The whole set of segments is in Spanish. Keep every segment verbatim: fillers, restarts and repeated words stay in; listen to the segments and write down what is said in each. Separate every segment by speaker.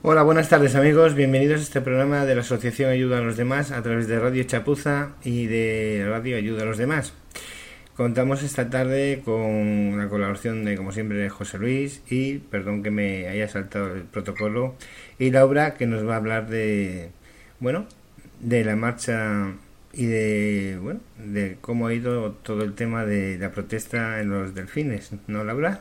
Speaker 1: Hola, buenas tardes amigos, bienvenidos a este programa de la Asociación Ayuda a los Demás a través de Radio Chapuza y de Radio Ayuda a los Demás. Contamos esta tarde con la colaboración de, como siempre, de José Luis y, perdón que me haya saltado el protocolo, y Laura, que nos va a hablar de, bueno, de la marcha y de, bueno, de cómo ha ido todo el tema de la protesta en los delfines, ¿no, Laura?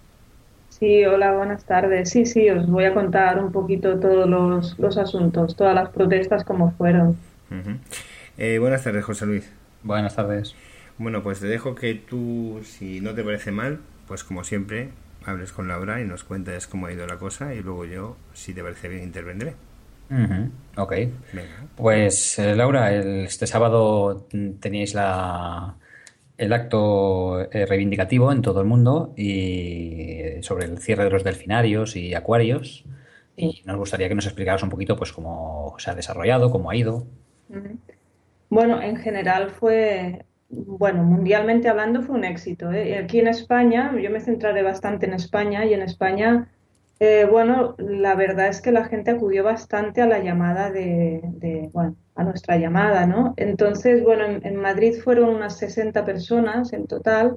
Speaker 2: Sí, hola, buenas tardes. Sí, sí, os voy a contar un poquito todos los, los asuntos, todas las protestas como fueron.
Speaker 1: Uh-huh. Eh, buenas tardes, José Luis.
Speaker 3: Buenas tardes.
Speaker 1: Bueno, pues te dejo que tú, si no te parece mal, pues como siempre, hables con Laura y nos cuentes cómo ha ido la cosa y luego yo, si te parece bien, intervendré.
Speaker 3: Ujú, ok.
Speaker 1: Venga.
Speaker 3: Pues eh, Laura, el- este sábado mm, teníais la, el acto eh, reivindicativo en todo el mundo y eh, sobre el cierre de los delfinarios y acuarios,
Speaker 2: Sí.
Speaker 3: y nos gustaría que nos explicaras un poquito pues cómo se ha desarrollado, cómo ha ido.
Speaker 2: Ujú. Bueno, en general fue, bueno, mundialmente hablando fue un éxito, ¿eh? Y aquí en España, yo me centraré bastante en España y en España, eh, bueno, la verdad es que la gente acudió bastante a la llamada de, de, bueno, a nuestra llamada, ¿no? Entonces, bueno, en, en Madrid fueron unas sesenta personas en total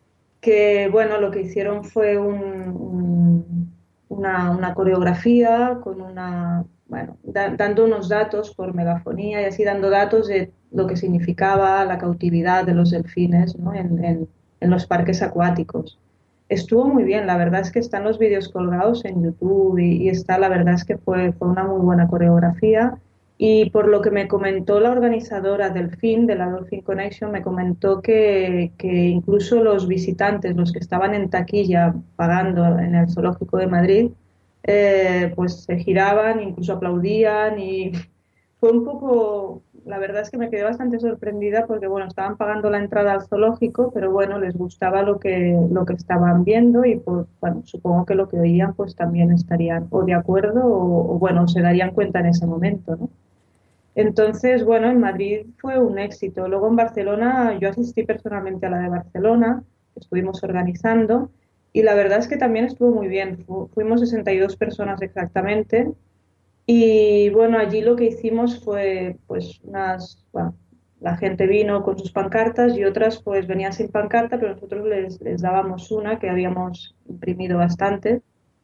Speaker 2: que bueno, lo que hicieron fue un- un- una, una coreografía con una, bueno, da- dando unos datos por megafonía y así dando datos de lo que significaba la cautividad de los delfines, ¿no? en, en- en los parques acuáticos. Estuvo muy bien, la verdad es que están los vídeos colgados en YouTube y, y está, la verdad es que fue, fue una muy buena coreografía. Y por lo que me comentó la organizadora del fin, de la Dolphin Connection, me comentó que, que incluso los visitantes, los que estaban en taquilla pagando en el Zoológico de Madrid, eh, pues se giraban, incluso aplaudían y fue un poco, la verdad es que me quedé bastante sorprendida porque, bueno, estaban pagando la entrada al zoológico, pero bueno, les gustaba lo que, lo que estaban viendo y, pues, bueno, supongo que lo que oían, pues también estarían o de acuerdo o, o, bueno, se darían cuenta en ese momento, ¿no? Entonces, bueno, en Madrid fue un éxito. Luego en Barcelona, yo asistí personalmente a la de Barcelona, que estuvimos organizando, y la verdad es que también estuvo muy bien. Fu- fuimos sesenta y dos personas exactamente, y bueno, allí lo que hicimos fue, pues, unas, bueno, la gente vino con sus pancartas y otras pues venían sin pancarta, pero nosotros les, les dábamos una que habíamos imprimido bastante.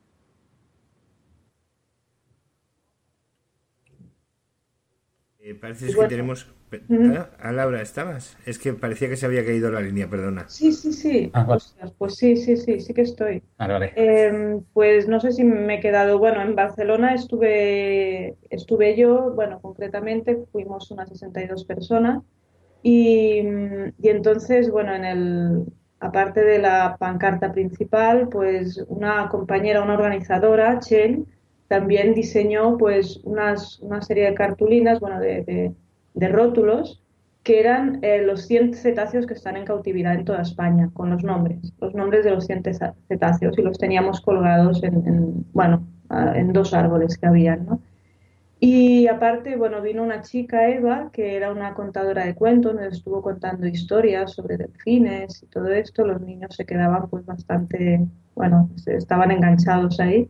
Speaker 1: Eh, parece
Speaker 2: Y
Speaker 1: que
Speaker 2: bueno,
Speaker 1: tenemos...
Speaker 2: mm,
Speaker 1: ¿Ah? ¿A Laura estabas? Es que parecía que se había caído la línea, perdona.
Speaker 2: sí, sí, sí.
Speaker 3: Ah, vale.
Speaker 2: Ostras, pues sí, sí, sí, sí que estoy.
Speaker 3: Vale, vale.
Speaker 2: Eh, pues no sé si me he quedado, bueno, en Barcelona estuve, estuve yo, bueno, concretamente fuimos unas sesenta y dos personas y, y entonces, bueno, en el, aparte de la pancarta principal, pues una compañera, una organizadora, Chen, también diseñó pues unas, una serie de cartulinas, bueno, de, de- de rótulos que eran eh, los cien cetáceos que están en cautividad en toda España, con los nombres, los nombres de los cien teza- cetáceos, y los teníamos colgados en, en, bueno, ah, en dos árboles que habían, ¿no? Y aparte, bueno, vino una chica, Eva, que era una contadora de cuentos, nos estuvo contando historias sobre delfines y todo esto. Los niños se quedaban pues bastante, bueno, se- estaban enganchados ahí.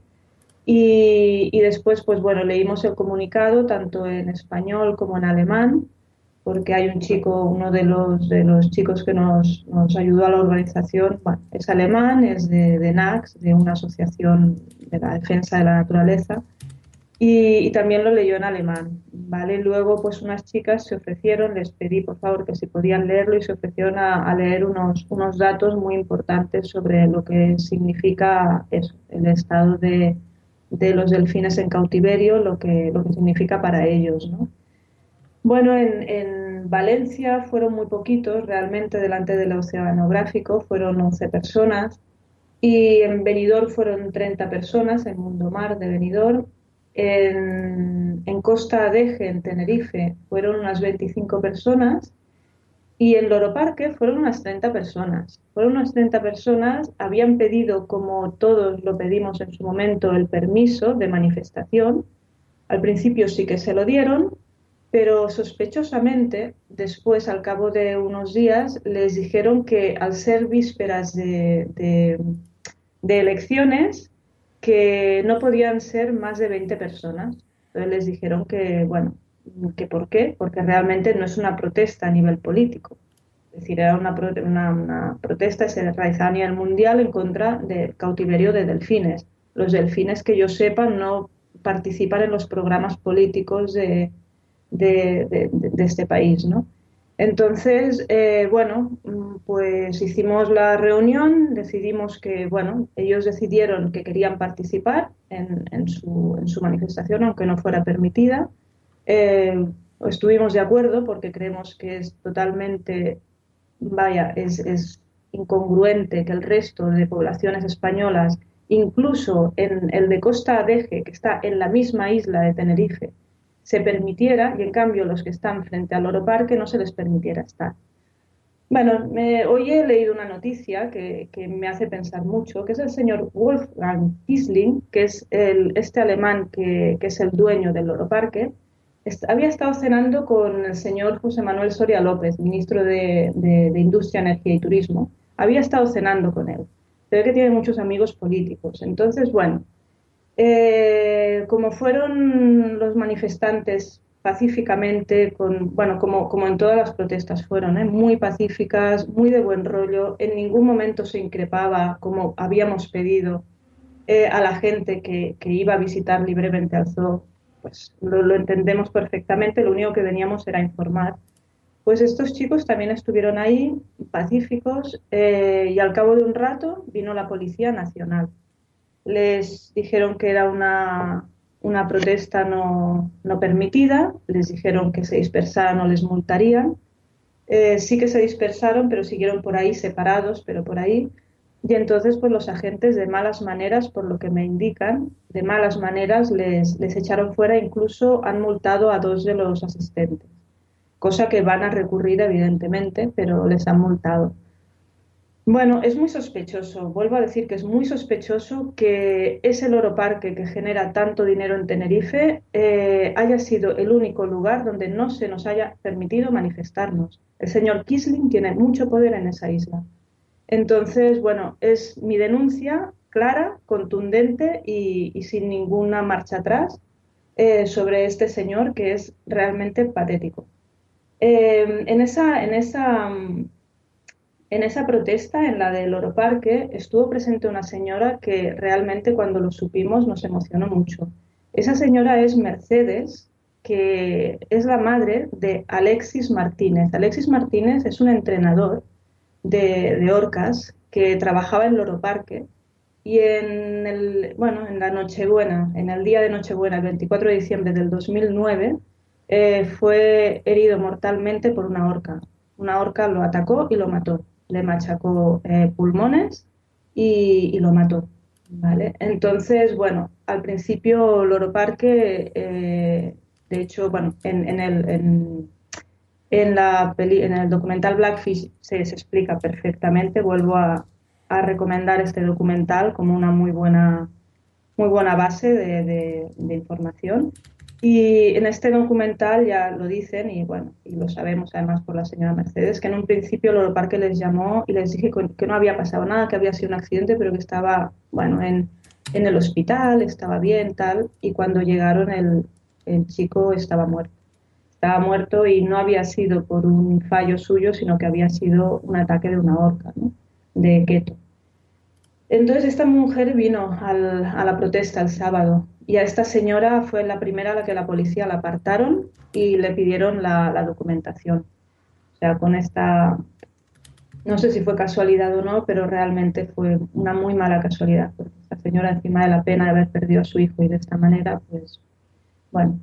Speaker 2: Y, y después, pues bueno, leímos el comunicado tanto en español como en alemán, porque hay un chico, uno de los, de los chicos que nos, nos ayudó a la organización, bueno, es alemán, es de, de N A C S, de una asociación de la defensa de la naturaleza, y, y también lo leyó en alemán, ¿vale? Luego, pues unas chicas se ofrecieron, les pedí por favor que si podían leerlo y se ofrecieron a, a leer unos, unos datos muy importantes sobre lo que significa eso, el estado de, de los delfines en cautiverio, lo que, lo que significa para ellos, ¿no? Bueno, en, en Valencia fueron muy poquitos, realmente delante del oceanográfico fueron once personas y en Benidorm fueron treinta personas, en Mundomar de Benidorm. En, en Costa Adeje, en Tenerife, fueron unas veinticinco personas y en Loro Parque fueron unas treinta personas. Fueron unas treinta personas, habían pedido, como todos lo pedimos en su momento, el permiso de manifestación. Al principio sí que se lo dieron, pero sospechosamente, después, al cabo de unos días, les dijeron que al ser vísperas de, de- de elecciones, que no podían ser más de veinte personas. Entonces les dijeron que, bueno, que por qué, porque realmente no es una protesta a nivel político. Es decir, era una, pro- una, una protesta que se realizaba a nivel mundial en contra del cautiverio de delfines. Los delfines, que yo sepa, no participan en los programas políticos de, de, de- de- de este país, ¿no? Entonces, eh, bueno, mm, pues hicimos la reunión, decidimos que, bueno, ellos decidieron que querían participar en, en su, en su manifestación, aunque no fuera permitida. Eh, Estuvimos de acuerdo porque creemos que es totalmente, vaya, es, es incongruente que el resto de poblaciones españolas, incluso en el de Costa Adeje, que está en la misma isla de Tenerife, se permitiera, y en cambio los que están frente al Loro Parque no se les permitiera estar. Bueno, me- hoy he leído una noticia que, que me hace pensar mucho, que es el señor Wolfgang Kiesling, que es el, este alemán que, que es el dueño del Loro Parque. Est- había estado cenando con el señor José Manuel Soria López, ministro de, de- de Industria, Energía y Turismo. Había estado cenando con él. Se ve que tiene muchos amigos políticos. Entonces, bueno, eh, como fueron los manifestantes pacíficamente, con, bueno, como, como en todas las protestas fueron, ¿eh? Muy pacíficas, muy de buen rollo, en ningún momento se increpaba, como habíamos pedido, eh, a la gente que, que iba a visitar libremente al zoo, pues lo, lo entendemos perfectamente, lo único que veníamos era informar. Pues estos chicos también estuvieron ahí, pacíficos, eh, y al cabo de un rato vino la Policía Nacional. Les dijeron que era una, una protesta no, no permitida, les dijeron que se dispersaran o les multarían. Eh, sí que se dispersaron, pero siguieron por ahí separados, pero por ahí. Y entonces, pues los agentes de malas maneras, por lo que me indican, de malas maneras les, les echaron fuera, incluso han multado a dos de los asistentes, cosa que van a recurrir evidentemente, pero les han multado. Bueno, es muy sospechoso, vuelvo a decir que es muy sospechoso que ese loro parque que genera tanto dinero en Tenerife eh, haya sido el único lugar donde no se nos haya permitido manifestarnos. El señor Kisling tiene mucho poder en esa isla. Entonces, bueno, es mi denuncia clara, contundente y, y sin ninguna marcha atrás eh, sobre este señor que es realmente patético. Eh, en esa, en esa mm, en esa protesta, en la del Loro Parque, estuvo presente una señora que realmente cuando lo supimos nos emocionó mucho. Esa señora es Mercedes, que es la madre de Alexis Martínez. Alexis Martínez es un entrenador de, de orcas que trabajaba en Loro Parque y en el, bueno, en la Nochebuena, en el día de Nochebuena, el veinticuatro de diciembre del dos mil nueve, eh, fue herido mortalmente por una orca. Una orca lo atacó y lo mató. Le machacó eh, pulmones y, y lo mató. ¿Vale? Entonces, bueno, al principio Loro Parque, eh, de hecho, bueno, en, en el, en, en la peli- en el documental Blackfish se, se explica perfectamente. Vuelvo a, a recomendar este documental como una muy buena, muy buena base de, de- de información. Y en este documental ya lo dicen, y bueno, y lo sabemos además por la señora Mercedes, que en un principio Loro Parque les llamó y les dije que, que no había pasado nada, que había sido un accidente, pero que estaba, bueno, en, en el hospital, estaba bien, tal, y cuando llegaron el, el chico estaba muerto. Estaba muerto y no había sido por un fallo suyo, sino que había sido un ataque de una orca, ¿no? De keto. Entonces esta mujer vino al- a la protesta el sábado y a esta señora fue la primera a la que la policía la apartaron y le pidieron la, la documentación. O sea, con esta, no sé si fue casualidad o no, pero realmente fue una muy mala casualidad, porque esta señora, encima de la pena de haber perdido a su hijo y de esta manera, pues bueno.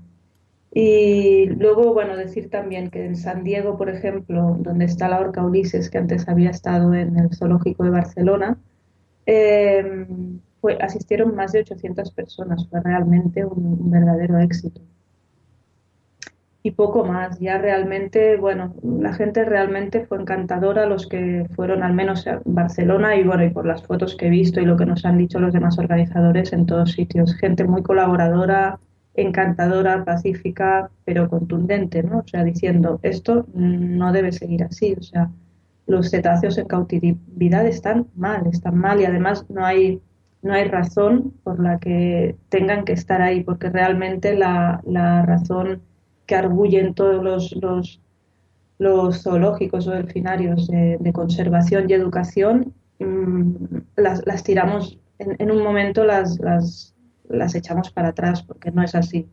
Speaker 2: Y luego, bueno, decir también que en San Diego, por ejemplo, donde está la orca Ulises, que antes había estado en el zoológico de Barcelona, eh, fue, asistieron más de ochocientas personas, fue realmente un, un verdadero éxito. Y poco más, ya realmente, bueno, la gente realmente fue encantadora, los que fueron al menos a Barcelona y bueno, y por las fotos que he visto y lo que nos han dicho los demás organizadores en todos sitios, gente muy colaboradora, encantadora, pacífica, pero contundente, ¿no? O sea, diciendo, esto no debe seguir así, o sea, los cetáceos en cautividad están mal, están mal y además no hay no hay razón por la que tengan que estar ahí, porque realmente la, la razón que arguyen todos los, los, los zoológicos o delfinarios de, de conservación y educación, mmm, las, las tiramos, en, en un momento las, las, las echamos para atrás, porque no es así.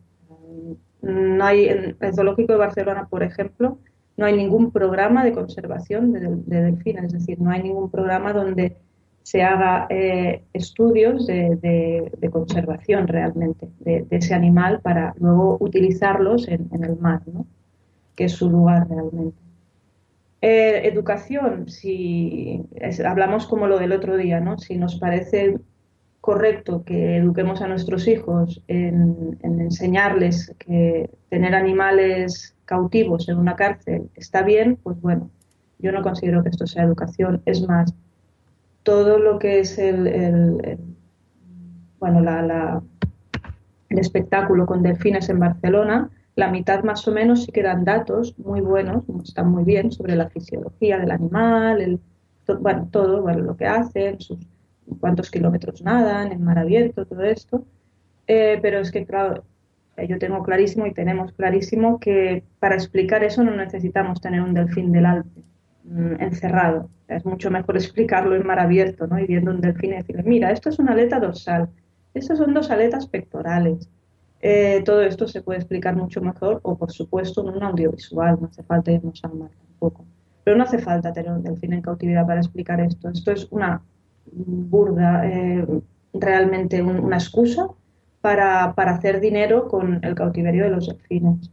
Speaker 2: No hay, en el Zoológico de Barcelona, por ejemplo, no hay ningún programa de conservación de, de delfines, es decir, no hay ningún programa donde se haga eh, estudios de, de, de, conservación realmente de, de, ese animal para luego utilizarlos en, en el mar, ¿no? Que es su lugar realmente. Eh, educación, si es, hablamos como lo del otro día, ¿no? Si nos parece correcto que eduquemos a nuestros hijos en, en enseñarles que tener animales cautivos en una cárcel está bien, pues bueno, yo no considero que esto sea educación. Es más, todo lo que es el, el, el bueno, la, la, el espectáculo con delfines en Barcelona, la mitad más o menos sí que dan datos muy buenos, están muy bien sobre la fisiología del animal, el, to, bueno, todo, bueno, lo que hacen, sus, cuántos kilómetros nadan en mar abierto, todo esto. Eh, pero es que, claro, yo tengo clarísimo y tenemos clarísimo que para explicar eso no necesitamos tener un delfín del Alpe mmm, encerrado. Es mucho mejor explicarlo en mar abierto, ¿no? Y viendo un delfín y decirle, mira, esto es una aleta dorsal, estas son dos aletas pectorales. Eh, todo esto se puede explicar mucho mejor o, por supuesto, en un audiovisual. No hace falta irnos al mar tampoco. Pero no hace falta tener un delfín en cautividad para explicar esto. Esto es una burda, eh, realmente un, una excusa para, para hacer dinero con el cautiverio de los delfines.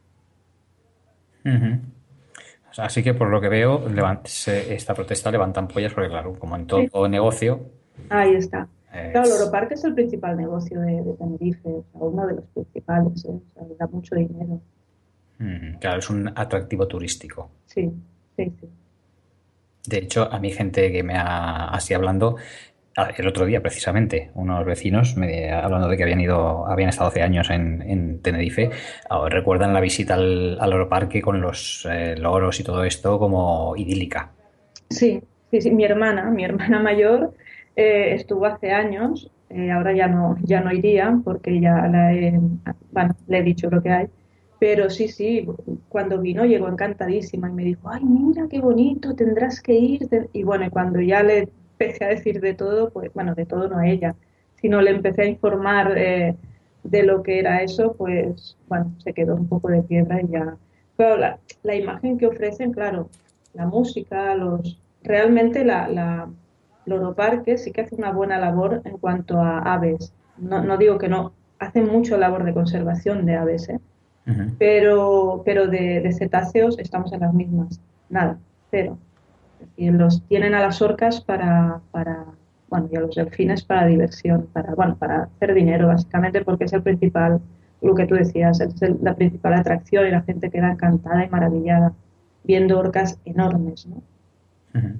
Speaker 3: Uh-huh. Así que por lo que veo, levant- se- esta protesta levanta ampollas porque, claro, como en todo
Speaker 2: Sí.
Speaker 3: negocio,
Speaker 2: Ahí está. Claro,
Speaker 3: es...
Speaker 2: Loro Parque es el principal negocio de, de Tenerife, o sea, uno de los principales, ¿eh? O sea, da mucho dinero.
Speaker 3: Mm, claro, es un atractivo turístico.
Speaker 2: Sí, sí, sí.
Speaker 3: De hecho, a mi gente que me ha así hablando, el otro día precisamente, unos vecinos me, hablando de que habían ido, habían estado hace años en, en Tenerife, oh, recuerdan la visita al, al Loro Parque con los eh, loros y todo esto como idílica.
Speaker 2: Sí, sí, sí. Mi hermana, mi hermana mayor eh, estuvo hace años, eh, ahora ya no, ya no iría porque ya la he, bueno, le he dicho lo que hay, pero sí, sí, cuando vino llegó encantadísima y me dijo, ay, mira qué bonito, tendrás que ir. te-". Y bueno, y cuando ya le empecé a decir de todo, pues bueno, de todo no a ella, sino le empecé a informar eh, de lo que era eso, pues bueno, se quedó un poco de piedra y ya. Pero la, la imagen que ofrecen, claro, la música, los realmente la, la Loro Parque sí que hace una buena labor en cuanto a aves. No, no digo que no, hacen mucho labor de conservación de aves, ¿eh?
Speaker 3: Uh-huh.
Speaker 2: pero, pero de, de cetáceos estamos en las mismas. Nada, cero. Es decir, los tienen a las orcas para, para, bueno, y a los delfines para diversión, para, bueno, para hacer dinero básicamente porque es el principal, lo que tú decías, es el- la principal atracción y la gente queda encantada y maravillada viendo orcas enormes, ¿no?
Speaker 3: Uh-huh.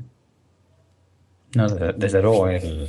Speaker 3: No, desde, desde luego, el,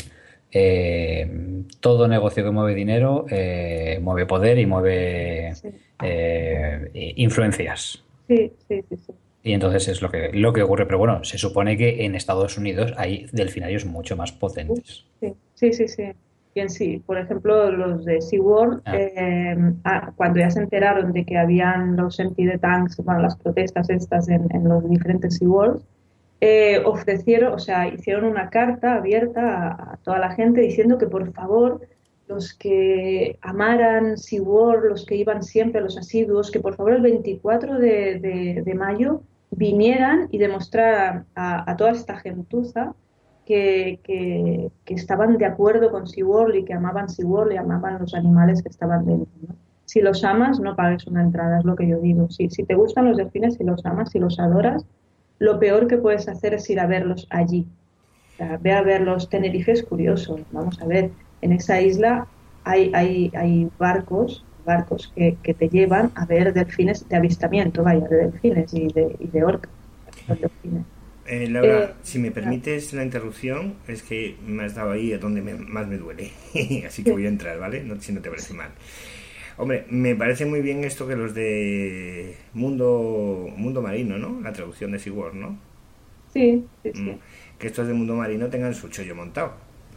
Speaker 3: eh, todo negocio que mueve dinero eh, mueve poder y mueve
Speaker 2: Sí,
Speaker 3: eh, influencias.
Speaker 2: sí, sí, sí, sí.
Speaker 3: Y entonces es lo que, lo que ocurre. Pero bueno, se supone que en Estados Unidos hay delfinarios mucho más
Speaker 2: Uf,
Speaker 3: potentes.
Speaker 2: sí, sí, sí, sí. Y en sí, por ejemplo, los de SeaWorld,
Speaker 3: Ah,
Speaker 2: eh, ah, cuando ya se enteraron de que habían los empty the tanks, bueno, las protestas estas en, en los diferentes SeaWorlds, eh, ofrecieron, o sea, hicieron una carta abierta a, a toda la gente diciendo que por favor los que amaran SeaWorld, los que iban siempre, los asiduos, que por favor el veinticuatro de, de- de mayo vinieran y demostraran a, a toda esta gentuza que, que- que estaban de acuerdo con SeaWorld y que amaban SeaWorld y amaban los animales que estaban dentro, ¿no? Si los amas, no pagues una entrada, es lo que yo digo. Si, si te gustan los delfines, si los amas, si los adoras, lo peor que puedes hacer es ir a verlos allí. O sea, ve a verlos. Tenerife es curioso. Vamos a ver, en esa isla hay, hay, hay barcos, barcos que, que te llevan a ver delfines de avistamiento, vaya, de delfines y de, y de orcas. Son delfines.
Speaker 1: Eh, Laura,
Speaker 2: Eh,
Speaker 1: si me
Speaker 2: claro,
Speaker 1: permites la interrupción, es que me has dado ahí a donde me- más me duele. Así que
Speaker 2: sí,
Speaker 1: voy a entrar, ¿vale? No, si no te parece mal. Hombre, me parece muy bien esto que los de Mundo Mundo Marino, ¿no? La traducción de SeaWorld, ¿no?
Speaker 2: sí, sí,
Speaker 1: Mm,
Speaker 2: sí.
Speaker 1: que estos de Mundo Marino tengan su chollo montado. O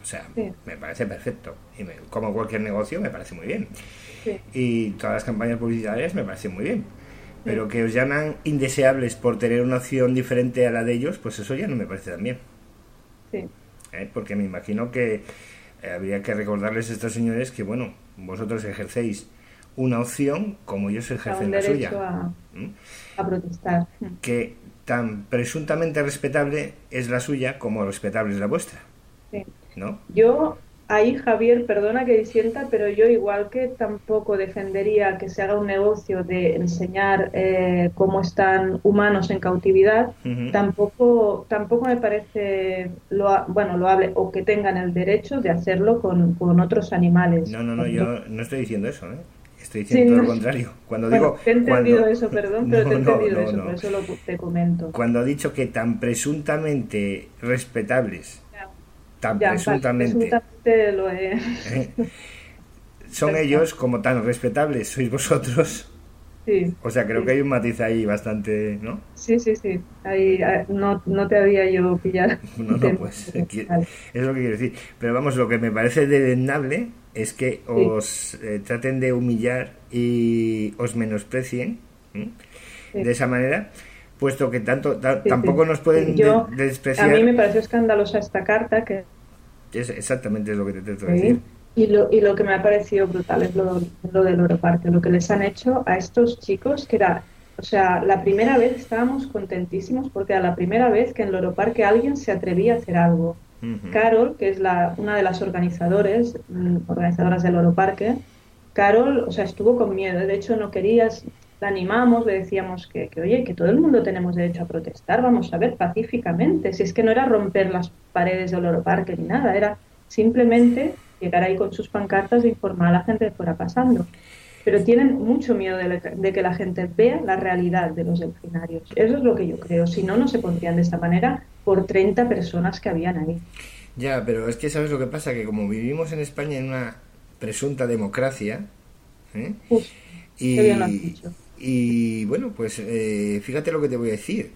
Speaker 1: sea,
Speaker 2: sí.
Speaker 1: me parece perfecto. Y me, como cualquier negocio, me parece muy bien.
Speaker 2: Sí.
Speaker 1: Y todas las campañas publicitarias me parecen muy bien. Pero que os llaman indeseables por tener una opción diferente a la de ellos, pues eso ya no me parece tan bien.
Speaker 2: Sí.
Speaker 1: ¿Eh? Porque me imagino que eh, habría que recordarles a estos señores que, bueno, vosotros ejercéis una opción como ellos ejercen
Speaker 2: un
Speaker 1: la
Speaker 2: derecho
Speaker 1: suya.
Speaker 2: A,
Speaker 1: ¿Mm?
Speaker 2: a protestar.
Speaker 1: Que tan presuntamente respetable es la suya como respetable es la vuestra.
Speaker 2: Sí.
Speaker 1: ¿No?
Speaker 2: Yo, ahí Javier, perdona que disienta, pero yo igual que tampoco defendería que se haga un negocio de enseñar eh, cómo están humanos en cautividad,
Speaker 1: Uh-huh.
Speaker 2: tampoco, tampoco me parece lo, bueno, loable o que tengan el derecho de hacerlo con, con otros animales.
Speaker 1: No, no, no, yo no estoy diciendo eso, ¿eh? Estoy
Speaker 2: Sí,
Speaker 1: diciendo todo
Speaker 2: no.
Speaker 1: lo contrario. Cuando
Speaker 2: Bueno,
Speaker 1: digo...
Speaker 2: te he entendido
Speaker 1: cuando,
Speaker 2: eso, perdón, pero
Speaker 1: no,
Speaker 2: te he
Speaker 1: no,
Speaker 2: entendido
Speaker 1: no,
Speaker 2: eso,
Speaker 1: no.
Speaker 2: por eso lo, te comento.
Speaker 1: Cuando ha dicho que tan presuntamente respetables,
Speaker 2: Ya,
Speaker 1: tan
Speaker 2: ya, vale,
Speaker 1: presuntamente,
Speaker 2: presuntamente lo he...
Speaker 1: ¿eh? Son ellos como tan respetables sois vosotros.
Speaker 2: Sí,
Speaker 1: O sea, creo
Speaker 2: sí,
Speaker 1: que hay un matiz ahí bastante, ¿no?
Speaker 2: sí, sí, sí. Ahí, ah, no, no te había yo pillado.
Speaker 1: No, no, pues eh,
Speaker 2: Vale.
Speaker 1: es lo que quiero decir. Pero vamos, lo que me parece deleznable es que
Speaker 2: Sí.
Speaker 1: os eh, traten de humillar y os menosprecien, ¿eh?
Speaker 2: Sí.
Speaker 1: De esa manera, puesto que tanto ta-
Speaker 2: Sí,
Speaker 1: tampoco
Speaker 2: sí.
Speaker 1: nos pueden
Speaker 2: Sí, yo,
Speaker 1: de-
Speaker 2: a
Speaker 1: despreciar.
Speaker 2: mí me pareció escandalosa esta carta que
Speaker 1: Es exactamente lo que te trato de decir.
Speaker 2: sí, y lo, y lo que me ha parecido brutal es lo, lo del Europarque, lo que les han hecho a estos chicos, que era, o sea, la primera vez estábamos contentísimos porque era la primera vez que en el Europarque alguien se atrevía a hacer algo.
Speaker 1: Ujú.
Speaker 2: Carol, que es la, una de las organizadores, mm, organizadoras del Europarque, Carol, o sea, estuvo con miedo, de hecho no querías, la animamos, le decíamos que, que, oye, que todo el mundo tenemos derecho a protestar, vamos a ver, pacíficamente, si es que no era romper las paredes del Europarque ni nada, era simplemente llegar ahí con sus pancartas e informar a la gente que fuera pasando. Pero tienen mucho miedo de, la- de que la gente vea la realidad de los delfinarios. Eso es lo que yo creo. Si no, no se pondrían de esta manera por treinta personas que habían ahí.
Speaker 1: Ya, pero es que sabes lo que pasa, que como vivimos en España en una presunta democracia, ¿eh?
Speaker 2: Uf,
Speaker 1: y,
Speaker 2: qué bien lo has dicho.
Speaker 1: y bueno, pues eh, fíjate lo que te voy a decir.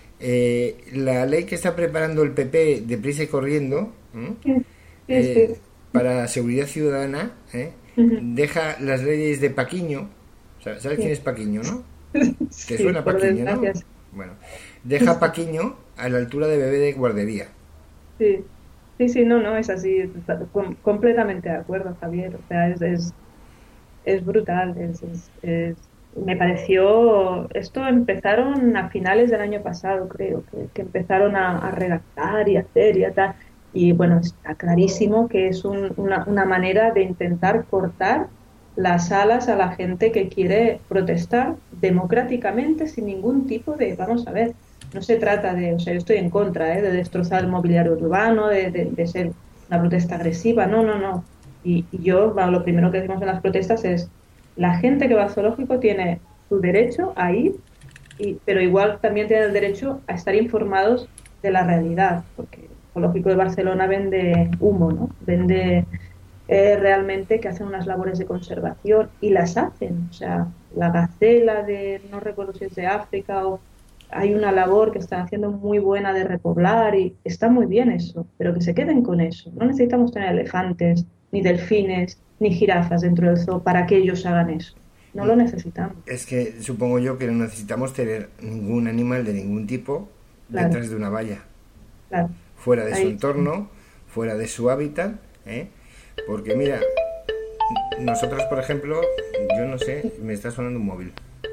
Speaker 1: Eh, la ley que está preparando el P P deprisa y corriendo, ¿eh?
Speaker 2: Sí, sí,
Speaker 1: Eh,
Speaker 2: sí.
Speaker 1: para seguridad ciudadana, ¿eh?
Speaker 2: Ujú.
Speaker 1: Deja las leyes de Paquiño. ¿Sabes
Speaker 2: Sí.
Speaker 1: quién es Paquiño, no? ¿Te
Speaker 2: Sí,
Speaker 1: suena
Speaker 2: por
Speaker 1: Paquiño, no?
Speaker 2: desgracia, sí.
Speaker 1: Bueno, deja Paquiño a la altura de bebé de guardería.
Speaker 2: Sí, sí, sí, no, no, es así, com- completamente de acuerdo, Javier. O sea, es, es, es brutal. Es, es- es- me pareció, esto empezaron a finales del año pasado, creo, que, que empezaron a, a redactar y hacer y a tal. Y bueno, está clarísimo que es un- una, una manera de intentar cortar las alas a la gente que quiere protestar democráticamente sin ningún tipo de, vamos a ver, no se trata de, o sea, yo estoy en contra, ¿eh? De destrozar el mobiliario urbano, de, de, de ser una protesta agresiva, no, no, no. Y, y yo, bueno, lo primero que decimos en las protestas es, la gente que va al zoológico tiene su derecho a ir, y, pero igual también tiene el derecho a estar informados de la realidad, porque el zoológico de Barcelona vende humo, ¿no? Vende eh, realmente que hacen unas labores de conservación y las hacen. O sea, la gacela de, no recuerdo si es de África o hay una labor que están haciendo muy buena de repoblar y está muy bien eso, pero que se queden con eso. No necesitamos tener elefantes, ni delfines, ni jirafas dentro del zoo para que ellos hagan eso. No lo necesitamos.
Speaker 1: Es que supongo yo que no necesitamos tener ningún animal de ningún tipo
Speaker 2: Claro.
Speaker 1: detrás de una valla,
Speaker 2: Claro.
Speaker 1: fuera de su
Speaker 2: Ahí.
Speaker 1: entorno, fuera de su hábitat, ¿eh? Porque mira, nosotros por ejemplo, yo no sé, me está sonando un móvil.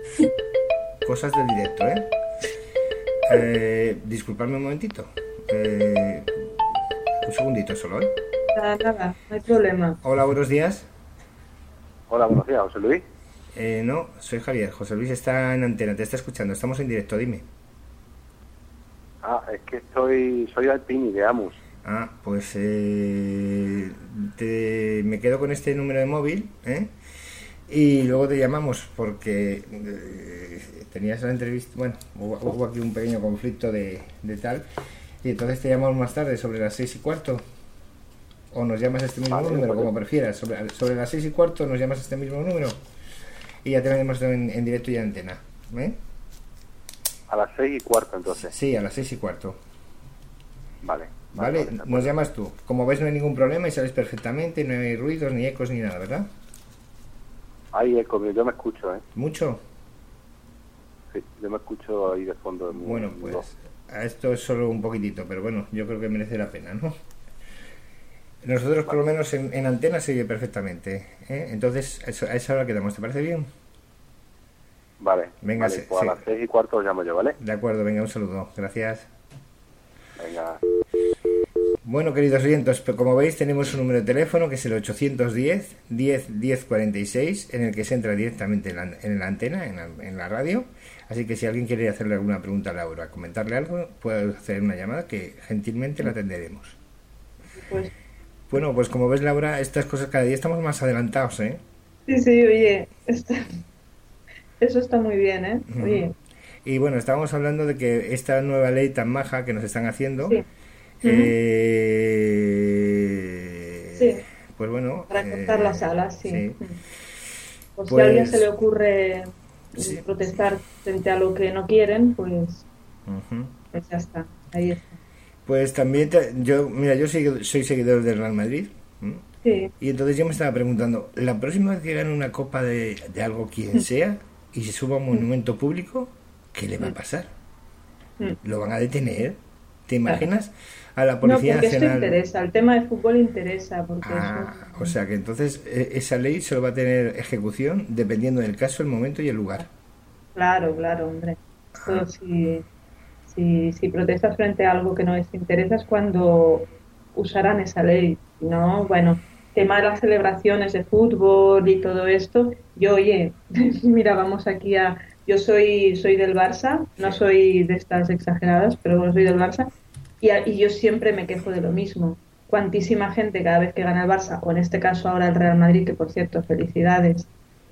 Speaker 1: Cosas del directo, ¿eh? eh disculpadme un momentito. Eh, un segundito solo, ¿eh?
Speaker 2: Nada, nada, no hay problema.
Speaker 1: Hola, buenos días.
Speaker 4: Hola, buenos días, José Luis.
Speaker 1: Eh, no, soy Javier. José Luis está en antena, te está escuchando. Estamos en directo, dime.
Speaker 4: Ah, es que estoy, soy Alpini de Amus.
Speaker 1: Ah, pues eh, te- me quedo con este número de móvil, ¿eh? Y luego te llamamos porque eh, tenías la entrevista, bueno, hubo, hubo aquí un pequeño conflicto de, de tal, y entonces te llamamos más tarde sobre las seis y cuarto, o nos llamas a este mismo
Speaker 4: Vale,
Speaker 1: número,
Speaker 4: vale.
Speaker 1: como prefieras, sobre, sobre las seis y cuarto nos llamas a este mismo número, y ya tenemos en, en directo y en antena, ¿eh?
Speaker 4: A las seis y cuarto, entonces.
Speaker 1: Sí, a las seis y cuarto.
Speaker 4: Vale.
Speaker 1: ¿vale?
Speaker 4: Vale, vale,
Speaker 1: Nos
Speaker 4: vale.
Speaker 1: llamas tú. Como ves no hay ningún problema y sales perfectamente, no hay ruidos, ni ecos, ni nada, ¿verdad?
Speaker 4: Ahí eco, yo me escucho, ¿eh?
Speaker 1: ¿Mucho?
Speaker 4: Sí, yo me escucho ahí de fondo. muy-
Speaker 1: Bueno,
Speaker 4: muy
Speaker 1: pues
Speaker 4: bajo.
Speaker 1: a esto es solo un poquitito, pero bueno, yo creo que merece la pena, ¿no? Nosotros por lo menos en, en antena se oye perfectamente, ¿eh? Entonces eso- a esa hora quedamos, ¿te parece bien?
Speaker 4: Vale,
Speaker 1: Venga,
Speaker 4: vale,
Speaker 1: sí,
Speaker 4: pues
Speaker 1: sí.
Speaker 4: a las seis y cuarto os llamo yo, ¿vale?
Speaker 1: De acuerdo, venga, un saludo, gracias.
Speaker 4: Venga.
Speaker 1: Bueno, queridos oyentes, pues como veis tenemos un número de teléfono que es el ochocientos diez, diez, diez cuarenta y seis, en el que se entra directamente en la, en la antena, en la, en la radio. Así que si alguien quiere hacerle alguna pregunta a Laura, comentarle algo, puede hacer una llamada que gentilmente la atenderemos.
Speaker 2: Pues
Speaker 1: Bueno, pues como ves, Laura, estas cosas cada día estamos más adelantados, ¿eh?
Speaker 2: sí, sí, oye, está- eso está muy bien, ¿eh? Oye,
Speaker 1: Y bueno, estábamos hablando de que esta nueva ley tan maja que nos están haciendo,
Speaker 2: sí. Ujú.
Speaker 1: eh,
Speaker 2: Sí,
Speaker 1: pues bueno,
Speaker 2: para cortar las
Speaker 1: eh,
Speaker 2: alas, sí.
Speaker 1: sí,
Speaker 2: Mm. Pues si a alguien se le
Speaker 1: pues
Speaker 2: ocurre mm,
Speaker 1: sí,
Speaker 2: protestar frente a lo que no quieren, pues,
Speaker 1: ujú.
Speaker 2: pues ya está, ahí está.
Speaker 1: Pues también, te- yo, mira, yo soy, soy seguidor del Real Madrid, ¿m?
Speaker 2: Sí,
Speaker 1: Y entonces yo me estaba preguntando, la próxima vez que gane una copa de, de algo quien sea y se suba a un
Speaker 2: mm,
Speaker 1: monumento público, ¿qué le va a
Speaker 2: mm,
Speaker 1: pasar?
Speaker 2: mm.
Speaker 1: ¿Lo van a detener? ¿Te
Speaker 2: Claro.
Speaker 1: imaginas? A la
Speaker 2: No,
Speaker 1: Policía
Speaker 2: porque esto
Speaker 1: Nacional.
Speaker 2: interesa, el tema de fútbol interesa, porque es
Speaker 1: Ah, o
Speaker 2: un...
Speaker 1: sea que entonces eh, esa ley solo va a tener ejecución dependiendo del caso, el momento y el lugar.
Speaker 2: Claro, claro, hombre.
Speaker 1: Ah,
Speaker 2: Esto si, si, si protestas frente a algo que no les interesa es cuando usarán esa ley. Si no, bueno, tema de las celebraciones de fútbol y todo esto, yo, oye, mira, vamos aquí a... Yo soy, soy del Barça,
Speaker 1: sí.
Speaker 2: no soy de estas exageradas, pero bueno, soy del Barça, y, a- y yo siempre me quejo de lo mismo. Cuantísima gente cada vez que gana el Barça, o en este caso ahora el Real Madrid, que por cierto, felicidades,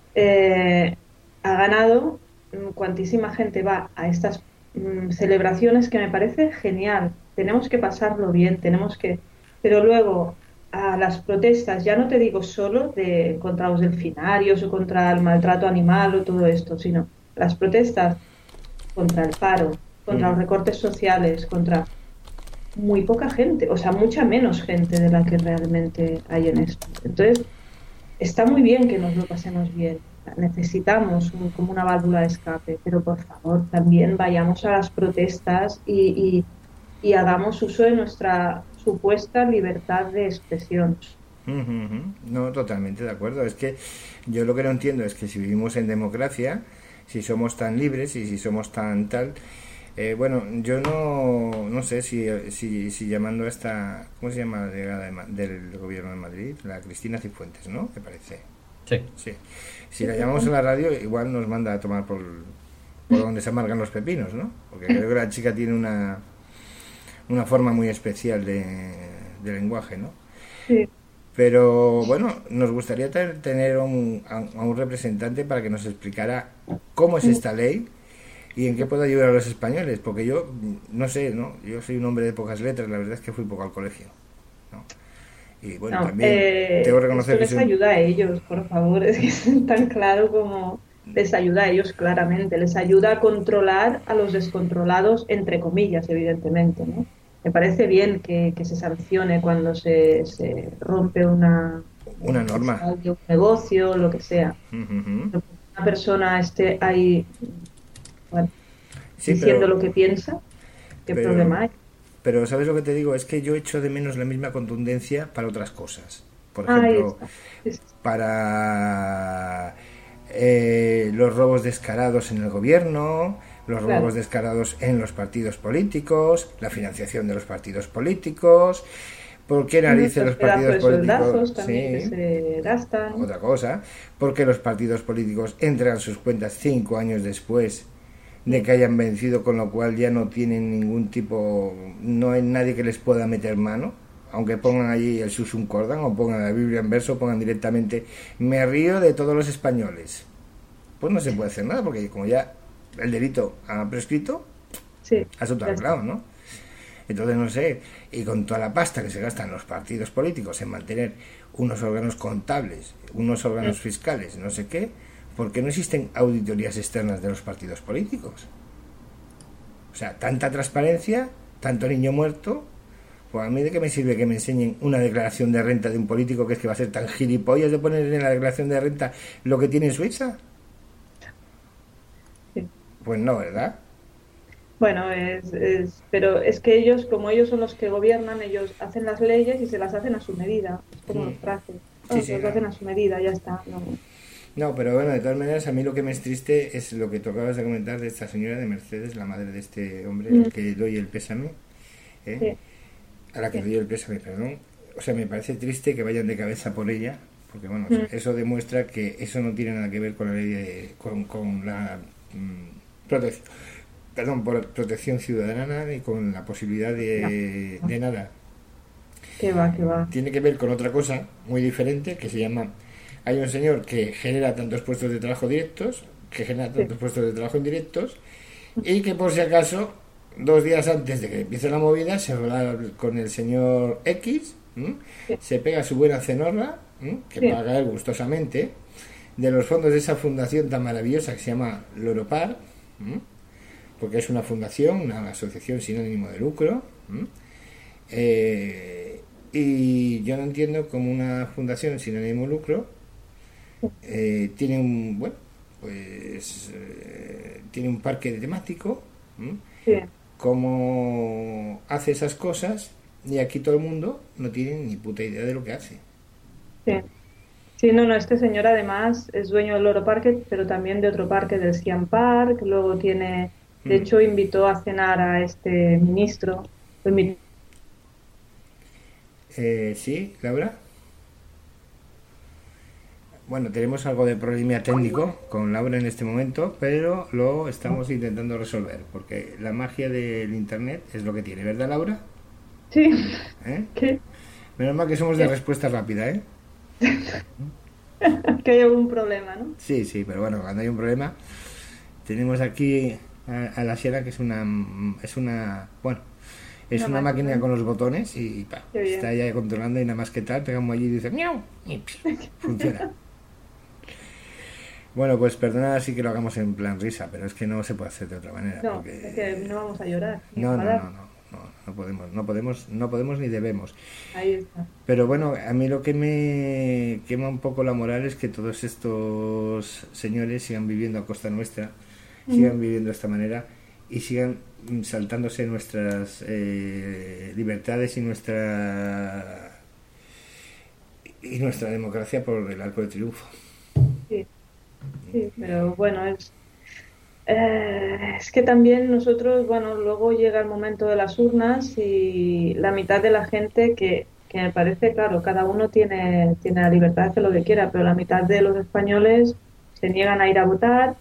Speaker 2: eh, ha ganado, mm, cuantísima gente va a estas mm, celebraciones que me parece genial. Tenemos que pasarlo bien, tenemos que... Pero luego, a las protestas, ya no te digo solo de contra los delfinarios o contra el maltrato animal o todo esto, sino las protestas contra el paro, contra
Speaker 1: Ujú.
Speaker 2: los recortes sociales, contra muy poca gente, o sea, mucha menos gente de la que realmente hay en esto. Entonces, está muy bien que nos lo pasemos bien. Necesitamos un- como una válvula de escape, pero por favor, también vayamos a las protestas y, y- y hagamos uso de nuestra supuesta libertad de expresión.
Speaker 1: Ujú, ujú. No, totalmente de acuerdo. Es que yo lo que no entiendo es que si vivimos en democracia, si somos tan libres y si somos tan tal, eh, bueno, yo no, no sé si, si, si llamando a esta, ¿cómo se llama la delegada de Ma- del gobierno de Madrid? La Cristina Cifuentes, ¿no? Me parece.
Speaker 3: Sí.
Speaker 1: Sí. Si la llamamos a la radio, igual nos manda a tomar por, por donde se amargan los pepinos, ¿no? Porque creo que la chica tiene una, una forma muy especial de, de lenguaje, ¿no?
Speaker 2: Sí,
Speaker 1: Pero bueno, nos gustaría ter- tener un, a, a un representante para que nos explicara cómo es esta ley y en qué puede ayudar a los españoles, porque yo mm, no sé, ¿no? Yo soy un hombre de pocas letras, la verdad es que fui poco al colegio, ¿no? Y bueno,
Speaker 2: no,
Speaker 1: también
Speaker 2: eh,
Speaker 1: tengo que
Speaker 2: esto
Speaker 1: reconocer que
Speaker 2: les
Speaker 1: soy un...
Speaker 2: ayuda a ellos, por favor, es que es tan claro como les ayuda a ellos claramente, les ayuda a controlar a los descontrolados, entre comillas, evidentemente, ¿no? Me parece bien que, que se sancione cuando se, se rompe una,
Speaker 1: una
Speaker 2: un
Speaker 1: norma.
Speaker 2: local de un negocio, lo que sea.
Speaker 1: Ujú, ujú.
Speaker 2: Pero que una persona esté ahí, bueno,
Speaker 1: Sí,
Speaker 2: diciendo
Speaker 1: pero,
Speaker 2: lo que piensa, ¿qué
Speaker 1: pero,
Speaker 2: problema hay?
Speaker 1: pero ¿sabes lo que te digo? Es que yo echo de menos la misma contundencia para otras cosas. Por
Speaker 2: Ahí
Speaker 1: ejemplo,
Speaker 2: está. Sí, sí,
Speaker 1: para eh, los robos descarados en el gobierno, los robos
Speaker 2: claro.
Speaker 1: descarados en los partidos políticos, la financiación de los partidos políticos, ¿por qué narices
Speaker 2: Los
Speaker 1: los
Speaker 2: pedazos
Speaker 1: partidos
Speaker 2: de
Speaker 1: políticos?
Speaker 2: soldazos también que
Speaker 1: Sí,
Speaker 2: se gastan.
Speaker 1: otra cosa, ¿por qué los partidos políticos entran sus cuentas cinco años después de que hayan vencido, con lo cual ya no tienen ningún tipo, no hay nadie que les pueda meter mano? Aunque pongan allí el Susun Cordan o pongan la Biblia en verso, pongan directamente me río de todos los españoles. Pues no se puede hacer nada, porque como ya el delito ha prescrito,
Speaker 2: Sí,
Speaker 1: asunto
Speaker 2: ya está.
Speaker 1: arreglado, ¿no? Entonces no sé, y con toda la pasta que se gastan los partidos políticos en mantener unos órganos contables, unos órganos fiscales, no sé qué, ¿por qué no existen auditorías externas de los partidos políticos? O sea, tanta transparencia, tanto niño muerto, Pues a mí de qué me sirve que me enseñen una declaración de renta de un político que es que va a ser tan gilipollas de poner en la declaración de renta lo que tiene en Suiza.
Speaker 2: Sí.
Speaker 1: Pues no, ¿verdad?
Speaker 2: Bueno, es, es, pero es que ellos, como ellos son los que gobiernan, ellos hacen las leyes y se las hacen a su medida. Es como
Speaker 1: Mm.
Speaker 2: los trajes.
Speaker 1: Sí,
Speaker 2: Oh,
Speaker 1: sí,
Speaker 2: se las
Speaker 1: no.
Speaker 2: hacen a su medida, ya está. No.
Speaker 1: No, pero bueno, de todas maneras, a mí lo que me es triste es lo que tú acabas de comentar de esta señora de Mercedes, la madre de este hombre,
Speaker 2: Mm.
Speaker 1: al que doy el pésame, ¿eh?
Speaker 2: Sí,
Speaker 1: a la que
Speaker 2: sí.
Speaker 1: doy el pésame, perdón. O sea, me parece triste que vayan de cabeza por ella, porque bueno,
Speaker 2: Mm.
Speaker 1: eso demuestra que eso no tiene nada que ver con la ley de, con, con la mm, protección, perdón, por protección ciudadana ni con la posibilidad de,
Speaker 2: No,
Speaker 1: de nada.
Speaker 2: que va, que va.
Speaker 1: Tiene que ver con otra cosa muy diferente que se llama, hay un señor que genera tantos puestos de trabajo directos, que genera
Speaker 2: Sí.
Speaker 1: tantos puestos de trabajo indirectos, y que por si acaso, dos días antes de que empiece la movida, se va con el señor X, ¿m?
Speaker 2: Sí.
Speaker 1: Se pega su buena cenorra, ¿m? Que
Speaker 2: Sí.
Speaker 1: paga él gustosamente, de los fondos de esa fundación tan maravillosa que se llama Loropar, ¿m? Porque es una fundación, una asociación sin ánimo de lucro, ¿m? Eh, y yo no entiendo cómo una fundación sin ánimo de lucro eh, tiene un bueno pues eh, tiene un parque temático, ¿m?
Speaker 2: Sí.
Speaker 1: Cómo hace esas cosas y aquí todo el mundo no tiene ni puta idea de lo que hace.
Speaker 2: Sí. Sí, no, no, este señor además es dueño del Loro Parque, pero también de otro parque, del Siam Park. Luego tiene, de
Speaker 1: Mm.
Speaker 2: hecho, invitó a cenar a este ministro. Lo invitó.
Speaker 1: Eh, sí, Laura. Bueno, tenemos algo de problema técnico con Laura en este momento, pero lo estamos intentando resolver, porque la magia del internet es lo que tiene, ¿verdad, Laura?
Speaker 2: Sí,
Speaker 1: ¿Eh?
Speaker 2: que,
Speaker 1: Menos mal que somos de respuesta rápida, ¿eh?
Speaker 2: que hay algún problema, ¿no?
Speaker 1: Sí, sí, pero bueno, cuando hay un problema, tenemos aquí a, a la Sierra, que es una, es una, bueno, es
Speaker 2: Una
Speaker 1: una máquina
Speaker 2: máquina.
Speaker 1: con los botones y pa,
Speaker 2: Qué bien.
Speaker 1: está ya controlando y nada más que tal, pegamos allí y dice miau y funciona. Bueno, pues perdona así que lo hagamos en plan risa, pero es que no se puede hacer de otra manera.
Speaker 2: No,
Speaker 1: porque...
Speaker 2: es que no vamos a llorar. ni
Speaker 1: no, no,
Speaker 2: enfadar.
Speaker 1: no, no, no, no podemos, no podemos, no podemos ni debemos.
Speaker 2: Ahí está.
Speaker 1: Pero bueno, a mí lo que me quema un poco la moral es que todos estos señores sigan viviendo a costa nuestra, sigan viviendo de esta manera y sigan saltándose nuestras eh, libertades y nuestra y nuestra democracia por el arco de triunfo.
Speaker 2: Sí, sí, pero bueno, es, eh, es que también nosotros, bueno, luego llega el momento de las urnas y la mitad de la gente que, que me parece, claro, cada uno tiene, tiene la libertad de hacer lo que quiera, pero la mitad de los españoles se niegan a ir a votar.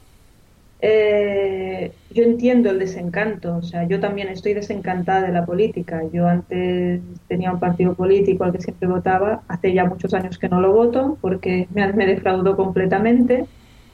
Speaker 2: Eh, yo entiendo el desencanto, o sea, yo también estoy desencantada de la política. Yo antes tenía un partido político al que siempre votaba, hace ya muchos años que no lo voto porque me, me defraudó completamente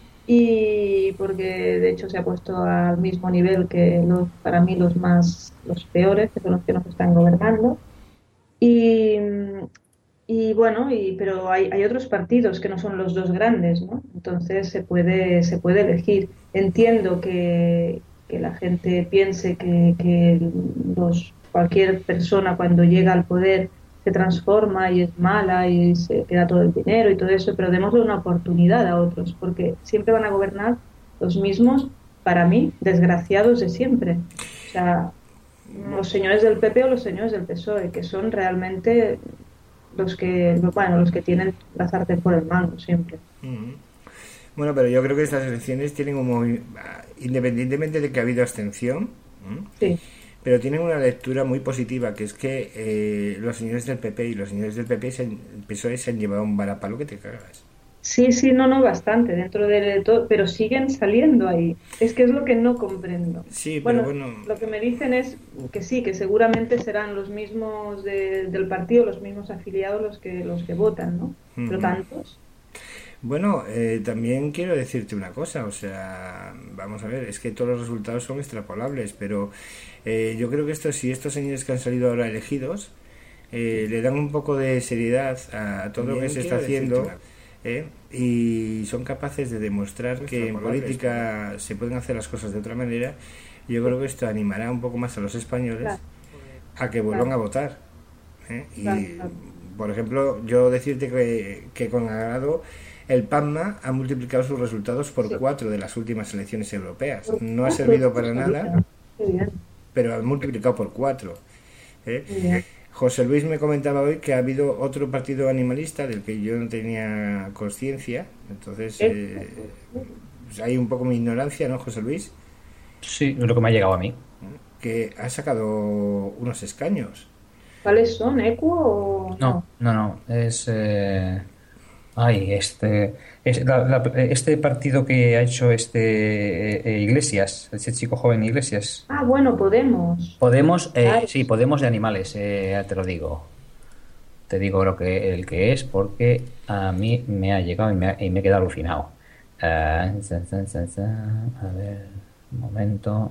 Speaker 2: y porque de hecho se ha puesto al mismo nivel que los, para mí los más, los peores, que son los que nos están gobernando. Y, y bueno, y, pero hay, hay otros partidos que no son los dos grandes, ¿no? Entonces se puede, se puede elegir. Entiendo que, que la gente piense que, que los, cualquier persona cuando llega al poder se transforma y es mala y se queda todo el dinero y todo eso, pero démosle una oportunidad a otros, porque siempre van a gobernar los mismos, para mí, desgraciados de siempre. O sea, los señores del P P o los señores del P S O E, que son realmente los que, bueno, los que tienen la sartén por el mango siempre.
Speaker 1: Mm. Bueno, pero yo creo que estas elecciones tienen un movi- independientemente de que ha habido abstención, ¿m?
Speaker 2: Sí,
Speaker 1: pero tienen una lectura muy positiva, que es que eh, los señores del P P y los señores del P P se han, el P S O E se han llevado un varapalo que te cagas.
Speaker 2: sí, sí, no, no, bastante dentro de todo, pero siguen saliendo ahí. Es que es lo que no comprendo.
Speaker 1: Sí, pero
Speaker 2: Bueno,
Speaker 1: bueno,
Speaker 2: lo que me dicen es que sí, que seguramente serán los mismos de- del partido, los mismos afiliados los que los que votan, ¿no? Pero
Speaker 1: Ujú.
Speaker 2: tantos.
Speaker 1: bueno, eh, también quiero decirte una cosa, o sea, vamos a ver, es que todos los resultados son extrapolables, pero eh, yo creo que estos, si estos señores que han salido ahora elegidos eh, le dan un poco de seriedad a, a todo lo que
Speaker 3: También
Speaker 1: se está
Speaker 3: quiero decirte
Speaker 1: haciendo,
Speaker 3: una-
Speaker 1: ¿eh? Y son capaces de demostrar que en
Speaker 3: Extrapolables,
Speaker 1: política se pueden hacer las cosas de otra manera, yo creo que esto animará un poco más a los españoles
Speaker 2: Claro.
Speaker 1: a que vuelvan
Speaker 2: Claro.
Speaker 1: a votar. ¿eh? Y,
Speaker 2: Claro, claro.
Speaker 1: por ejemplo, yo decirte que, que con agrado el PAMMA ha multiplicado sus resultados por
Speaker 2: Sí.
Speaker 1: cuatro de las últimas elecciones europeas.
Speaker 2: Por
Speaker 1: No ha
Speaker 2: cuatro,
Speaker 1: servido
Speaker 2: no
Speaker 1: para
Speaker 2: sabía.
Speaker 1: nada,
Speaker 2: Qué bien,
Speaker 1: pero ha multiplicado por cuatro. ¿eh?
Speaker 2: muy bien.
Speaker 1: José Luis me comentaba hoy que ha habido otro partido animalista del que yo no tenía conciencia, entonces eh, pues hay un poco mi ignorancia, ¿no, José Luis?
Speaker 3: Sí, es lo que me ha llegado a mí.
Speaker 1: Que ha sacado unos escaños.
Speaker 2: ¿Cuáles son? ¿Equo o
Speaker 3: No,
Speaker 2: no?
Speaker 3: no, no. Es. eh, Ay, este. es la- la- este partido que ha hecho este eh, eh, Iglesias, ese chico joven Iglesias.
Speaker 2: Ah, bueno, Podemos.
Speaker 3: Podemos, eh,
Speaker 2: Claro,
Speaker 3: sí, Podemos de animales, eh, ya te lo digo. Te digo lo que, el que es porque a mí me ha llegado y me, ha- y me he quedado alucinado. Ah, zan, zan, zan, zan. A ver, un momento.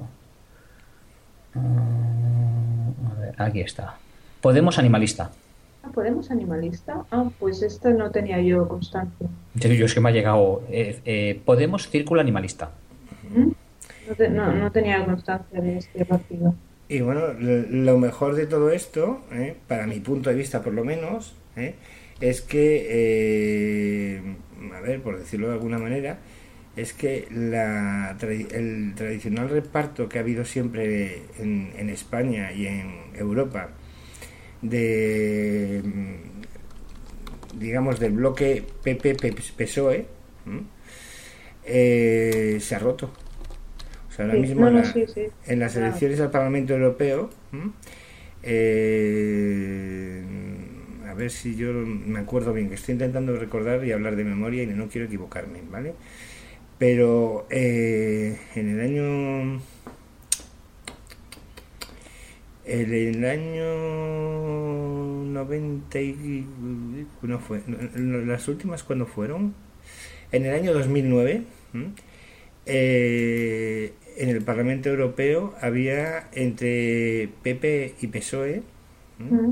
Speaker 3: Ah, a ver, aquí está. Podemos animalista.
Speaker 2: ah, Podemos animalista. Ah, pues esta no tenía yo constancia.
Speaker 3: Yo, yo es que me ha llegado. eh, eh, Podemos círculo animalista.
Speaker 2: ¿Mm? No, te- no, no tenía constancia de este partido.
Speaker 1: Y bueno, lo lo mejor de todo esto, ¿eh? Para mi punto de vista por lo menos, ¿eh? Es que, eh, a ver, por decirlo de alguna manera, es que la, tradi- el tradicional reparto que ha habido siempre en, en España y en Europa de, mm, digamos, del bloque P P P S O E, ¿m? Eh, se ha roto. O sea, ahora
Speaker 2: Sí,
Speaker 1: mismo
Speaker 2: no,
Speaker 1: en,
Speaker 2: no,
Speaker 1: la-
Speaker 2: sí, sí.
Speaker 1: en las
Speaker 2: Claro.
Speaker 1: elecciones al Parlamento Europeo, ¿m? Eh, a ver si yo me acuerdo bien, que estoy intentando recordar y hablar de memoria y no quiero equivocarme, ¿vale? Pero eh, en el año en el año noventa y no fue, no, las últimas cuando fueron en el año dos mil nueve, ¿m? Eh, en el Parlamento Europeo había entre P P y P S O E, ¿m?
Speaker 2: Mm.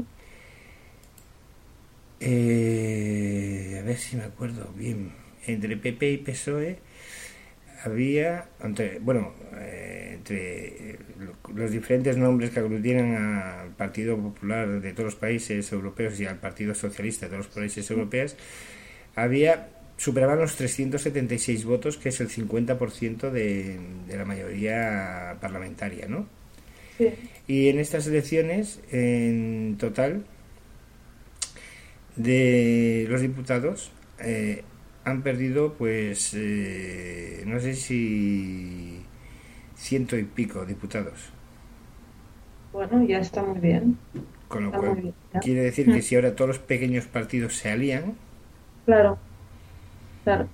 Speaker 1: Eh, a ver si me acuerdo bien, entre P P y P S O E había, entre, bueno, eh, entre los diferentes nombres que aglutinan al Partido Popular de todos los países europeos y al Partido Socialista de todos los países europeos, había, superaban los trescientos setenta y seis votos, que es el cincuenta por ciento de, de la mayoría parlamentaria, ¿no?
Speaker 2: Sí.
Speaker 1: Y en estas elecciones, en total, de los diputados, eh, han perdido, pues, eh, no sé si ciento y pico diputados.
Speaker 2: Bueno, ya está muy bien.
Speaker 1: Con lo
Speaker 2: Está muy
Speaker 1: cual,
Speaker 2: bien. ¿Ya?
Speaker 1: quiere decir que si ahora todos los pequeños partidos se alían,
Speaker 2: Claro, claro.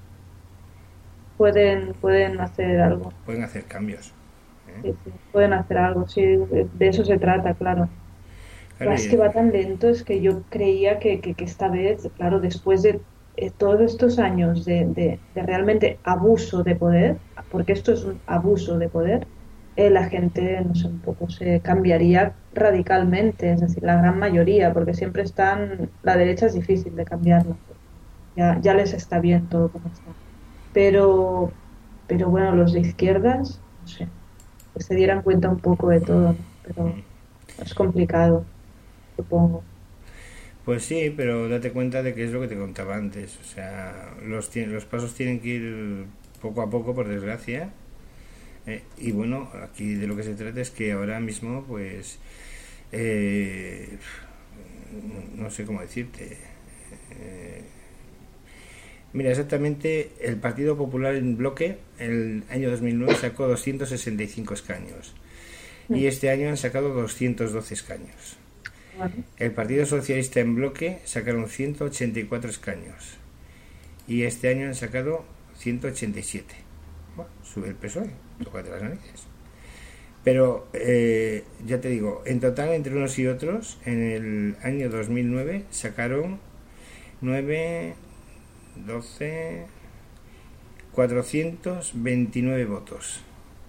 Speaker 2: Pueden, pueden hacer algo.
Speaker 1: pueden hacer cambios. ¿eh?
Speaker 2: Sí, sí, pueden hacer algo. Sí, de de eso se trata, claro.
Speaker 1: Claro,
Speaker 2: Es
Speaker 1: y-
Speaker 2: que va tan lento, es que yo creía que, que, que esta vez, claro, después de eh, todos estos años de, de, de realmente abuso de poder, porque esto es un abuso de poder, eh, la gente, no sé, un poco se cambiaría radicalmente, es decir, la gran mayoría, porque siempre están, la derecha es difícil de cambiarla, ya, ya les está bien todo como está. Pero, pero bueno, los de izquierdas, no sé, que se dieran cuenta un poco de todo, ¿no? Pero es complicado, supongo.
Speaker 1: Pues sí, pero date cuenta de que es lo que te contaba antes. O sea, los, tie- los pasos tienen que ir poco a poco, por desgracia. Eh, y bueno, aquí de lo que se trata es que ahora mismo, pues, eh, no sé cómo decirte. Eh, mira, exactamente, el Partido Popular en bloque, el año dos mil nueve sacó doscientos sesenta y cinco escaños. Y este año han sacado doscientos doce escaños.
Speaker 2: Bueno,
Speaker 1: El Partido Socialista en bloque sacaron ciento ochenta y cuatro escaños y este año han sacado ciento ochenta y siete. Bueno, sube el P S O E, tócate las narices. Pero eh, ya te digo, en total entre unos y otros, en el año dos mil nueve sacaron nueve, doce, cuatrocientos veintinueve votos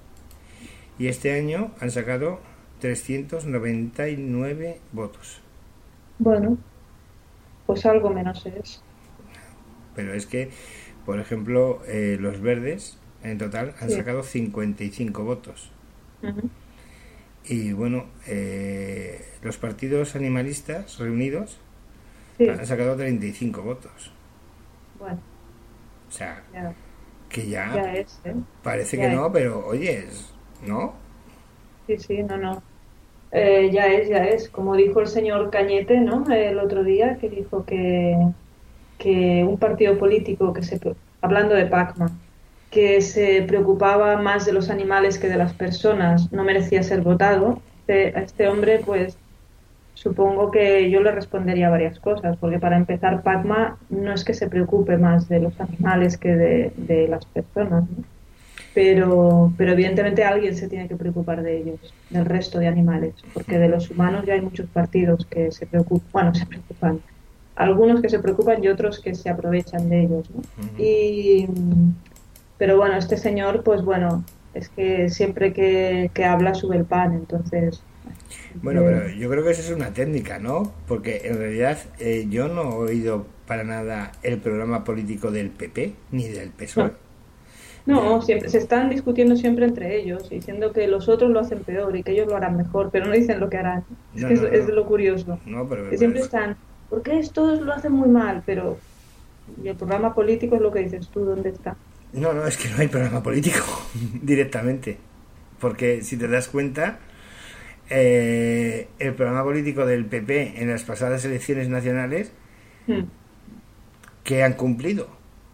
Speaker 1: y este año han sacado trescientos noventa y nueve votos.
Speaker 2: bueno, pues algo menos es.
Speaker 1: Pero es que, por ejemplo, eh, los verdes en total han
Speaker 2: Sí.
Speaker 1: sacado cincuenta y cinco votos.
Speaker 2: Ujú.
Speaker 1: Y bueno, eh, los partidos animalistas reunidos
Speaker 2: Sí,
Speaker 1: han sacado treinta y cinco votos.
Speaker 2: bueno,
Speaker 1: O sea,
Speaker 2: ya,
Speaker 1: que ya
Speaker 2: ya es, ¿eh?
Speaker 1: parece que
Speaker 2: Ya es.
Speaker 1: no, pero oye, es- ¿no?
Speaker 2: Sí, sí, no, no. Eh, ya es, ya es. Como dijo el señor Cañete, ¿no? El otro día, que dijo que, que un partido político que se, pre- hablando de Pacma, que se preocupaba más de los animales que de las personas, no merecía ser votado. Este- a este hombre, pues, supongo que yo le respondería varias cosas, porque para empezar, Pacma no es que se preocupe más de los animales que de, de las personas, ¿no? Pero, pero evidentemente alguien se tiene que preocupar de ellos, del resto de animales, porque de los humanos ya hay muchos partidos que se preocupan, bueno, se preocupan, algunos que se preocupan y otros que se aprovechan de ellos, ¿no? Y, pero bueno, este señor, pues bueno, es que siempre que, que habla sube el pan, entonces,
Speaker 1: Bueno,
Speaker 2: siempre-
Speaker 1: pero yo creo que esa es una técnica, ¿no? Porque en realidad eh, yo no he oído para nada el programa político del P P ni del PSOE.
Speaker 2: no,
Speaker 1: Ya,
Speaker 2: no, siempre, se están discutiendo siempre entre ellos, diciendo que los otros lo hacen peor y que ellos lo harán mejor, pero no dicen lo que harán. Es
Speaker 1: no,
Speaker 2: que es,
Speaker 1: no,
Speaker 2: es
Speaker 1: no,
Speaker 2: lo curioso.
Speaker 1: no, pero me
Speaker 2: Que siempre
Speaker 1: parece.
Speaker 2: están, porque estos lo hacen muy mal, pero y el programa político es lo que dices tú, ¿dónde está?
Speaker 1: No, no, es que no hay programa político directamente. Porque si te das cuenta, eh, el programa político del P P en las pasadas elecciones nacionales,
Speaker 2: Hmm.
Speaker 1: ¿qué han cumplido?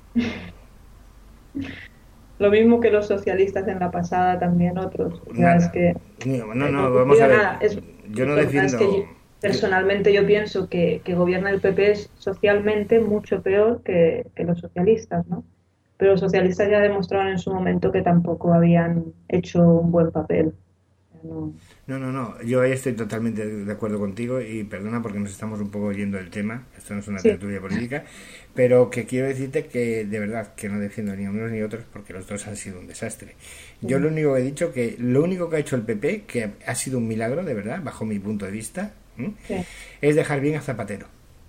Speaker 2: Lo mismo que los socialistas en la pasada, también otros. O sea, es
Speaker 1: Nada.
Speaker 2: que
Speaker 1: No, no,
Speaker 2: eh, no han
Speaker 1: no, vamos
Speaker 2: cumplido
Speaker 1: a ver.
Speaker 2: nada. Es,
Speaker 1: Yo
Speaker 2: el
Speaker 1: no
Speaker 2: problema es que yo-
Speaker 1: defiendo.
Speaker 2: personalmente yo pienso que, que gobierna el P P es socialmente mucho peor que, que los socialistas, ¿no? Pero los socialistas ya demostraron en su momento que tampoco habían hecho un buen papel. O sea, no-
Speaker 1: No, no, no, yo ahí estoy totalmente de acuerdo contigo y perdona porque nos estamos un poco yendo del tema, esto no es una
Speaker 2: Sí.
Speaker 1: tertulia política, pero que quiero decirte que de verdad que no defiendo ni a unos ni a otros porque los dos han sido un desastre. Yo lo único que he dicho que lo único que ha hecho el P P, que ha sido un milagro de verdad, bajo mi punto de vista, ¿m?
Speaker 2: Sí.
Speaker 1: es dejar bien a Zapatero.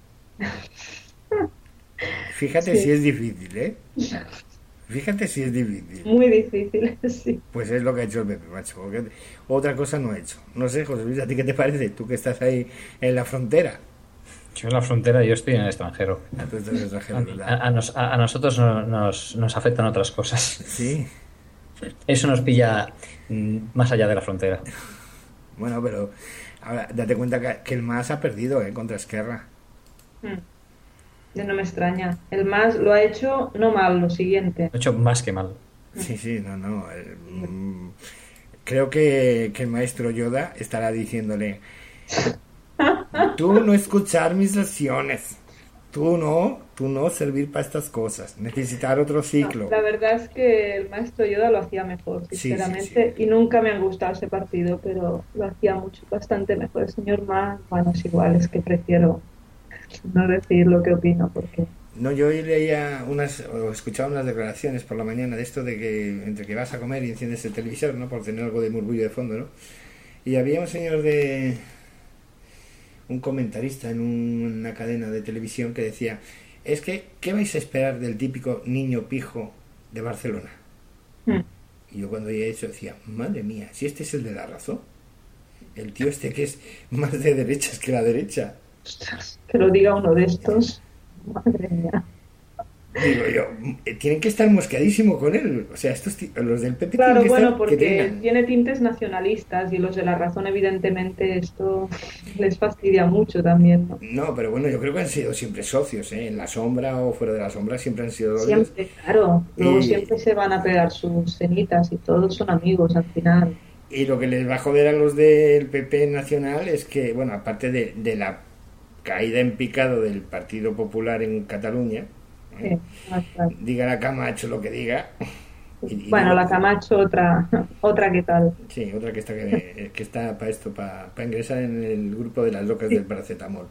Speaker 1: Fíjate
Speaker 2: Sí.
Speaker 1: si es difícil, ¿eh? Fíjate si es difícil.
Speaker 2: Muy difícil, sí.
Speaker 1: Pues es lo que ha hecho el P P, macho. Porque otra cosa no ha hecho. No sé, José Luis, ¿a ti qué te parece? Tú que estás ahí en la frontera.
Speaker 3: Yo en la frontera, yo estoy en el extranjero.
Speaker 1: Ah, tú estás en el extranjero,
Speaker 3: A,
Speaker 1: ¿verdad?
Speaker 3: a nos- a- a nosotros no- nos, nos afectan otras cosas.
Speaker 1: Sí.
Speaker 3: Eso nos pilla mm, más allá de la frontera.
Speaker 1: Bueno, pero ahora date cuenta que, que el M A S ha perdido, ¿eh? Contra Esquerra.
Speaker 2: Mm. No me extraña. El más lo ha hecho no mal, lo siguiente.
Speaker 3: Lo he hecho más que mal.
Speaker 1: Sí, sí, no, no. el- mm, creo que, que el maestro Yoda estará diciéndole: tú no escuchar mis lecciones. Tú no, tú no servir para estas cosas. Necesitar otro
Speaker 2: No,
Speaker 1: ciclo.
Speaker 2: la verdad es que el maestro Yoda lo hacía mejor,
Speaker 1: Sí,
Speaker 2: sinceramente,
Speaker 1: sí,
Speaker 2: y nunca me han gustado ese partido, pero lo hacía mucho, bastante mejor. El señor más, bueno, es igual, es que prefiero no decir lo que opino, porque
Speaker 1: No, yo hoy leía unas, o escuchaba unas declaraciones por la mañana de esto de que entre que vas a comer y enciendes el televisor, ¿no? Por tener algo de murmullo de fondo, ¿no? Y había un señor de... un comentarista en un- una cadena de televisión que decía: es que, ¿qué vais a esperar del típico niño pijo de Barcelona?
Speaker 2: mm,
Speaker 1: Y yo cuando oía eso decía: madre mía, si este es el de la razón. El tío este que es más de derechas que la derecha.
Speaker 2: ostras, que lo diga uno de estos, madre mía.
Speaker 1: Digo yo, eh, tienen que estar mosqueadísimo con él. O sea, estos ti- los del P P
Speaker 2: Claro,
Speaker 1: tienen que
Speaker 2: bueno,
Speaker 1: estar que
Speaker 2: porque
Speaker 1: tengan.
Speaker 2: tiene tintes nacionalistas y los de la razón, evidentemente, esto les fastidia mucho también, ¿no?
Speaker 1: No, pero bueno, yo creo que han sido siempre socios, ¿eh? En la sombra o fuera de la sombra siempre han sido socios.
Speaker 2: Siempre, claro, luego
Speaker 1: Y-
Speaker 2: siempre se van a pegar sus cenitas y todos son amigos al final.
Speaker 1: Y lo que les va a joder a los del P P nacional es que, bueno, aparte de, de la caída en picado del Partido Popular en Cataluña, ¿eh?
Speaker 2: Sí, más claro.
Speaker 1: Diga la Camacho lo que diga. y- y
Speaker 2: Bueno,
Speaker 1: digo-
Speaker 2: la Camacho, otra, otra que tal.
Speaker 1: Sí, otra que está, que, que está para esto, para, para ingresar en el grupo de las locas del paracetamol.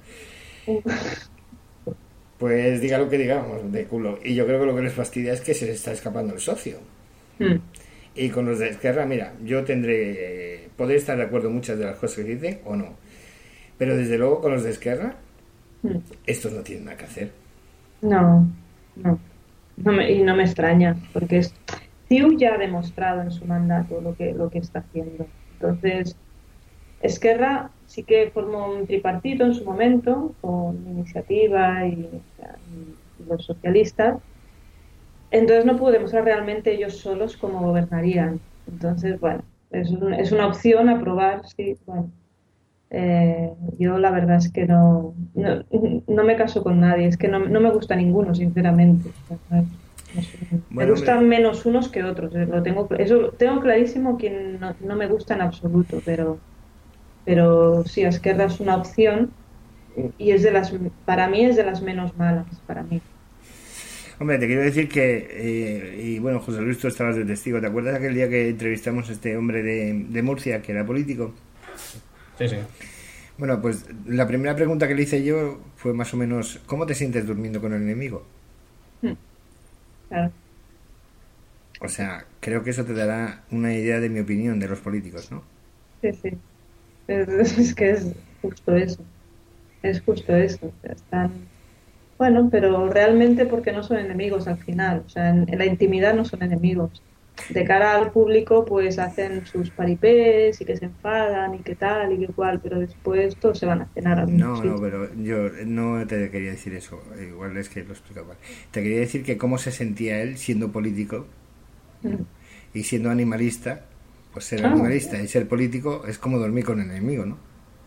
Speaker 1: Pues diga lo que diga, vamos, de culo. Y yo creo que lo que les fastidia es que se les está escapando el socio.
Speaker 2: Mm,
Speaker 1: Y con los de Esquerra, mira, yo tendré, eh, podré estar de acuerdo en muchas de las cosas que dicen o no. Pero desde luego con los de Esquerra,
Speaker 2: mm.
Speaker 1: estos no tienen nada que hacer.
Speaker 2: No, no. No me- y no me extraña, porque es, C I U ya ha demostrado en su mandato lo que, lo que está haciendo. Entonces, Esquerra sí que formó un tripartito en su momento, con Iniciativa y, y los socialistas. Entonces no pudo demostrar realmente ellos solos cómo gobernarían. Entonces, bueno, es, un- es una opción a probar, sí, bueno. Eh, yo la verdad es que no, no, no me caso con nadie, es que no, no me gusta ninguno, sinceramente. No- no sé. Me
Speaker 1: Bueno, hombre,
Speaker 2: gustan menos unos que otros, eh, lo tengo, eso lo tengo clarísimo que no, no me gusta en absoluto, pero, pero sí, Esquerra es una opción y es de las, para mí es de las menos malas, para mí.
Speaker 1: hombre, te quiero decir que, eh, y bueno, José Luis, tú estabas de testigo. ¿Te acuerdas aquel día que entrevistamos a este hombre de, de Murcia, que era político?
Speaker 3: Sí, sí.
Speaker 1: Bueno, pues la primera pregunta que le hice yo fue más o menos, ¿cómo te sientes durmiendo con el enemigo?
Speaker 2: Mm, claro.
Speaker 1: O sea, creo que eso te dará una idea de mi opinión de los políticos, ¿no?
Speaker 2: Sí, sí. Es, es que es justo eso, es justo eso. O sea, están, bueno, pero realmente porque no son enemigos al final, o sea, en, en la intimidad no son enemigos. De cara al público, pues hacen sus paripés y que se enfadan y que tal y que cual, pero después todos se van a cenar al mismo
Speaker 1: No, no,
Speaker 2: sitio.
Speaker 1: pero yo no te quería decir eso. Igual es que lo explico mal. Te quería decir que cómo se sentía él siendo político
Speaker 2: Mm.
Speaker 1: y siendo animalista. Pues ser
Speaker 2: Ah,
Speaker 1: animalista y ser político es como dormir con el enemigo, ¿no?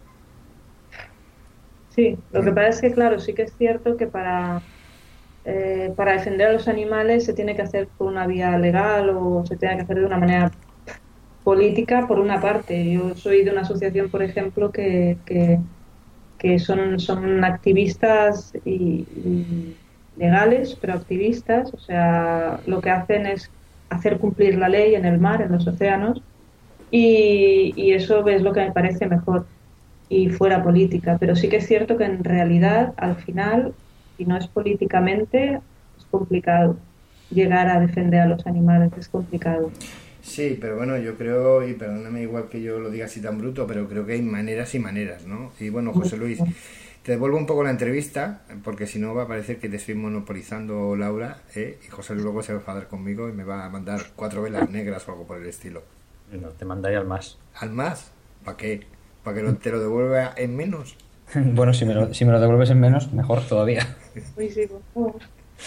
Speaker 2: sí, lo que
Speaker 1: ¿Eh?
Speaker 2: pasa es que, claro, sí que es cierto que para, eh, para defender a los animales se tiene que hacer por una vía legal o se tiene que hacer de una manera política por una parte. Yo soy de una asociación, por ejemplo, que, que, que son, son activistas y, y legales, pero activistas. O sea, lo que hacen es hacer cumplir la ley en el mar, en los océanos, y, y eso es lo que me parece mejor y fuera política. Pero sí que es cierto que en realidad, al final, si no es políticamente, es complicado llegar a defender a los animales, es complicado.
Speaker 1: Sí, pero bueno, yo creo, y perdóname igual que yo lo diga así tan bruto, pero creo que hay maneras y maneras, ¿no? Y bueno, José Luis, te devuelvo un poco la entrevista, porque si no va a parecer que te estoy monopolizando, Laura, ¿eh? Y José Luis luego se va a enfadar conmigo y me va a mandar cuatro velas negras o algo por el estilo.
Speaker 3: No, te mandaría al más.
Speaker 1: ¿Al más? ¿Para qué? ¿Para que lo- te lo devuelva en menos?
Speaker 3: Bueno, si me, lo, si me lo devuelves en menos, mejor todavía.
Speaker 2: Uy, sí, por favor.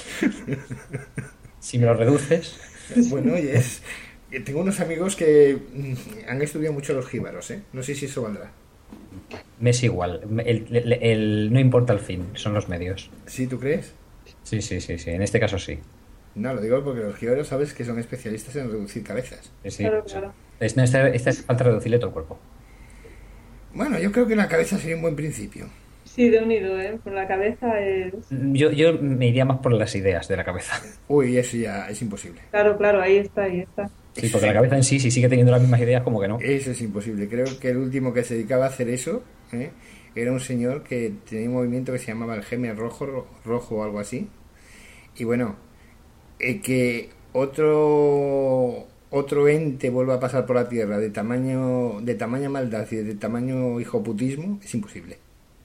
Speaker 3: Si me lo reduces,
Speaker 1: Bueno, y es... Tengo unos amigos que mm, han estudiado mucho los jíbaros, ¿eh? No sé si eso valdrá.
Speaker 3: me es igual. El, el- el- no importa el fin, son los medios.
Speaker 1: ¿Sí, tú crees?
Speaker 3: Sí, sí, sí, sí. En este caso sí.
Speaker 1: No, lo digo porque los jíbaros sabes que son especialistas en reducir cabezas.
Speaker 3: Sí, sí.
Speaker 2: Claro,
Speaker 3: O sea,
Speaker 2: claro.
Speaker 3: es, no, esta, esta es falta reducirle todo el cuerpo.
Speaker 1: Bueno, yo creo que la cabeza sería un buen principio.
Speaker 2: Sí, de unido, ¿eh? Por la cabeza es...
Speaker 3: Yo, yo me iría más por las ideas de la cabeza.
Speaker 1: Uy, eso ya es imposible.
Speaker 2: Claro, claro, ahí está, ahí está.
Speaker 3: Sí, porque la cabeza en sí, si sigue teniendo las mismas ideas, como que no.
Speaker 1: Eso es imposible. Creo que el último que se dedicaba a hacer eso, ¿eh? Era un señor que tenía un movimiento que se llamaba el Gémen Rojo, ro- rojo o algo así. Y bueno, eh, que otro otro ente vuelva a pasar por la Tierra de tamaño de tamaña maldad y de tamaño hijoputismo es imposible.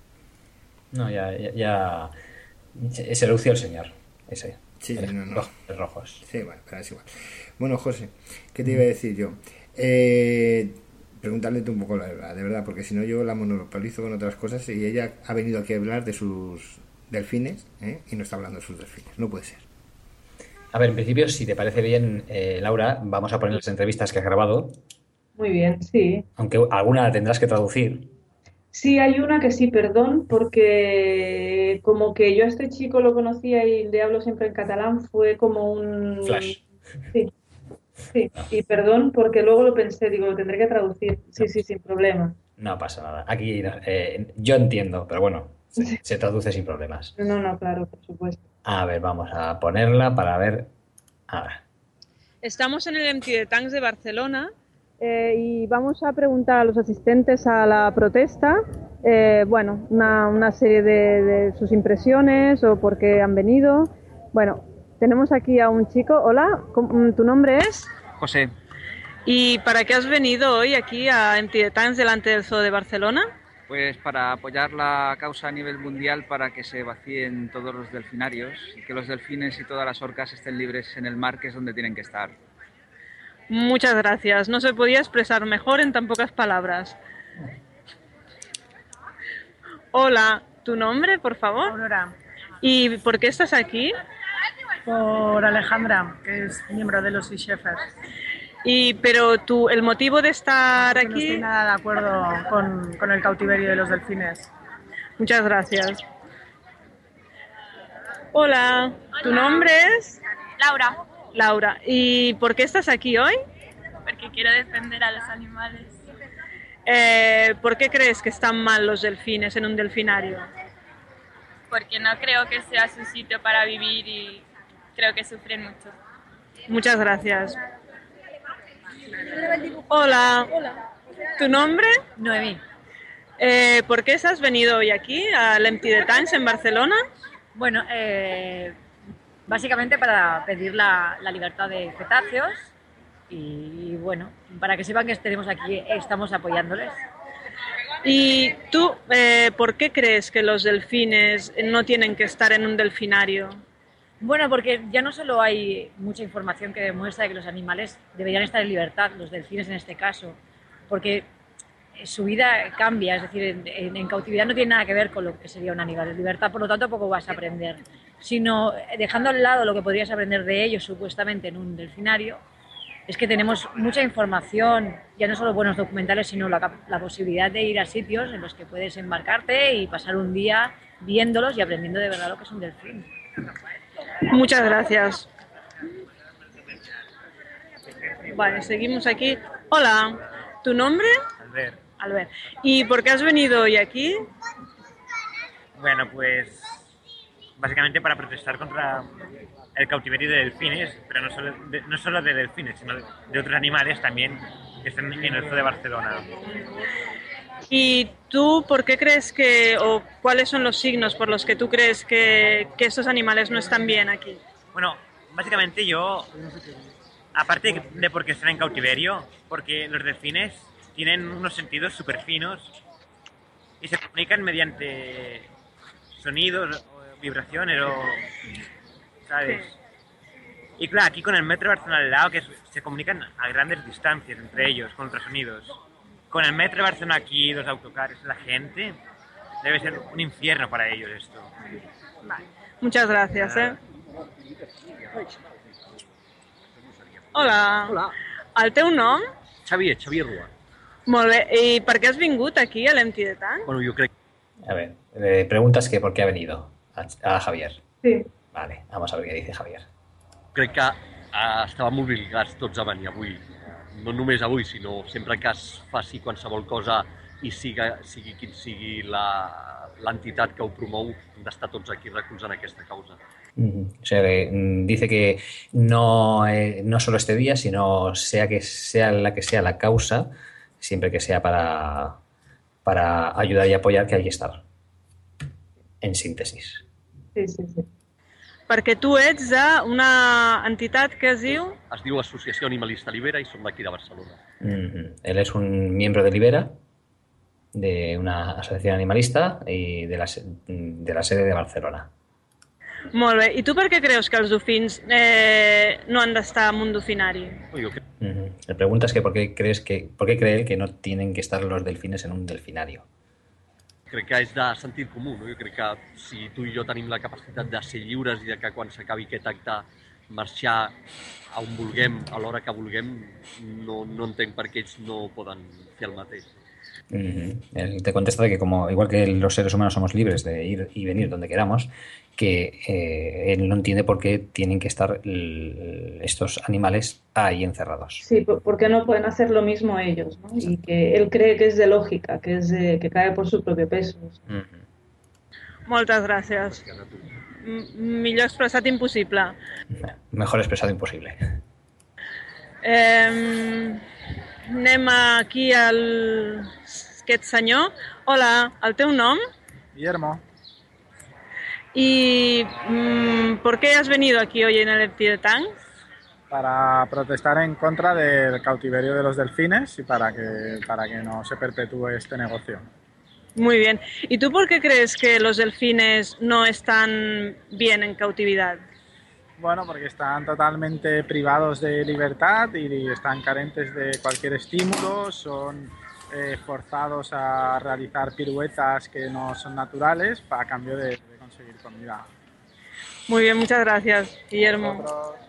Speaker 3: No, ya, ya, ya- se se lució el señor. Ese.
Speaker 1: Sí,
Speaker 3: El
Speaker 1: no, no.
Speaker 3: rojo- el rojos.
Speaker 1: Sí, bueno, pero es igual. Bueno, José, ¿qué te iba a decir yo? Eh, preguntarle tú un poco la verdad, de verdad, porque si no yo la monopolizo con otras cosas y ella ha venido aquí a hablar de sus delfines, ¿eh? Y no está hablando de sus delfines. No puede ser.
Speaker 3: A ver, en principio, si te parece bien, eh, Laura, vamos a poner las entrevistas que has grabado,
Speaker 2: Muy bien, sí.
Speaker 3: aunque alguna la tendrás que traducir.
Speaker 2: Sí, hay una que sí, perdón, porque como que yo a este chico lo conocía y le hablo siempre en catalán, fue como un...
Speaker 3: Flash.
Speaker 2: Sí, sí. Y perdón, porque luego lo pensé, digo, lo tendré que traducir. Sí, sí, sin problema.
Speaker 3: No pasa nada. Aquí eh, yo entiendo, pero bueno, se, se traduce sin problemas.
Speaker 2: No, no, claro, por supuesto.
Speaker 3: A ver, vamos a ponerla para ver. Ahora.
Speaker 2: Estamos en el Empty the Tanks de Barcelona eh, y vamos a preguntar a los asistentes a la protesta, eh, bueno, una, una serie de, de sus impresiones o por qué han venido. Bueno, tenemos aquí a un chico. Hola, ¿cómo- ¿tu nombre es?
Speaker 5: José,
Speaker 2: ¿Y para qué has venido hoy aquí a Empty the Tanks delante del Zoo de Barcelona?
Speaker 5: pues para apoyar la causa a nivel mundial para que se vacíen todos los delfinarios y que los delfines y todas las orcas estén libres en el mar, que es donde tienen que estar.
Speaker 2: Muchas gracias. No se podía expresar mejor en tan pocas palabras.
Speaker 6: Hola, ¿tu nombre, por favor?
Speaker 7: Aurora.
Speaker 6: ¿Y por qué estás aquí?
Speaker 7: Por Alejandra, que es miembro de los Sea Shepherds.
Speaker 6: Y, pero tú, el motivo de estar
Speaker 7: Porque
Speaker 6: aquí...
Speaker 7: no estoy nada de acuerdo con, con el cautiverio de los delfines.
Speaker 6: Muchas gracias. Hola, ¿tu nombre es?
Speaker 8: Laura,
Speaker 6: Laura. ¿Y por qué estás aquí hoy?
Speaker 8: porque quiero defender a los animales.
Speaker 6: Eh, ¿Por qué crees que están mal los delfines en un delfinario?
Speaker 8: Porque no creo que sea su sitio para vivir y creo que sufren mucho.
Speaker 6: Muchas gracias. Hola. ¿Tu nombre?
Speaker 9: Noemí.
Speaker 6: Eh, ¿Por qué has venido hoy aquí, al Empty the Tanks en Barcelona?
Speaker 9: Bueno, eh, básicamente para pedir la, la libertad de cetáceos y, bueno, para que sepan que tenemos aquí, estamos apoyándoles.
Speaker 6: ¿Y tú eh, por qué crees que los delfines no tienen que estar en un delfinario?
Speaker 9: Bueno, porque ya no solo hay mucha información que demuestra que los animales deberían estar en libertad, los delfines en este caso, porque su vida cambia, es decir, en, en, en cautividad no tiene nada que ver con lo que sería un animal. En libertad, por lo tanto, poco vas a aprender, sino dejando al lado lo que podrías aprender de ellos supuestamente en un delfinario, es que tenemos mucha información, ya no solo buenos documentales, sino la, la posibilidad de ir a sitios en los que puedes embarcarte y pasar un día viéndolos y aprendiendo de verdad lo que es un delfín.
Speaker 6: Muchas gracias. Vale, seguimos aquí. Hola, ¿tu nombre?
Speaker 10: Albert.
Speaker 6: Albert. ¿Y por qué has venido hoy aquí?
Speaker 10: Bueno, pues básicamente para protestar contra el cautiverio de delfines, pero no solo de, no solo de delfines, sino de, de otros animales también que están en el zoo de Barcelona.
Speaker 6: ¿Y tú por qué crees que, o cuáles son los signos por los que tú crees que, que estos animales no están bien aquí?
Speaker 10: Bueno, básicamente yo, aparte de porque están en cautiverio, porque los delfines tienen unos sentidos súper finos y se comunican mediante sonidos, o vibraciones o... ¿sabes? Sí. Y claro, aquí con el metro Barcelona al lado, que se comunican a grandes distancias entre ellos, con ultrasonidos. Con el metro Barcelona aquí, los autocares, la gente, debe ser un infierno para ellos esto.
Speaker 6: Vale. Muchas gracias, eh. Hola.
Speaker 11: Hola.
Speaker 6: El teu nom?
Speaker 11: Xavier, Xavier Rua.
Speaker 6: Molt bé. I per què has vingut aquí a l'Empty the Tank?
Speaker 11: Bueno, yo creo...
Speaker 3: A ver, eh, preguntas que por qué ha venido a, a Javier.
Speaker 2: Sí.
Speaker 3: Vale, vamos a ver qué dice Javier.
Speaker 11: Crec que eh, estàvem obligats tots a venir avui. No només avui, sinó sempre que es faci qualsevol cosa i siga, sigui quin sigui l'entitat que ho promou, hem d'estar tots aquí recolzant aquesta causa.
Speaker 3: Mm, o sea, que, dice que no, eh, no solo este día, sino sea que sea la que sea la causa, siempre que sea para, para ayudar y apoyar, que hay que estar. En síntesis.
Speaker 2: Sí, sí, sí.
Speaker 6: Perquè tu ets d'una entitat que es diu...
Speaker 11: Es diu Associació Animalista Libera i som d'aquí de Barcelona.
Speaker 3: Mm-hmm. Él es un miembro de Libera, de una asociación animalista y de la, de la sede de Barcelona.
Speaker 6: Molt bé. I tu per què creus que els dofins eh, no han d'estar en un delfinari?
Speaker 3: Mm-hmm. Le preguntas que por qué crees que por qué cree él que no tienen que estar los delfines en un delfinario.
Speaker 11: Crec que és de sentit comú, no? Jo crec que si tu i jo tenim la capacitat de ser lliures i de que quan s'acabi aquest acte marxar a on vulguem, a l'hora que vulguem, no, no entenc per què ells no poden fer el mateix.
Speaker 3: Uh-huh. Él te contesta de que como igual que los seres humanos somos libres de ir y venir donde queramos, que eh, él no entiende por qué tienen que estar l- estos animales ahí encerrados.
Speaker 2: Sí, porque no pueden hacer lo mismo ellos, ¿no? Y que él cree que es de lógica, que es de, que cae por su propio peso.
Speaker 3: Uh-huh.
Speaker 6: Moltes gràcies. M- millor expressat impossible.
Speaker 3: Mejor expresado imposible.
Speaker 6: Eh, anem aquí al aquest senyor. Hola, el teu nom?
Speaker 12: Guillermo.
Speaker 6: ¿Y mmm, por qué has venido aquí hoy en el Empty the Tank?
Speaker 12: Para protestar en contra del cautiverio de los delfines y para que, para que no se perpetúe este negocio.
Speaker 6: Muy bien. ¿Y tú por qué crees que los delfines no están bien en cautividad?
Speaker 12: Bueno, porque están totalmente privados de libertad y están carentes de cualquier estímulo, son eh, forzados a realizar piruetas que no son naturales a cambio de, de conseguir comida.
Speaker 6: Muy bien, muchas gracias, Guillermo.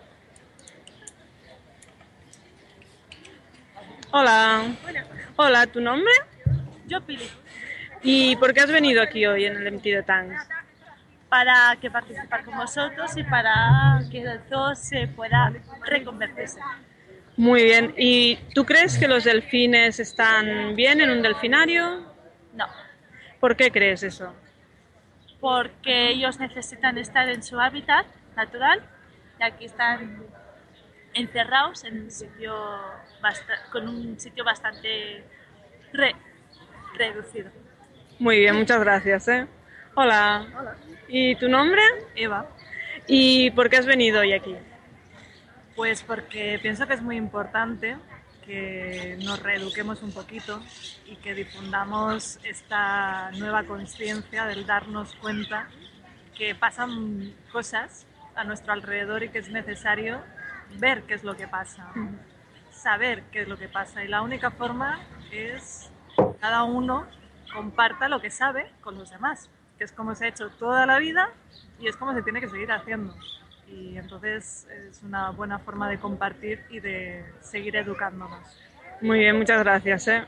Speaker 6: Hola. Hola, ¿tu nombre?
Speaker 13: Yo, Pili.
Speaker 6: ¿Y por qué has venido aquí hoy en el Empty the Tanks?
Speaker 13: Para que participar con vosotros y para que el zoo se pueda reconvertirse.
Speaker 6: Muy bien. ¿Y tú crees que los delfines están bien en un delfinario?
Speaker 13: No.
Speaker 6: ¿Por qué crees eso?
Speaker 13: Porque ellos necesitan estar en su hábitat natural y aquí están encerrados en un sitio bast- con un sitio bastante re- reducido.
Speaker 6: Muy bien, muchas gracias. ¿eh? Hola.
Speaker 13: Hola.
Speaker 6: ¿Y tu nombre?
Speaker 13: Eva.
Speaker 6: ¿Y por qué has venido hoy aquí?
Speaker 7: Pues porque pienso que es muy importante que nos reeduquemos un poquito y que difundamos esta nueva conciencia del darnos cuenta que pasan cosas a nuestro alrededor y que es necesario ver qué es lo que pasa, saber qué es lo que pasa. Y la única forma es que cada uno comparta lo que sabe con los demás, que es como se ha hecho toda la vida y es como se tiene que seguir haciendo. Y entonces es una buena forma de compartir y de seguir educándonos.
Speaker 6: Muy bien, muchas gracias. ¿eh?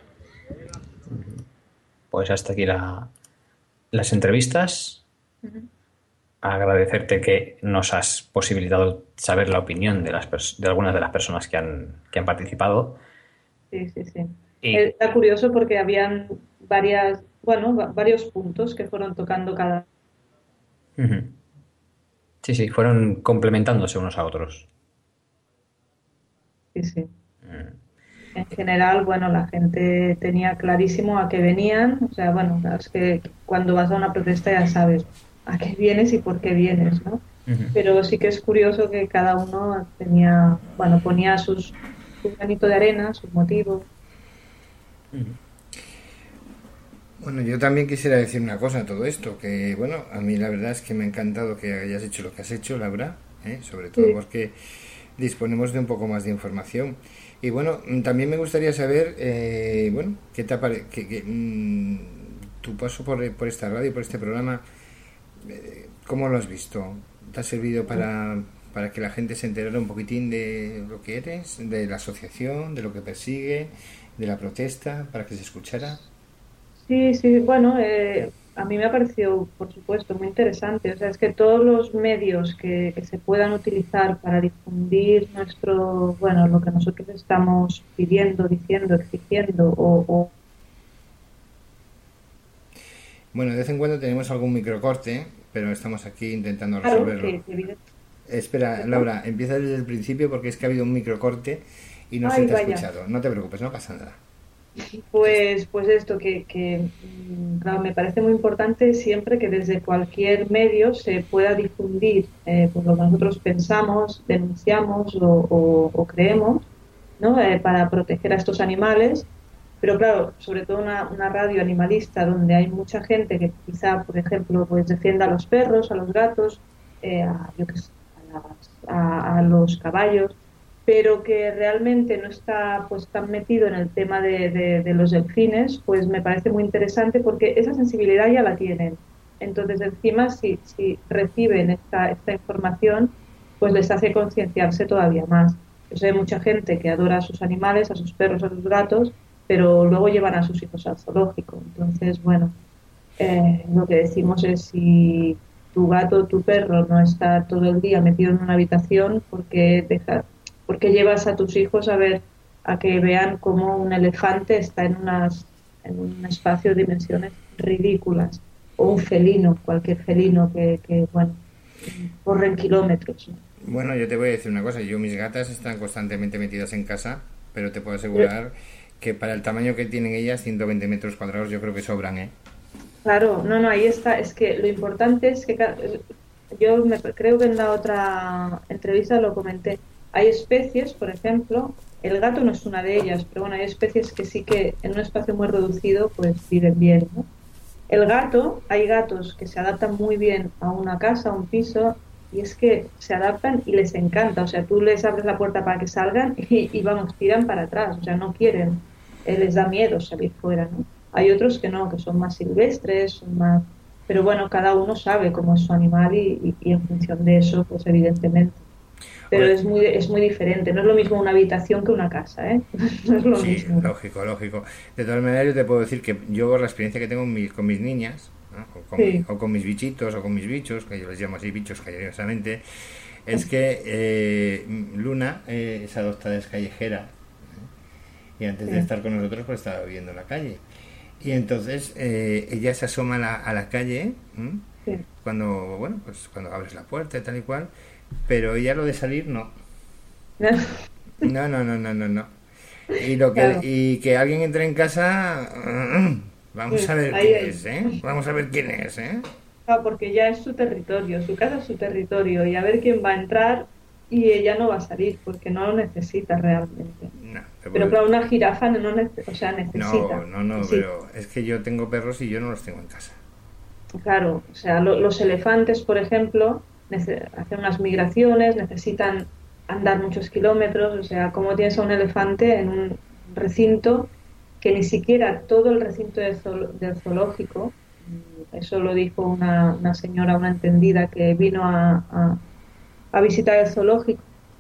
Speaker 3: Pues hasta aquí la, las entrevistas. Agradecerte que nos has posibilitado saber la opinión de, las pers- de algunas de las personas que han, que han participado.
Speaker 2: Sí, sí, sí.
Speaker 3: Y-
Speaker 2: Está curioso porque habían varias, bueno, va- varios puntos que fueron tocando cada.
Speaker 3: Ujú. Sí, sí, fueron complementándose unos a otros.
Speaker 2: Sí, sí. En general, bueno, la gente tenía clarísimo a qué venían. O sea, bueno, claro, es que cuando vas a una protesta ya sabes a qué vienes y por qué vienes, ¿no?
Speaker 3: Ujú.
Speaker 2: Pero sí que es curioso que cada uno tenía, bueno, ponía sus, su granito de arena, sus motivos.
Speaker 1: Bueno, yo también quisiera decir una cosa a todo esto, que bueno, a mí la verdad es que me ha encantado que hayas hecho lo que has hecho, Laura, ¿eh? Sobre todo
Speaker 2: Sí.
Speaker 1: porque disponemos de un poco más de información. Y bueno, mm, también me gustaría saber, eh, bueno, qué te apare- que, que, mm, tu paso por, por esta radio, por este programa, eh, ¿cómo lo has visto? ¿Te ha servido para, para que la gente se enterara un poquitín de lo que eres, de la asociación, de lo que persigue, de la protesta, para que se escuchara?
Speaker 2: Sí, sí, bueno, eh, a mí me ha parecido, por supuesto, muy interesante. O sea, es que todos los medios que, que se puedan utilizar para difundir nuestro, bueno, lo que nosotros estamos pidiendo, diciendo, exigiendo o, o
Speaker 1: Bueno, de vez en cuando tenemos algún microcorte, pero estamos aquí intentando
Speaker 2: claro,
Speaker 1: resolverlo.
Speaker 2: que, que evidente-
Speaker 1: Espera, Laura, empieza desde el principio porque es que ha habido un microcorte y no se
Speaker 2: Ay,
Speaker 1: te ha
Speaker 2: vaya.
Speaker 1: escuchado. No te preocupes, no pasa nada.
Speaker 2: Pues, pues esto, que, que mm, claro, me parece muy importante siempre que desde cualquier medio se pueda difundir eh, pues lo que nosotros pensamos, denunciamos o, o- o creemos, ¿no? Eh, para proteger a estos animales. Pero claro, sobre todo una, una radio animalista donde hay mucha gente que quizá, por ejemplo, pues defienda a los perros, a los gatos, eh, a, yo qué sé, a, las- a- a los caballos, pero que realmente no está pues tan metido en el tema de, de- de los delfines, pues me parece muy interesante porque esa sensibilidad ya la tienen. Entonces, encima, si, si reciben esta, esta información, pues les hace concienciarse todavía más. Yo sé de mucha gente que adora a sus animales, a sus perros, a sus gatos, pero luego llevan a sus hijos al zoológico. Entonces, bueno, eh, lo que decimos es si tu gato o tu perro no está todo el día metido en una habitación, ¿por qué, deja- por qué llevas a tus hijos a ver a que vean cómo un elefante está en, unas, en un espacio de dimensiones ridículas? O un felino, cualquier felino que, que bueno, corren kilómetros, ¿no?
Speaker 1: Bueno, yo te voy a decir una cosa. Yo, mis gatas están constantemente metidas en casa, pero te puedo asegurar que para el tamaño que tienen ellas, ciento veinte metros cuadrados, yo creo que sobran, ¿eh?
Speaker 2: Claro, no, no, ahí está. Es que lo importante es que ca- yo me, creo que en la otra entrevista lo comenté. Hay especies, por ejemplo, el gato no es una de ellas, pero bueno, hay especies que sí que en un espacio muy reducido pues viven bien, ¿no? El gato, hay gatos que se adaptan muy bien a una casa, a un piso, y es que se adaptan y les encanta. O sea, tú les abres la puerta para que salgan y, y vamos, tiran para atrás, o sea, no quieren. eh, les da miedo salir fuera, ¿no? Hay otros que no, que son más silvestres, son más... Pero bueno, cada uno sabe cómo es su animal y, y, y en función de eso, pues evidentemente. Pero es muy es muy diferente, no es lo mismo una habitación que una casa, ¿eh? No es lo
Speaker 1: Sí,
Speaker 2: mismo.
Speaker 1: lógico, lógico. De todas maneras, yo te puedo decir que yo, por la experiencia que tengo con mis, con mis niñas, ¿no? o, con
Speaker 2: Sí.
Speaker 1: mi- o con mis bichitos, o con mis bichos, que yo les llamo así bichos cariñosamente, es que eh, Luna eh, es adoptada, es callejera, ¿eh? Y antes de
Speaker 2: Sí.
Speaker 1: estar con nosotros, pues estaba viviendo en la calle. Y entonces eh, ella se asoma a la, a la calle, ¿m?
Speaker 2: Sí.
Speaker 1: cuando, bueno, pues cuando abres la puerta y tal y cual, pero ella lo de salir no. No, no, no, no, no, no. Y lo que
Speaker 2: Claro.
Speaker 1: y que alguien entre en casa, vamos a ver
Speaker 2: Ahí
Speaker 1: quién
Speaker 2: es.
Speaker 1: es, ¿eh? Vamos a ver quién es, ¿eh?
Speaker 2: Ah, porque ya es su territorio, su casa es su territorio y a ver quién va a entrar y ella no va a salir porque no lo necesita realmente.
Speaker 1: No, te
Speaker 2: Pero
Speaker 1: puedo-
Speaker 2: claro, una jirafa no, no nece- o sea, necesita.
Speaker 1: no, no, no,
Speaker 2: Sí.
Speaker 1: pero es que yo tengo perros y yo no los tengo en casa.
Speaker 2: Claro, o sea, lo- los elefantes, por ejemplo, nece- hacen unas migraciones, necesitan andar muchos kilómetros, o sea, ¿cómo tienes a un elefante en un recinto que ni siquiera todo el recinto del, zool- del zoológico, mm, eso lo dijo una, una señora, una entendida que vino a, a- a visitar el zoológico?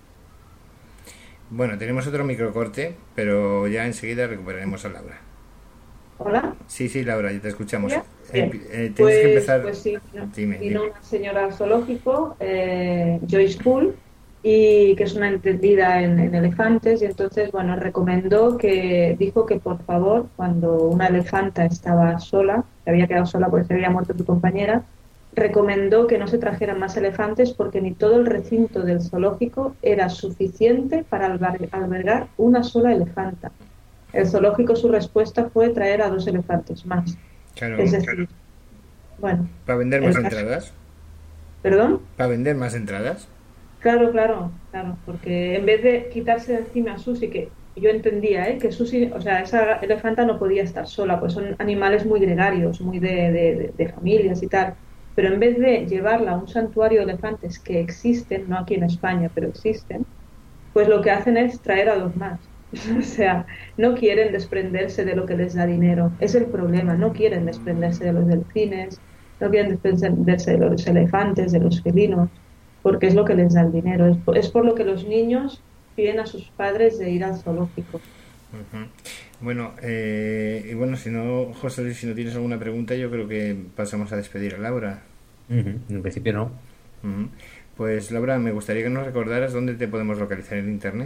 Speaker 1: Bueno, tenemos otro microcorte, pero ya enseguida recuperaremos a Laura.
Speaker 2: ¿Hola?
Speaker 1: Sí, sí, Laura, ya te escuchamos.
Speaker 2: ¿Ya?
Speaker 1: Eh,
Speaker 2: Bien.
Speaker 1: eh, tienes
Speaker 2: Pues,
Speaker 1: que empezar.
Speaker 2: pues sí, vino,
Speaker 1: Dime,
Speaker 2: vino
Speaker 1: dime.
Speaker 2: una señora al zoológico, eh, Joyce Poole, y que es una entendida en, en elefantes, y entonces, bueno, recomendó que, dijo que por favor, cuando una elefanta estaba sola, se había quedado sola porque se había muerto tu compañera, recomendó que no se trajeran más elefantes porque ni todo el recinto del zoológico era suficiente para alber- albergar una sola elefanta. El zoológico, su respuesta fue traer a dos elefantes más.
Speaker 1: Claro,
Speaker 2: Es decir, bueno,
Speaker 1: para vender más
Speaker 2: el caso-
Speaker 1: entradas.
Speaker 2: ¿Perdón?
Speaker 1: Para vender más entradas.
Speaker 2: Claro, claro, claro, porque en vez de quitarse de encima a Susi, que yo entendía, ¿eh? que Susi, o sea, esa elefanta no podía estar sola, pues son animales muy gregarios, muy de, de- de- de familias y tal, pero en vez de llevarla a un santuario de elefantes que existen, no aquí en España, pero existen, pues lo que hacen es traer a dos más. O sea, no quieren desprenderse de lo que les da dinero. Es el problema, no quieren desprenderse de los delfines, no quieren desprenderse de los elefantes, de los felinos, porque es lo que les da el dinero. Es por, es por lo que los niños piden a sus padres de ir al zoológico.
Speaker 1: Ujú. Bueno, eh, y bueno, si no, José Luis, si no tienes alguna pregunta, yo creo que pasamos a despedir a Laura.
Speaker 3: Ujú, en principio no.
Speaker 1: Ujú. Pues Laura, me gustaría que nos recordaras dónde te podemos localizar en internet.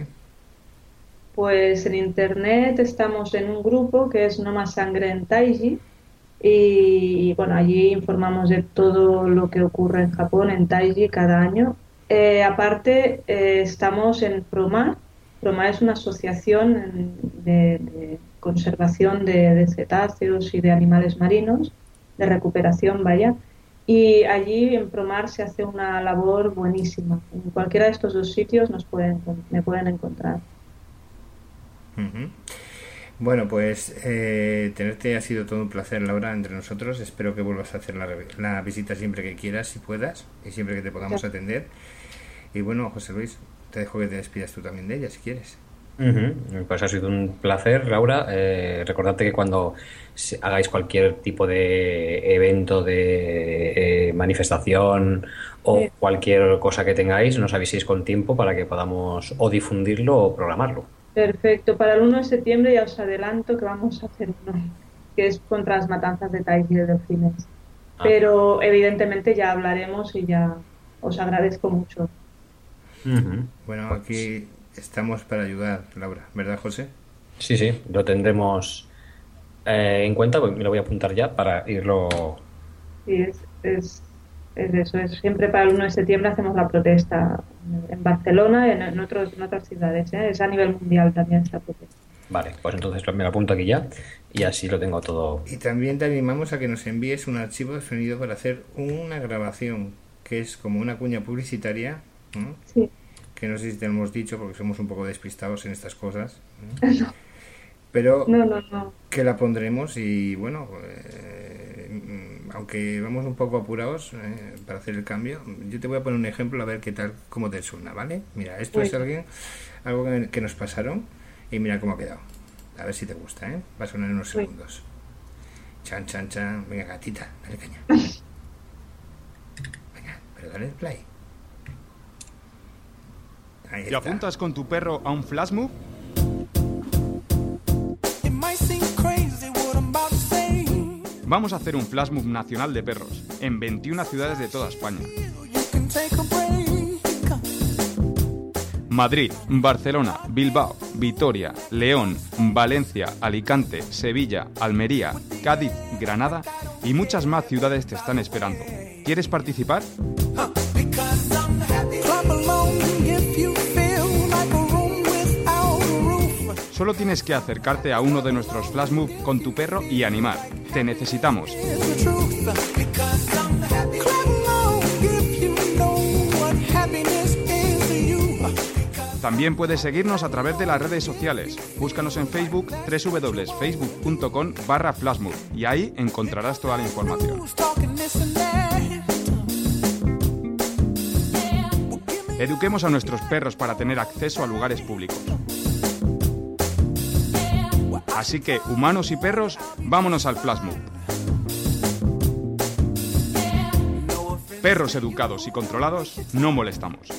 Speaker 2: Pues en internet estamos en un grupo que es No Más Sangre en Taiji y bueno, allí informamos de todo lo que ocurre en Japón, en Taiji, cada año. Eh, aparte, eh, estamos en PROMAR. PROMAR es una asociación en- de, de conservación de, de cetáceos y de animales marinos, de recuperación, vaya. Y allí en PROMAR se hace una labor buenísima. En cualquiera de estos dos sitios nos pueden, me pueden encontrar.
Speaker 1: Ujú. Bueno, pues eh, tenerte ha sido todo un placer, Laura, entre nosotros. Espero que vuelvas a hacer la, re- la visita siempre que quieras, si puedas, y siempre que te podamos
Speaker 2: Ya.
Speaker 1: atender. Y bueno, José Luis, te dejo que te despidas tú también de ella, si quieres.
Speaker 3: Ujú, Pues ha sido un placer, Laura. Eh, recordad que cuando se- hagáis cualquier tipo de evento, de eh, manifestación o
Speaker 2: Sí.
Speaker 3: cualquier cosa que tengáis, nos aviséis con tiempo para que podamos o difundirlo o programarlo.
Speaker 2: Perfecto. Para el uno de septiembre ya os adelanto que vamos a hacer uno, que es contra las matanzas de Taiji de delfines.
Speaker 3: Ah.
Speaker 2: Pero evidentemente ya hablaremos y ya os agradezco mucho.
Speaker 3: Ujú.
Speaker 1: Bueno, aquí estamos para ayudar, Laura, ¿verdad, José?
Speaker 3: Sí, sí, lo tendremos eh, en cuenta, pues me lo voy a apuntar ya para irlo.
Speaker 2: Sí, es, es, es eso. Es, siempre para el uno de septiembre hacemos la protesta en Barcelona y en, en, otros, en otras ciudades. ¿eh? Es a nivel mundial también esta protesta.
Speaker 3: Vale, pues entonces me lo apunto aquí ya y así lo tengo todo.
Speaker 1: Y también te animamos a que nos envíes un archivo de sonido para hacer una grabación, que es como una cuña publicitaria, ¿no?
Speaker 2: Sí.
Speaker 1: Que no sé si te lo hemos dicho porque somos un poco despistados en estas cosas, ¿no? Pero
Speaker 2: No, no, no.
Speaker 1: que la pondremos y bueno, eh, aunque vamos un poco apurados eh, para hacer el cambio, yo te voy a poner un ejemplo a ver qué tal, cómo te suena, ¿vale? Mira, esto
Speaker 2: Muy
Speaker 1: es
Speaker 2: bien.
Speaker 1: alguien, algo que, que nos pasaron y mira cómo ha quedado. A ver si te gusta, ¿eh? Va a sonar en unos
Speaker 2: Uy.
Speaker 1: segundos. Chan, chan, chan. Venga, gatita, dale caña. Venga, pero dale el play. Ahí
Speaker 14: ¿Te
Speaker 1: está.
Speaker 14: apuntas con tu perro a un flash mob? Vamos a hacer un flash mob nacional de perros en veintiuna ciudades de toda España. Madrid, Barcelona, Bilbao, Vitoria, León, Valencia, Alicante, Sevilla, Almería, Cádiz, Granada y muchas más ciudades te están esperando. ¿Quieres participar? Solo tienes que acercarte a uno de nuestros flash mob con tu perro y animar. Te necesitamos. También puedes seguirnos a través de las redes sociales. Búscanos en Facebook, doble u doble u doble u punto facebook punto com barra flashmob, y ahí encontrarás toda la información. Eduquemos a nuestros perros para tener acceso a lugares públicos. Así que, humanos y perros, vámonos al flashmob. Perros educados y controlados, no molestamos.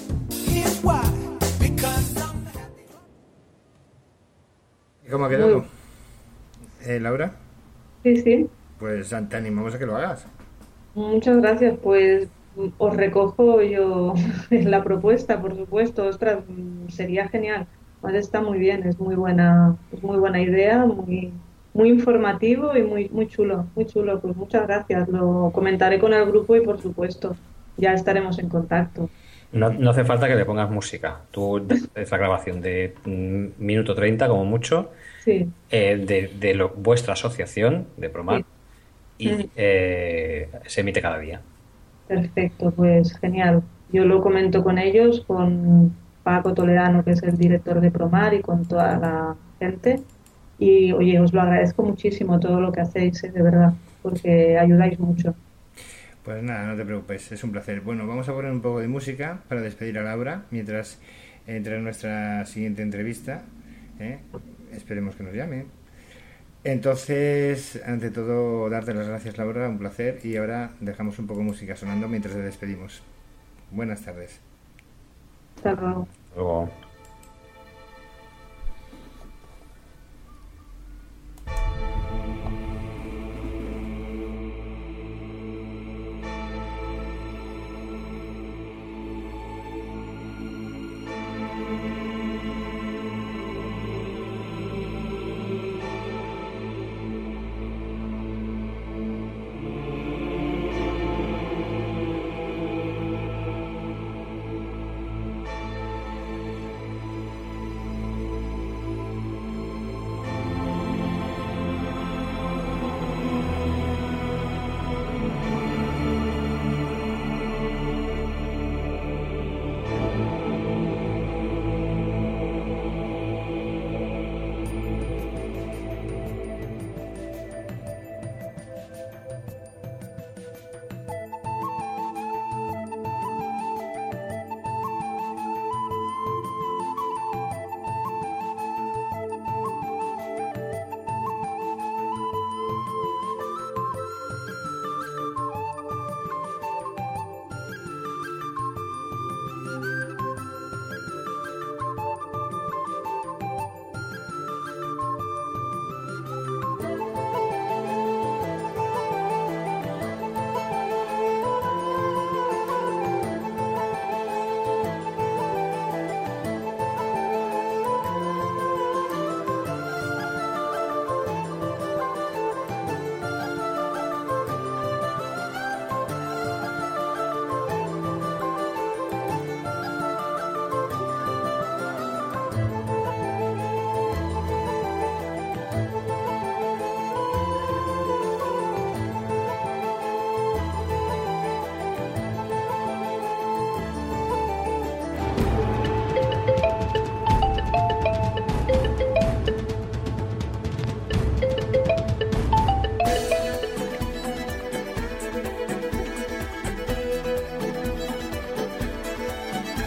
Speaker 1: ¿Y cómo ha quedado? Eh, Laura,
Speaker 2: Sí, sí.
Speaker 1: pues te animamos a que lo hagas.
Speaker 2: Muchas gracias. Pues os recojo yo en la propuesta, por supuesto. Ostras, sería genial. Además está muy bien, es muy buena, es muy buena idea, muy, muy informativo y muy, muy chulo, muy chulo. Pues muchas gracias. Lo comentaré con el grupo y por supuesto ya estaremos en contacto.
Speaker 3: No, no hace falta que le pongas música. Tú es la grabación de mm, minuto treinta como mucho,
Speaker 2: Sí.
Speaker 3: eh, de, de lo- vuestra asociación de Promar, y
Speaker 2: Mm.
Speaker 3: eh, se emite cada día.
Speaker 2: Perfecto, pues genial. Yo lo comento con ellos, con Paco Toledano, que es el director de Promar, y con toda la gente. Y oye, os lo agradezco muchísimo todo lo que hacéis, eh, de verdad, porque ayudáis mucho.
Speaker 1: Pues nada, no te preocupes, es un placer. Bueno, vamos a poner un poco de música para despedir a Laura mientras entra en nuestra siguiente entrevista. ¿eh? Esperemos que nos llame. Entonces, ante todo, darte las gracias, Laura, un placer. Y ahora dejamos un poco de música sonando mientras te despedimos. Buenas tardes.
Speaker 2: Hasta luego.
Speaker 3: Luego.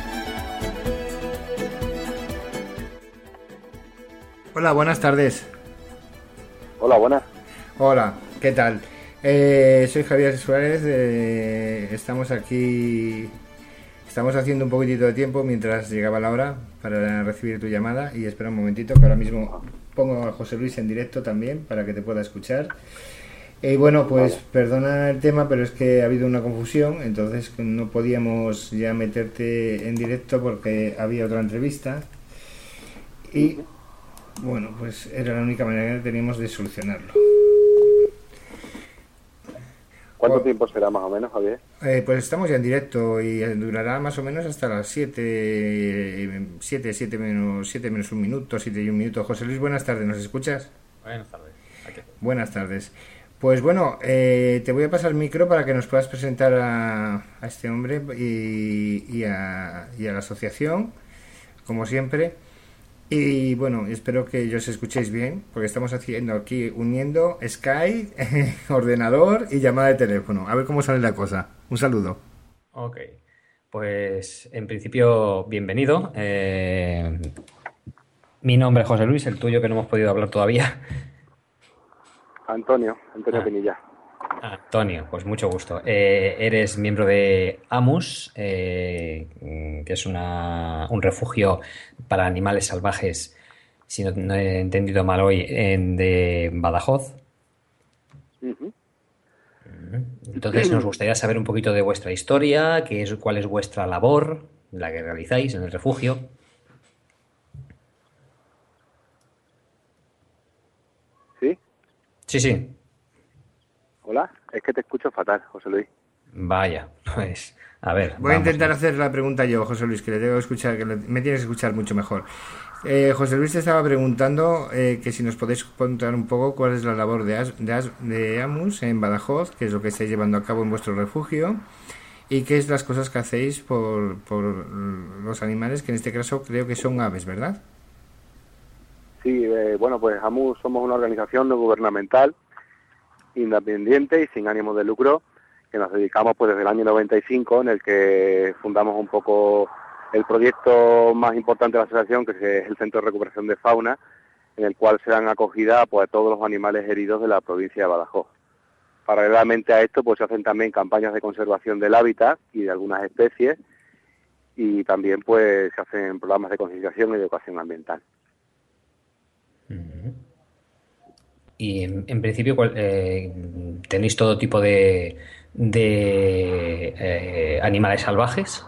Speaker 1: Hola, buenas tardes.
Speaker 4: Hola, buenas.
Speaker 1: Hola, ¿qué tal? Eh, soy Javier Suárez, eh, estamos aquí, estamos haciendo un poquitito de tiempo mientras llegaba la hora para recibir tu llamada y espera un momentito que ahora mismo pongo a José Luis en directo también para que te pueda escuchar. Y bueno, pues perdona el tema, pero es que ha habido una confusión, entonces no podíamos ya meterte en directo porque había otra entrevista y bueno, pues era la única manera que teníamos de solucionarlo.
Speaker 4: ¿Cuánto oh. tiempo será más o menos, Javier?
Speaker 1: Eh, pues estamos ya en directo y durará más o menos hasta las siete, siete, siete menos, siete menos un minuto, siete y un minuto. José Luis, buenas tardes, ¿nos escuchas?
Speaker 3: Buenas tardes. Aquí.
Speaker 1: Buenas tardes. Pues bueno, eh, te voy a pasar el micro para que nos puedas presentar a, a este hombre y, y, a, y a la asociación, como siempre. Y bueno, espero que os escuchéis bien, porque estamos haciendo aquí, uniendo Skype, ordenador y llamada de teléfono. A ver cómo sale la cosa. Un saludo.
Speaker 3: Ok, pues en principio, bienvenido. Eh, mi nombre es José Luis, el tuyo que no hemos podido hablar todavía.
Speaker 4: Antonio, Antonio
Speaker 3: ah.
Speaker 4: Pinilla.
Speaker 3: Antonio, pues mucho gusto. Eh, eres miembro de AMUS, eh, que es una, un refugio para animales salvajes, si no, no he entendido mal hoy, en, de Badajoz.
Speaker 4: Uh-huh.
Speaker 3: Entonces nos gustaría saber un poquito de vuestra historia, qué es, cuál es vuestra labor, la que realizáis en el refugio.
Speaker 4: ¿Sí?
Speaker 3: Sí, sí.
Speaker 4: Hola, es que te escucho fatal, José Luis.
Speaker 3: Vaya, pues, a ver.
Speaker 1: Voy a intentar a hacer la pregunta yo, José Luis, que le debo escuchar, que le, me tienes que escuchar mucho mejor. Eh, José Luis te estaba preguntando eh, que si nos podéis contar un poco cuál es la labor de, As, de, As, de AMUS en Badajoz, qué es lo que estáis llevando a cabo en vuestro refugio y qué es las cosas que hacéis por, por los animales, que en este caso creo que son aves, ¿verdad?
Speaker 4: Sí, eh, bueno, pues AMUS somos una organización no gubernamental, independiente y sin ánimo de lucro, que nos dedicamos pues desde el año noventa y cinco, en el que fundamos un poco el proyecto más importante de la asociación, que es el Centro de Recuperación de Fauna, en el cual se dan acogida pues a todos los animales heridos de la provincia de Badajoz. Paralelamente a esto pues se hacen también campañas de conservación del hábitat y de algunas especies, y también pues se hacen programas de concienciación y de educación ambiental.
Speaker 3: Uh-huh. Y en, en principio eh, tenéis todo tipo de, de eh, animales salvajes.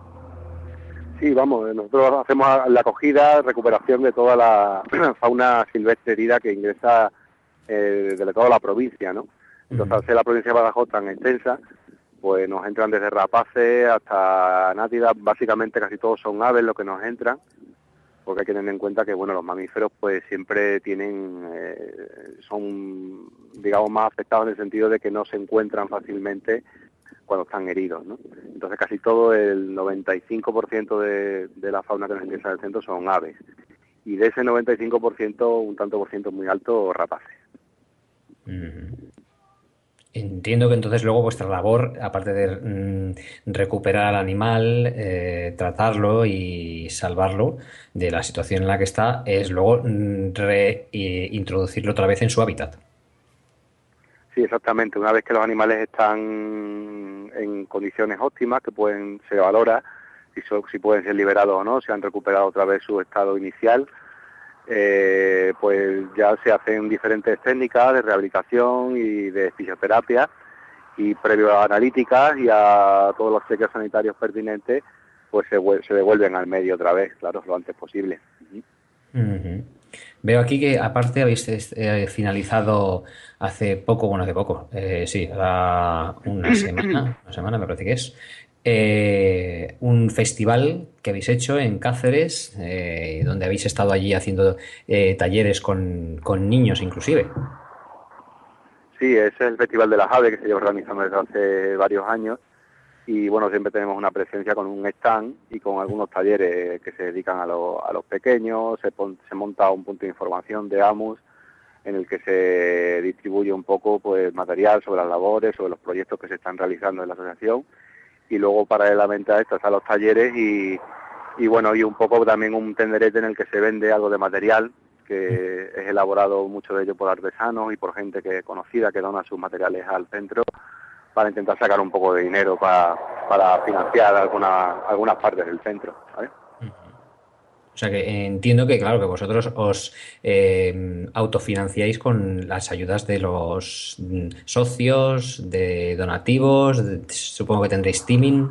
Speaker 4: Sí, vamos, nosotros hacemos la acogida, recuperación de toda la fauna silvestre herida que ingresa eh, de toda la provincia, ¿no? Entonces, al ser la provincia de Badajoz tan extensa, pues nos entran desde rapaces hasta nátidas, básicamente casi todos son aves los que nos entran, porque hay que tener en cuenta que, bueno, los mamíferos pues siempre tienen, eh, son, digamos, más afectados en el sentido de que no se encuentran fácilmente cuando están heridos, ¿no? Entonces casi todo, el noventa y cinco por ciento de, de la fauna que nos ingresa al centro son aves, y de ese noventa y cinco por ciento, un tanto por ciento muy alto, rapaces.
Speaker 3: Mm. Entiendo que entonces luego vuestra labor, aparte de mm, recuperar al animal, eh, tratarlo y salvarlo de la situación en la que está, es luego mm, reintroducirlo otra vez en su hábitat.
Speaker 4: Sí, exactamente. Una vez que los animales están en condiciones óptimas, que pueden, se valora si, so, si pueden ser liberados o no, si han recuperado otra vez su estado inicial, eh, pues ya se hacen diferentes técnicas de rehabilitación y de fisioterapia, y previo a analíticas y a todos los chequeos sanitarios pertinentes, pues se, se devuelven al medio otra vez, claro, lo antes posible. Uh-huh.
Speaker 3: Uh-huh. Veo aquí que aparte habéis eh, finalizado hace poco, bueno, hace poco, eh, sí, una semana, una semana me parece que es, eh, un festival que habéis hecho en Cáceres, eh, donde habéis estado allí haciendo eh, talleres con, con niños inclusive.
Speaker 4: Sí, ese es el Festival de las Aves que se lleva organizando desde hace varios años, y bueno, siempre tenemos una presencia con un stand y con algunos talleres que se dedican a, lo, a los pequeños. Se, pon, se monta un punto de información de AMUS en el que se distribuye un poco pues material sobre las labores, sobre los proyectos que se están realizando en la asociación, y luego paralelamente a esto están los talleres y, y bueno, y un poco también un tenderete en el que se vende algo de material que es elaborado mucho de ello por artesanos y por gente que es conocida, que dona sus materiales al centro para intentar sacar un poco de dinero para, para financiar alguna, algunas partes del centro, ¿sabes?
Speaker 3: O sea que entiendo que, claro, que vosotros os eh, autofinanciáis con las ayudas de los socios, de donativos, de, supongo que tendréis teaming.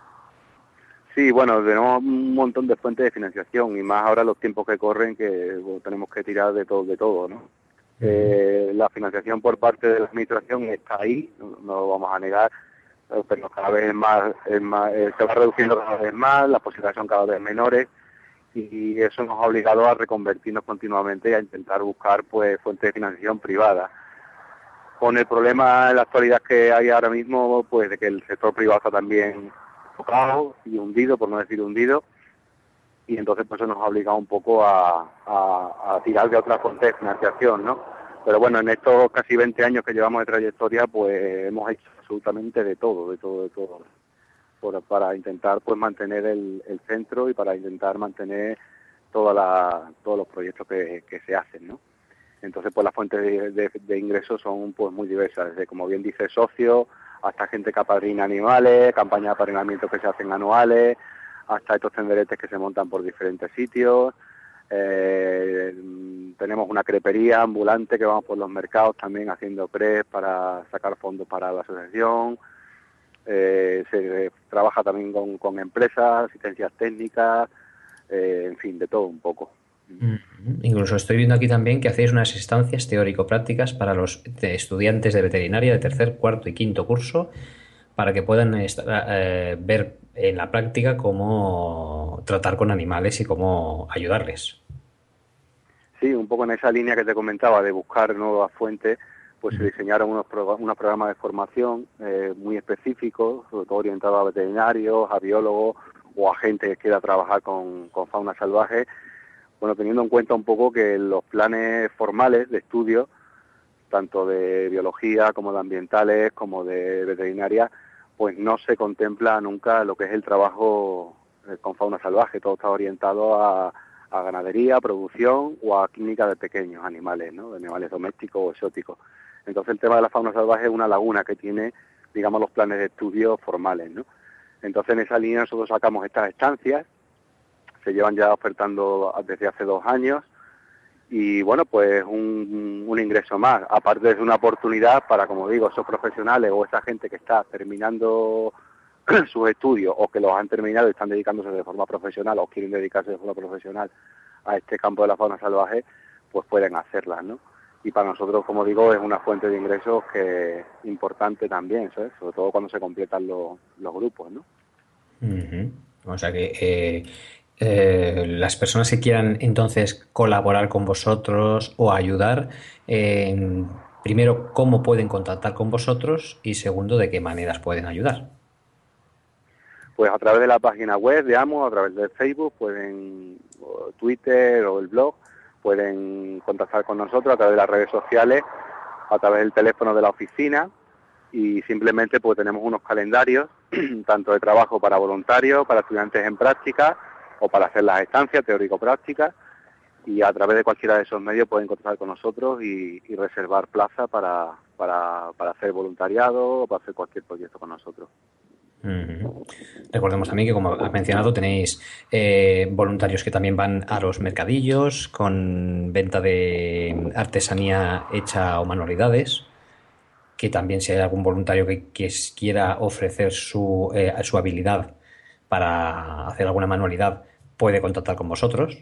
Speaker 4: Sí, bueno, tenemos un montón de fuentes de financiación y más ahora los tiempos que corren que bueno, tenemos que tirar de todo, de todo, ¿no? Uh-huh. Eh, la financiación por parte de la administración está ahí, no, no lo vamos a negar, pero cada vez es más, es más eh, se va reduciendo cada vez más, las posibilidades son cada vez menores. Y eso nos ha obligado a reconvertirnos continuamente y a intentar buscar pues fuentes de financiación privadas. Con el problema en la actualidad que hay ahora mismo, pues de que el sector privado está también tocado y hundido, por no decir hundido, y entonces pues eso nos ha obligado un poco a, a, a tirar de otras fuentes de financiación, ¿no? Pero bueno, en estos casi veinte años que llevamos de trayectoria, pues hemos hecho absolutamente de todo, de todo, de todo. Por, para intentar pues mantener el, el centro y para intentar mantener toda la, todos los proyectos que, que se hacen, ¿no? Entonces pues las fuentes de, de, de ingresos son pues muy diversas, desde como bien dice socios, hasta gente que apadrina animales, campañas de apadrinamiento que se hacen anuales, hasta estos tenderetes que se montan por diferentes sitios. Eh, tenemos una crepería ambulante que vamos por los mercados también haciendo crepes para sacar fondos para la asociación. Eh, se trabaja también con, con empresas, asistencias técnicas, eh, en fin, de todo un poco.
Speaker 3: Mm-hmm. Incluso estoy viendo aquí también que hacéis unas estancias teórico-prácticas para los estudiantes de veterinaria de tercer, cuarto y quinto curso para que puedan estar, eh, ver en la práctica cómo tratar con animales y cómo ayudarles.
Speaker 4: Sí, un poco en esa línea que te comentaba de buscar nuevas fuentes. Pues se diseñaron unos, pro, unos programas de formación eh, muy específicos, sobre todo orientados a veterinarios, a biólogos o a gente que quiera trabajar con, con fauna salvaje, bueno, teniendo en cuenta un poco que los planes formales de estudio, tanto de biología como de ambientales, como de veterinaria, pues no se contempla nunca lo que es el trabajo eh, con fauna salvaje, todo está orientado a, a ganadería, producción o a clínica de pequeños animales, ¿no? De animales domésticos o exóticos. Entonces el tema de la fauna salvaje es una laguna que tiene, digamos, los planes de estudio formales, ¿no? Entonces en esa línea nosotros sacamos estas estancias, se llevan ya ofertando desde hace dos años y bueno, pues un, un ingreso más, aparte de una oportunidad para, como digo, esos profesionales o esa gente que está terminando sus estudios o que los han terminado y están dedicándose de forma profesional o quieren dedicarse de forma profesional a este campo de la fauna salvaje, pues pueden hacerlas, ¿no? Y para nosotros, como digo, es una fuente de ingresos que es importante también, ¿sabes? Sobre todo cuando se completan los, los grupos, ¿no?
Speaker 3: Uh-huh. O sea que eh, eh, las personas que quieran entonces colaborar con vosotros o ayudar, eh, primero, ¿cómo pueden contactar con vosotros? Y segundo, ¿de qué maneras pueden ayudar?
Speaker 4: Pues a través de la página web de AMO, a través de Facebook, pueden, o Twitter o el blog, pueden contactar con nosotros a través de las redes sociales, a través del teléfono de la oficina y simplemente pues tenemos unos calendarios, tanto de trabajo para voluntarios, para estudiantes en práctica o para hacer las estancias teórico-prácticas y a través de cualquiera de esos medios pueden contactar con nosotros y, y reservar plaza para, para, para hacer voluntariado o para hacer cualquier proyecto con nosotros.
Speaker 3: Uh-huh. Recordemos también que, como has mencionado, tenéis eh, voluntarios que también van a los mercadillos con venta de artesanía hecha o manualidades, que también si hay algún voluntario que, que quiera ofrecer su, eh, su habilidad para hacer alguna manualidad, puede contactar con vosotros.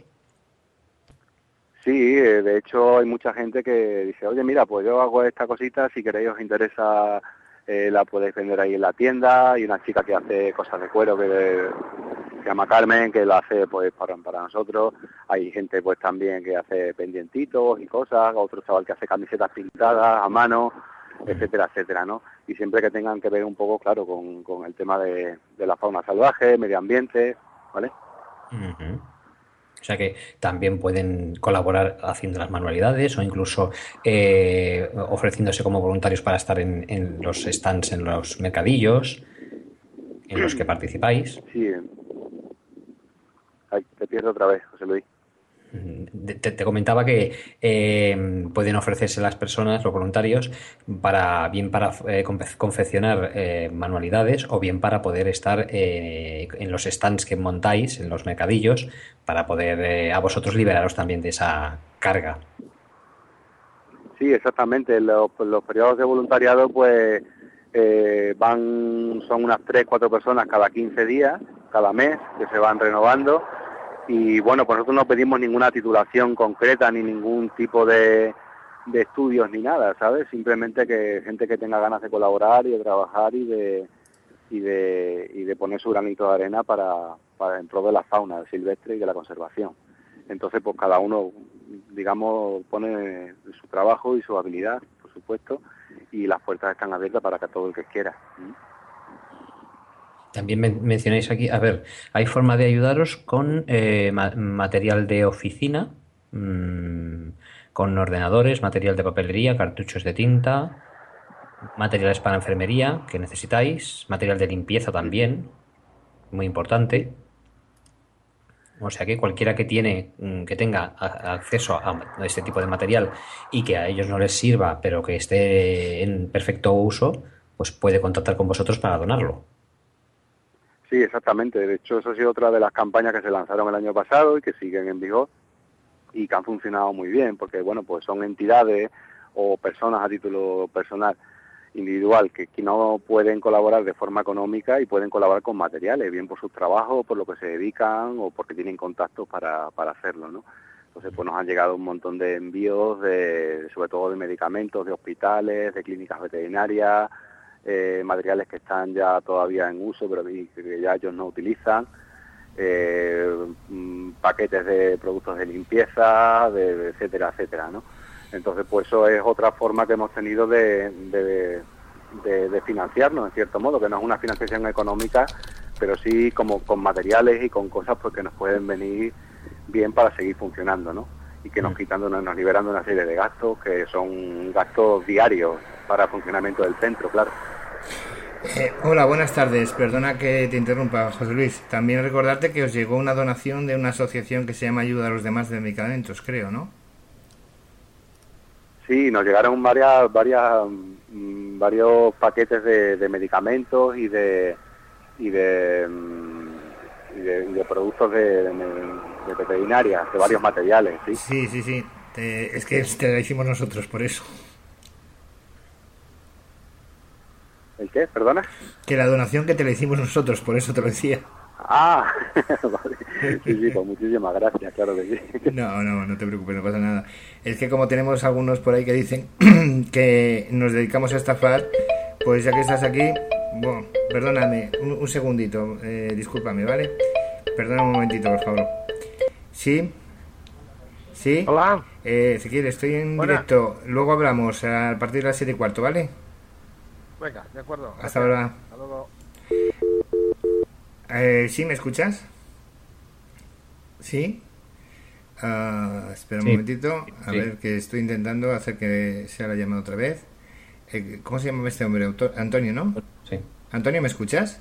Speaker 4: Sí, de hecho hay mucha gente que dice, oye, mira, pues yo hago esta cosita, si queréis os interesa... Eh, la podéis vender ahí en la tienda. Hay una chica que hace cosas de cuero que de, se llama Carmen, que la hace pues para, para nosotros. Hay gente pues también que hace pendientitos y cosas, otro chaval que hace camisetas pintadas a mano, etcétera, etcétera, ¿no? Y siempre que tengan que ver un poco, claro, con, con el tema de, de la fauna salvaje, medio ambiente, ¿vale?
Speaker 3: Uh-huh. O sea que también pueden colaborar haciendo las manualidades o incluso eh, ofreciéndose como voluntarios para estar en, en los stands, en los mercadillos en los que participáis.
Speaker 4: Sí. Ay, te pierdo otra vez, José Luis.
Speaker 3: te, te comentaba que eh, pueden ofrecerse las personas, los voluntarios, para bien para eh, confe- confeccionar eh, manualidades o bien para poder estar eh, en los stands que montáis, en los mercadillos, para poder eh, a vosotros liberaros también de esa carga.
Speaker 4: Sí, exactamente. Los, los periodos de voluntariado, pues, eh, van, son unas tres, cuatro personas cada quince días, cada mes, que se van renovando. Y bueno, pues nosotros no pedimos ninguna titulación concreta ni ningún tipo de, de estudios ni nada, ¿sabes? Simplemente que gente que tenga ganas de colaborar y de trabajar y de y de, y de poner su granito de arena para, para en pro de la fauna silvestre y de la conservación. Entonces, pues cada uno, digamos, pone su trabajo y su habilidad, por supuesto, y las puertas están abiertas para que todo el que quiera.
Speaker 3: También men- mencionáis aquí, a ver, hay forma de ayudaros con eh, ma- material de oficina, mm, con ordenadores, material de papelería, cartuchos de tinta, materiales para enfermería que necesitáis, material de limpieza también, muy importante. O sea que cualquiera que tiene, mm, que tenga a- acceso a a este tipo de material y que a ellos no les sirva, pero que esté en perfecto uso, pues puede contactar con vosotros para donarlo.
Speaker 4: Sí, exactamente. De hecho, eso ha sido otra de las campañas que se lanzaron el año pasado y que siguen en vigor y que han funcionado muy bien, porque bueno, pues son entidades o personas a título personal, individual, que, que no pueden colaborar de forma económica y pueden colaborar con materiales, bien por sus trabajos, por lo que se dedican o porque tienen contactos para, para hacerlo, ¿no? Entonces, pues nos han llegado un montón de envíos, de, sobre todo de medicamentos, de hospitales, de clínicas veterinarias, eh, materiales que están ya todavía en uso, pero que, que ya ellos no utilizan, eh, mm, paquetes de productos de limpieza, de, de etcétera, etcétera, ¿no? Entonces, pues eso es otra forma que hemos tenido de, de, de, de financiarnos, en cierto modo, que no es una financiación económica, pero sí como con materiales y con cosas pues que nos pueden venir bien para seguir funcionando, ¿no? Y que nos quitan, nos liberan de una serie de gastos que son gastos diarios para el funcionamiento del centro, claro.
Speaker 1: Eh, hola, buenas tardes. Perdona que te interrumpa, José Luis. También recordarte que os llegó una donación de una asociación que se llama Ayuda a los Demás de Medicamentos, creo, ¿no?
Speaker 4: Sí, nos llegaron varias, varias, mm, varios paquetes de, de medicamentos y de y de, mm, y de, y de productos de, de, de veterinaria, de varios materiales, sí.
Speaker 1: Sí, sí, sí. Te- es que te la hicimos nosotros, por eso.
Speaker 4: ¿El qué? ¿Perdona?
Speaker 1: Que la donación que te la hicimos nosotros, por eso te lo decía.
Speaker 4: Ah, vale. Sí, sí, pues muchísimas gracias, claro que sí.
Speaker 1: No, no, no te preocupes, no pasa nada. Es que como tenemos algunos por ahí que dicen que nos dedicamos a estafar, pues ya que estás aquí, bueno, perdóname, un, un segundito, eh, discúlpame, ¿vale? Perdona un momentito, por favor. ¿Sí? ¿Sí?
Speaker 15: Hola.
Speaker 1: Eh, Ezequiel, estoy en
Speaker 15: Buena.
Speaker 1: directo. Luego hablamos a partir de las siete y cuarto, ¿vale?
Speaker 15: Venga, de acuerdo.
Speaker 1: Hasta
Speaker 15: Gracias.
Speaker 1: ahora.
Speaker 15: Hasta luego.
Speaker 1: Eh, ¿Sí me escuchas? ¿Sí? Ah, espera un
Speaker 3: Sí.
Speaker 1: momentito. A
Speaker 3: Sí.
Speaker 1: ver, que estoy intentando hacer que sea la llamada otra vez. Eh, ¿Cómo se llama este hombre? Auto- Antonio, ¿no?
Speaker 3: Sí.
Speaker 1: Antonio, ¿me escuchas?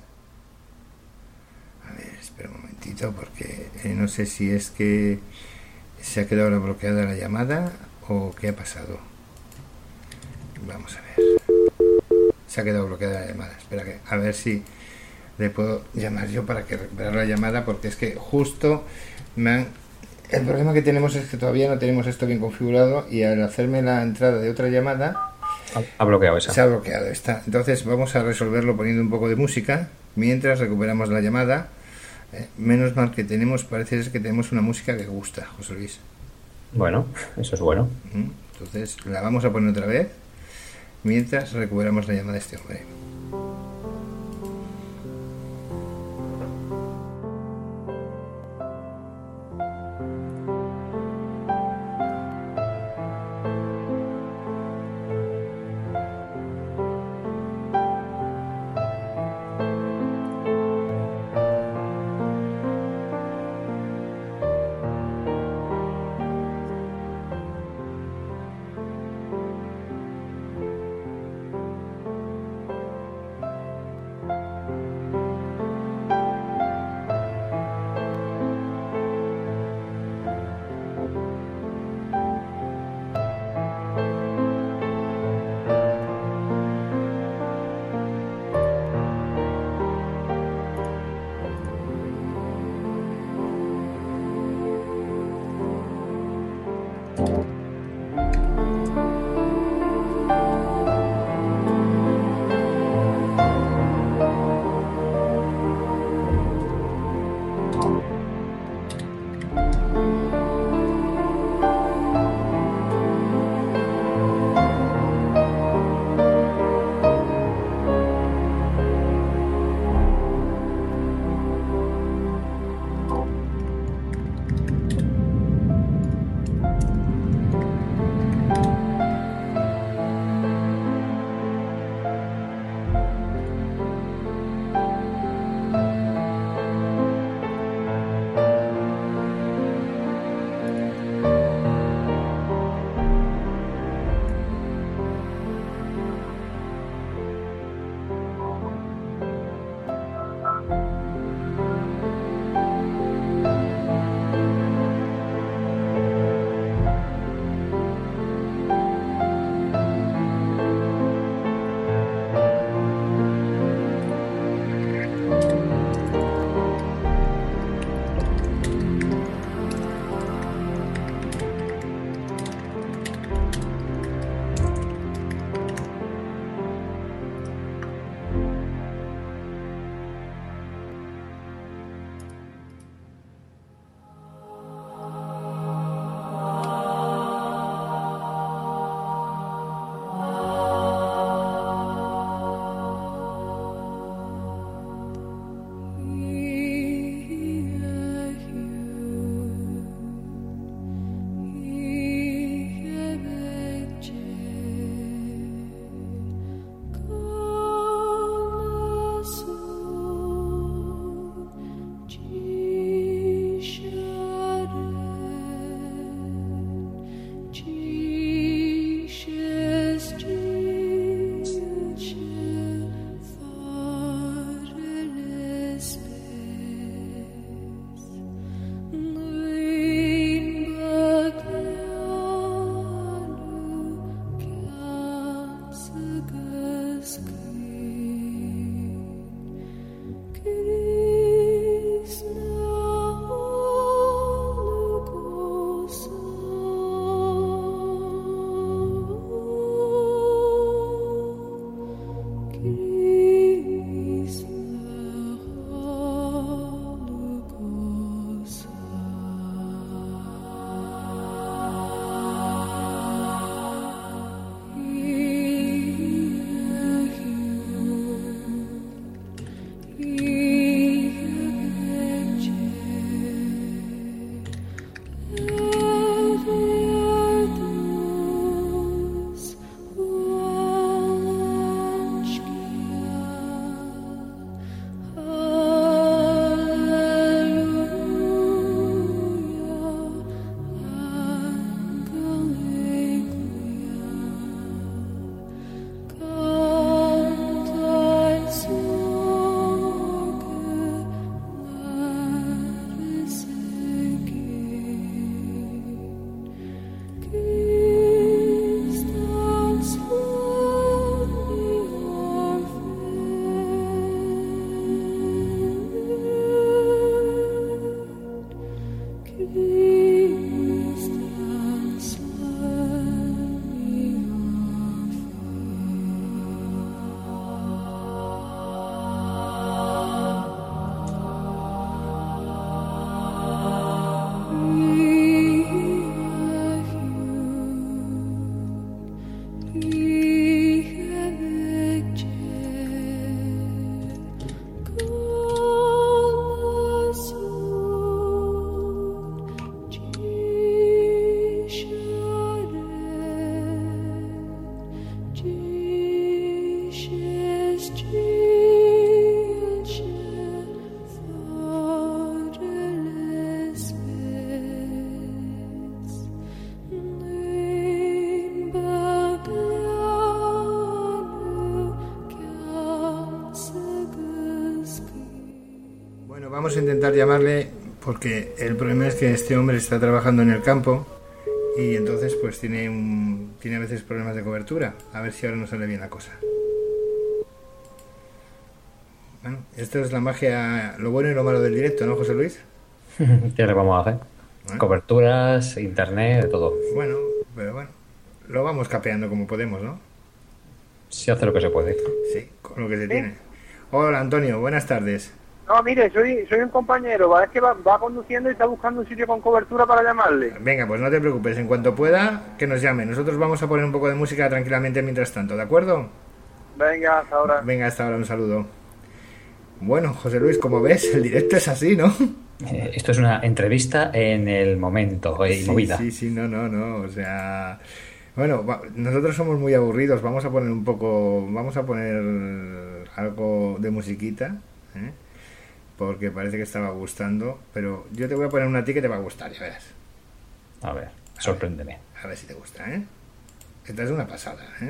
Speaker 1: A ver, espera un momentito porque eh, no sé si es que se ha quedado bloqueada la llamada o qué ha pasado. Vamos a ver. Se ha quedado bloqueada la llamada. Espera que a ver si le puedo llamar yo para que recuperar la llamada, porque es que justo me han... El problema que tenemos es que todavía no tenemos esto bien configurado y al hacerme la entrada de otra llamada
Speaker 3: Ha bloqueado esa.
Speaker 1: se ha bloqueado esta. Entonces vamos a resolverlo poniendo un poco de música mientras recuperamos la llamada. Eh, menos mal que tenemos, parece ser que tenemos una música que gusta, José Luis.
Speaker 3: Bueno, eso es bueno.
Speaker 1: ¿Mm? Entonces la vamos a poner otra vez mientras recuperamos la llamada de este hombre. Vamos a intentar llamarle porque el problema es que este hombre está trabajando en el campo y entonces pues tiene un tiene a veces problemas de cobertura. A ver si ahora nos sale bien la cosa. Bueno, esto es la magia, lo bueno y lo malo del directo, ¿no, José Luis?
Speaker 3: ¿Qué le vamos a hacer?
Speaker 1: ¿eh?
Speaker 3: Coberturas, internet, de todo.
Speaker 1: Bueno, pero bueno, lo vamos capeando como podemos, ¿no?
Speaker 3: Se hace lo que se puede.
Speaker 1: Sí, con lo que se tiene. Hola, Antonio, buenas tardes.
Speaker 15: No, mire, soy, soy un compañero, ¿va? Es que va, va conduciendo y está buscando un sitio con cobertura para llamarle.
Speaker 1: Venga, pues no te preocupes, en cuanto pueda, que nos llame. Nosotros vamos a poner un poco de música tranquilamente mientras tanto, ¿de acuerdo?
Speaker 15: Venga, hasta ahora.
Speaker 1: Venga, hasta ahora, un saludo. Bueno, José Luis, como ves, el directo es así, ¿no?
Speaker 3: Eh, Esto es una entrevista en el momento, eh,
Speaker 1: Sí,
Speaker 3: movida.
Speaker 1: sí, sí, no, no, no, o sea... Bueno, va- nosotros somos muy aburridos, vamos a poner un poco... Vamos a poner algo de musiquita, ¿eh? Porque parece que estaba gustando, pero yo te voy a poner una a ti que te va a gustar, ya verás.
Speaker 3: A ver, sorpréndeme.
Speaker 1: A ver si te gusta, ¿eh? Esta es una pasada, ¿eh?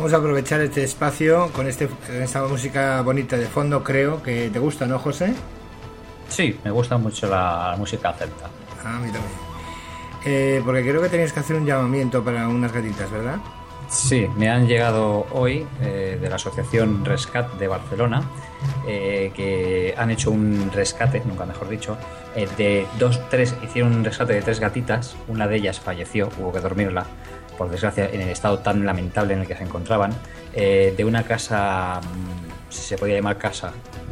Speaker 1: vamos a aprovechar este espacio con este, esta música bonita de fondo, creo que te gusta, ¿no, José?
Speaker 3: Sí, me gusta mucho la, la música celta.
Speaker 1: Ah, a mí también. Eh, porque creo que tenías que hacer un llamamiento para unas gatitas, ¿verdad?
Speaker 3: Sí, me han llegado hoy eh, de la Asociación Rescat de Barcelona, eh, que han hecho un rescate, nunca mejor dicho, eh, de dos, tres, hicieron un rescate de tres gatitas. Una de ellas falleció, hubo que dormirla, por desgracia, en el estado tan lamentable en el que se encontraban, eh, de una casa, si se podía llamar casa.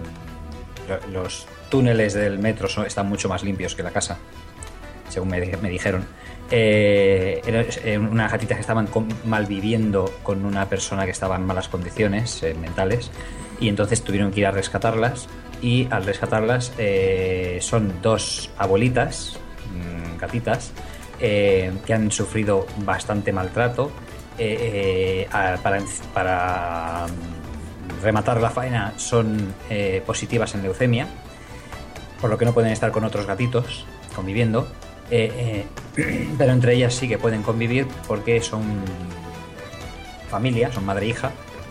Speaker 3: Los túneles del metro son, están mucho más limpios que la casa, según me, me dijeron. Eh, eran unas gatitas que estaban con, malviviendo con una persona que estaba en malas condiciones eh, mentales, y entonces tuvieron que ir a rescatarlas, y al rescatarlas eh, son dos abuelitas, mmm, gatitas, eh, que han sufrido bastante maltrato. eh, eh, para, para rematar la faena, son eh, positivas en leucemia, por lo que no pueden estar con otros gatitos conviviendo. Eh, eh, pero entre ellas sí que pueden convivir porque son familia, son madre e hija,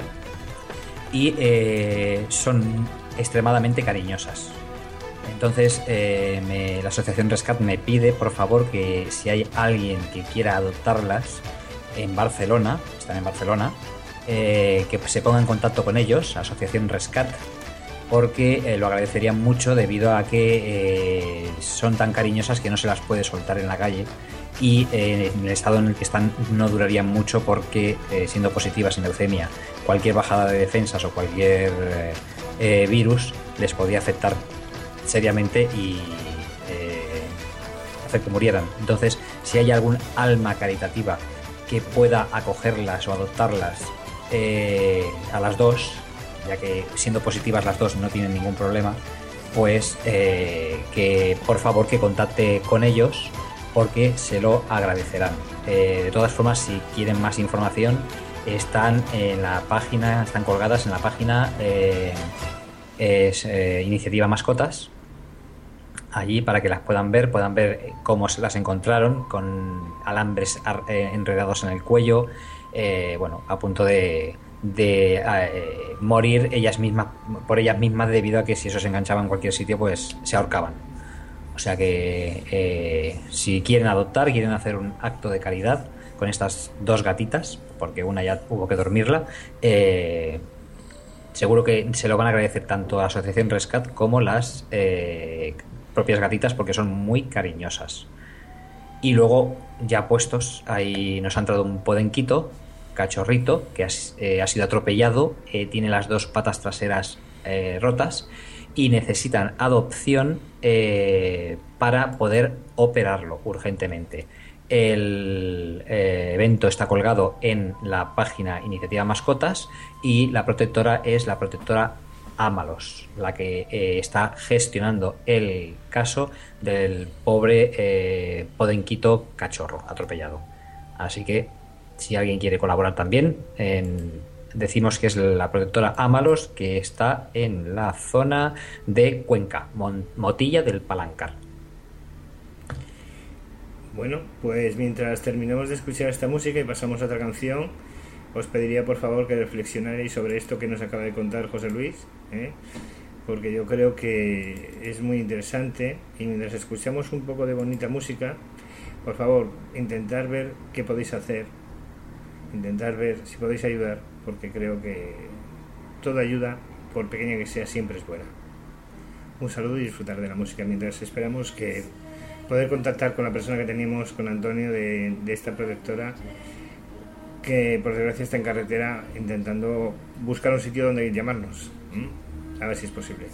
Speaker 3: y eh, son extremadamente cariñosas. Entonces eh, me, la Asociación Rescat me pide, por favor, que si hay alguien que quiera adoptarlas en Barcelona, están en Barcelona, eh, que se ponga en contacto con ellos, Asociación Rescat, porque eh, lo agradecerían mucho, debido a que eh, son tan cariñosas que no se las puede soltar en la calle, y eh, en el estado en el que están no durarían mucho, porque eh, siendo positivas en leucemia, cualquier bajada de defensas o cualquier eh, eh, virus les podía afectar seriamente y eh, hacer que murieran. Entonces, si hay algún alma caritativa que pueda acogerlas o adoptarlas eh, a las dos, ya que siendo positivas las dos no tienen ningún problema, pues eh, que por favor que contacte con ellos, porque se lo agradecerán. Eh, de todas formas, si quieren más información, están en la página, están colgadas en la página eh, es eh, Iniciativa Mascotas, allí para que las puedan ver, puedan ver cómo se las encontraron, con alambres eh, enredados en el cuello, eh, bueno, a punto de de eh, morir ellas mismas, por ellas mismas, debido a que si eso se enganchaba en cualquier sitio, pues se ahorcaban. O sea que eh, si quieren adoptar, quieren hacer un acto de caridad con estas dos gatitas, porque una ya hubo que dormirla, eh, seguro que se lo van a agradecer tanto a la Asociación Rescat como las eh, propias gatitas, porque son muy cariñosas. Y luego, ya puestos, ahí nos ha entrado un podenquito, cachorrito, que ha, eh, ha sido atropellado, eh, tiene las dos patas traseras eh, rotas, y necesitan adopción eh, para poder operarlo urgentemente. El eh, evento está colgado en la página Iniciativa Mascotas, y la protectora es la protectora Ámalos, la que eh, está gestionando el caso del pobre eh, podenquito cachorro atropellado. Así que si alguien quiere colaborar también, en, decimos que es la protectora Ámalos, que está en la zona de Cuenca, Mon, Motilla del Palancar.
Speaker 1: Bueno, pues mientras terminamos de escuchar esta música y pasamos a otra canción, os pediría por favor que reflexionarais sobre esto que nos acaba de contar José Luis, ¿eh? Porque yo creo que es muy interesante, y mientras escuchamos un poco de bonita música, por favor, intentar ver qué podéis hacer, intentar ver si podéis ayudar, porque creo que toda ayuda, por pequeña que sea, siempre es buena. Un saludo y disfrutar de la música mientras esperamos que poder contactar con la persona que teníamos, con Antonio de, de esta protectora, que por desgracia está en carretera intentando buscar un sitio donde llamarnos. ¿Mm? A ver si es posible.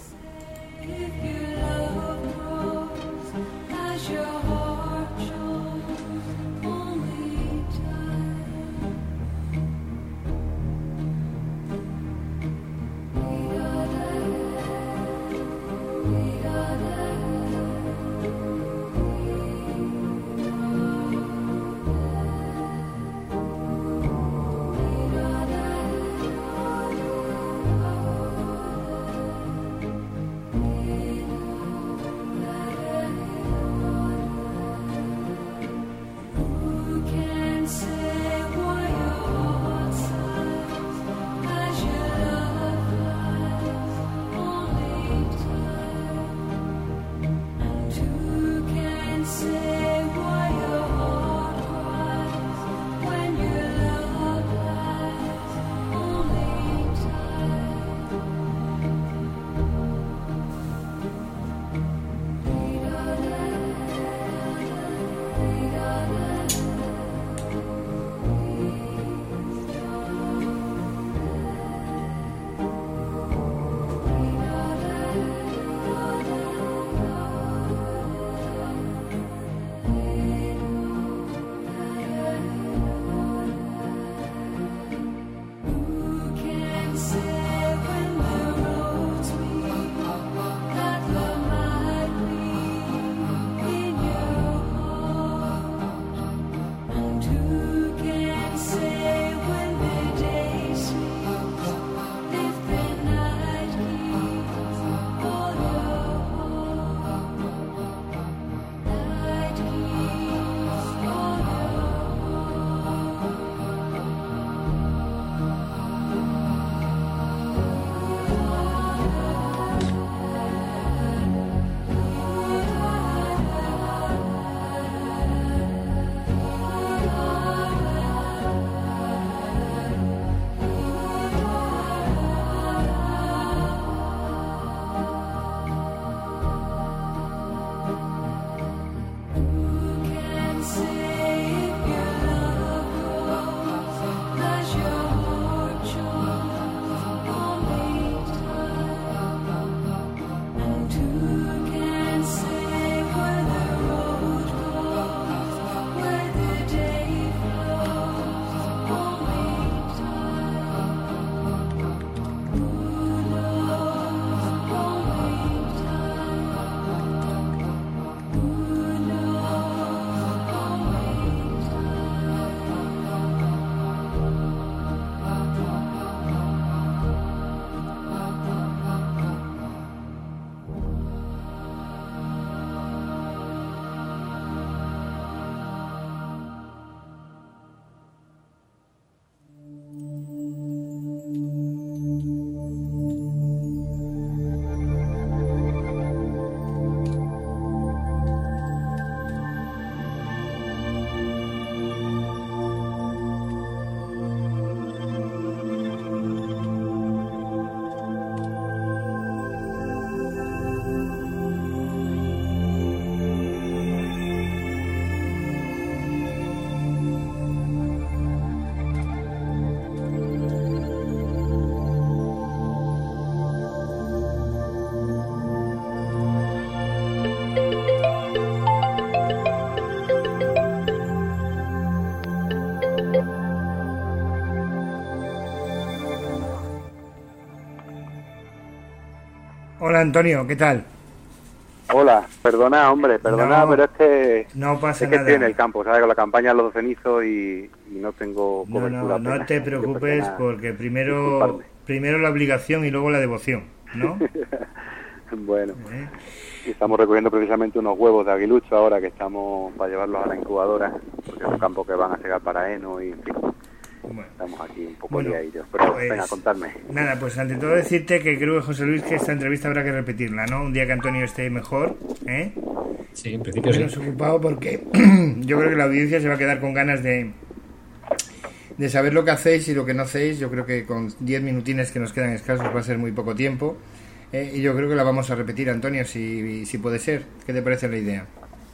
Speaker 1: Antonio, ¿qué tal?
Speaker 4: Hola, perdona, hombre, perdona,
Speaker 1: No,
Speaker 4: pero es que...
Speaker 1: no pasa
Speaker 4: es que
Speaker 1: nada.
Speaker 4: estoy en el campo, ¿sabes? Con la campaña Los Cenizos y, y no tengo
Speaker 1: No,
Speaker 4: cobertura.
Speaker 1: no, no
Speaker 4: apenas.
Speaker 1: te
Speaker 4: Qué
Speaker 1: preocupes
Speaker 4: pena
Speaker 1: porque primero,
Speaker 4: disculparme.
Speaker 1: primero la obligación y luego la devoción, ¿no?
Speaker 4: Bueno,
Speaker 1: ¿Eh?
Speaker 4: y estamos recogiendo precisamente unos huevos de aguilucho ahora que estamos para llevarlos a la incubadora, porque son campos que van a llegar para heno y en fin.
Speaker 1: Bueno.
Speaker 4: Estamos aquí un poco
Speaker 1: Bueno,
Speaker 4: liadillos, pero
Speaker 1: pues,
Speaker 4: venga, contadme.
Speaker 1: Nada, pues ante todo decirte que creo, José Luis, que esta entrevista habrá que repetirla, ¿no? Un día que Antonio esté mejor, ¿eh?
Speaker 3: Sí, en principio sí.
Speaker 1: Menos ocupado, porque yo creo que la audiencia se va a quedar con ganas de de saber lo que hacéis y lo que no hacéis. Yo creo que con diez minutines que nos quedan escasos va a ser muy poco tiempo, ¿eh? Y yo creo que la vamos a repetir, Antonio, si, si puede ser. ¿Qué te parece la idea?